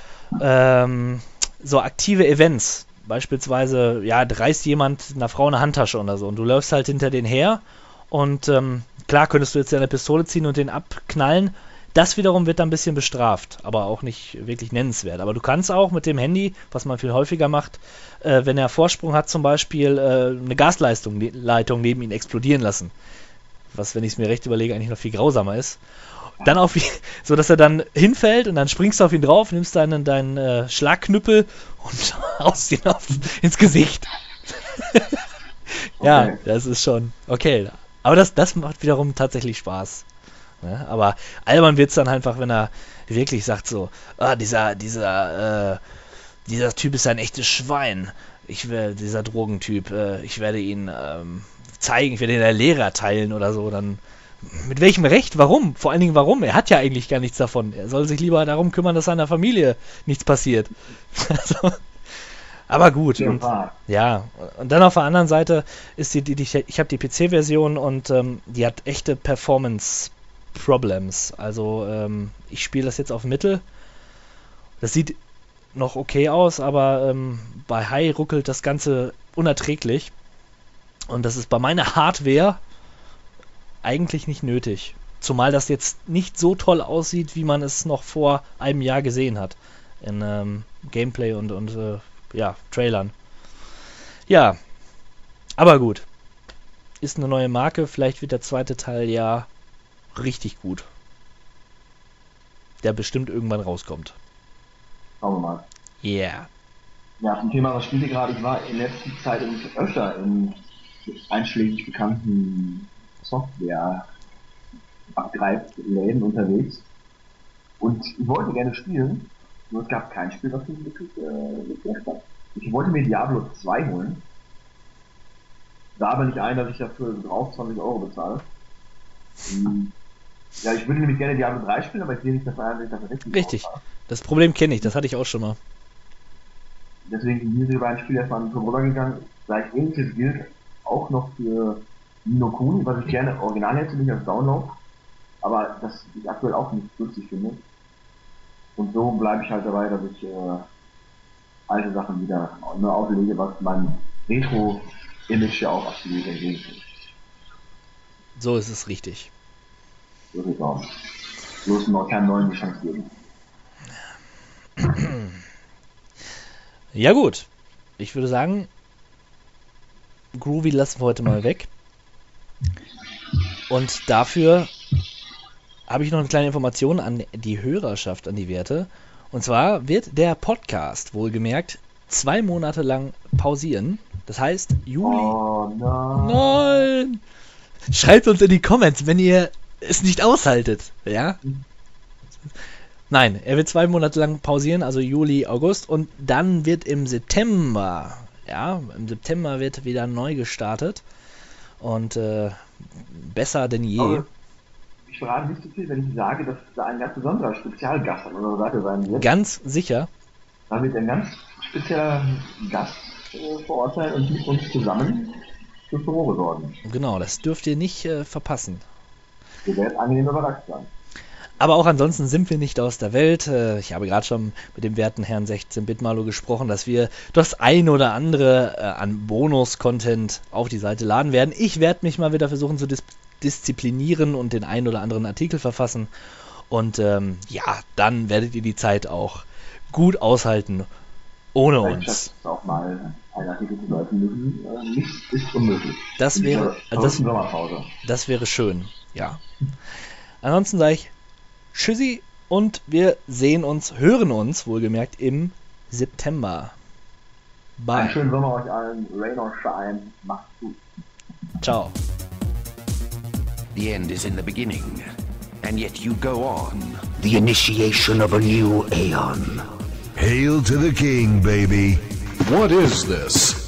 ähm, so aktive Events. Beispielsweise, ja, reißt jemand einer Frau eine Handtasche oder so und du läufst halt hinter den her und ähm, klar könntest du jetzt deine Pistole ziehen und den abknallen. Das wiederum wird dann ein bisschen bestraft, aber auch nicht wirklich nennenswert. Aber du kannst auch mit dem Handy, was man viel häufiger macht, äh, wenn er Vorsprung hat zum Beispiel, äh, eine Gasleitung ne- Leitung neben ihn explodieren lassen. Was, wenn ich es mir recht überlege, eigentlich noch viel grausamer ist. Dann auf, so dass er dann hinfällt und dann springst du auf ihn drauf, nimmst deinen, deinen äh, Schlagknüppel und haust ihn auf, ins Gesicht. Ja, Okay. das ist schon okay. Aber das, das macht wiederum tatsächlich Spaß. Ne? Aber albern wird's dann einfach, wenn er wirklich sagt so, ah, dieser, dieser, äh, dieser Typ ist ein echtes Schwein. Ich werde, dieser Drogentyp, äh, ich werde ihn ähm, zeigen, ich werde ihn der Lehrer teilen oder so, dann mit welchem Recht? Warum? Vor allen Dingen warum? Er hat ja eigentlich gar nichts davon. Er soll sich lieber darum kümmern, dass seiner Familie nichts passiert. Also, aber gut. Ja, Und, wahr. ja, und dann auf der anderen Seite ist die, die, die ich habe die P C-Version und ähm, die hat echte Performance-Problems. Also ähm, ich spiele das jetzt auf Mittel. Das sieht noch okay aus, aber ähm, bei High ruckelt das Ganze unerträglich. Und das ist bei meiner Hardware eigentlich nicht nötig. Zumal das jetzt nicht so toll aussieht, wie man es noch vor einem Jahr gesehen hat. In ähm, Gameplay und, und äh, ja, Trailern. Ja, aber gut. Ist eine neue Marke, vielleicht wird der zweite Teil ja richtig gut. Der bestimmt irgendwann rauskommt. Schauen wir mal. Yeah. Ja, zum Thema, was spielt ihr gerade? Ich war in letzter Zeit öfter in einschlägig bekannten Software-Abgreifläden unterwegs und ich wollte gerne spielen, nur es gab kein Spiel, was mich wirklich äh, geflasht hat. Ich wollte mir Diablo zwei holen, sah aber nicht ein, dass ich dafür drauf zwanzig Euro bezahle. Hm. Ja, ich würde nämlich gerne Diablo drei spielen, aber ich sehe nicht, dass ich dafür richtig Richtig. Das Problem kenne ich, das hatte ich auch schon mal. Deswegen sind diese beiden Spiele erstmal an den Controller gegangen. Gleich ähnliches gilt auch noch für Ni no Kuni, was ich gerne original hätte, nicht als Download, aber das ich aktuell auch nicht günstig finde. Und so bleibe ich halt dabei, dass ich äh, alte Sachen wieder neu auflege, was mein Retro-Image ja auch absolut entgegenkommt. So ist es richtig. So sieht's aus. Bloß noch keinen neuen die Chance geben. Ja gut, ich würde sagen, Groovy lassen wir heute mal weg. Und dafür habe ich noch eine kleine Information an die Hörerschaft, an die Werte. Und zwar wird der Podcast, wohlgemerkt, zwei Monate lang pausieren. Das heißt, Juli... Oh nein! Nein! Schreibt uns in die Comments, wenn ihr es nicht aushaltet. Ja? Nein, er wird zwei Monate lang pausieren, also Juli, August. Und dann wird im September, ja, im September wird wieder neu gestartet. Und äh, besser denn je. Aber ich verrate nicht so viel, wenn ich sage, dass da ein ganz besonderer Spezialgast an unserer Seite sein wird. Ganz sicher. Da wird ein ganz spezieller Gast äh, vor Ort sein und mit uns zusammen für Furore sorgen. Genau, das dürft ihr nicht äh, verpassen. Wir werden angenehm überrascht sein. Aber auch ansonsten sind wir nicht aus der Welt. Äh, ich habe gerade schon mit dem werten Herrn sechzehn-Bit-Malo gesprochen, dass wir das ein oder andere äh, an Bonus-Content auf die Seite laden werden. Ich werde mich mal wieder versuchen zu dis- disziplinieren und den ein oder anderen Artikel verfassen. Und ähm, ja, dann werdet ihr die Zeit auch gut aushalten ohne Vielleicht uns. schafft es auch mal einen Artikel zu veröffentlichen. Äh, nichts ist unmöglich. Das In wäre, dieser das, verrückten Sommerpause. das wäre schön, ja. Ansonsten sage ich Tschüssi und wir sehen uns, hören uns, wohlgemerkt, im September. Bye. Einen schönen Sommer euch allen. Rain or Shine. Macht's gut. Ciao. The end is in the beginning, and yet you go on. The initiation of a new aeon. Hail to the king, baby. What is this?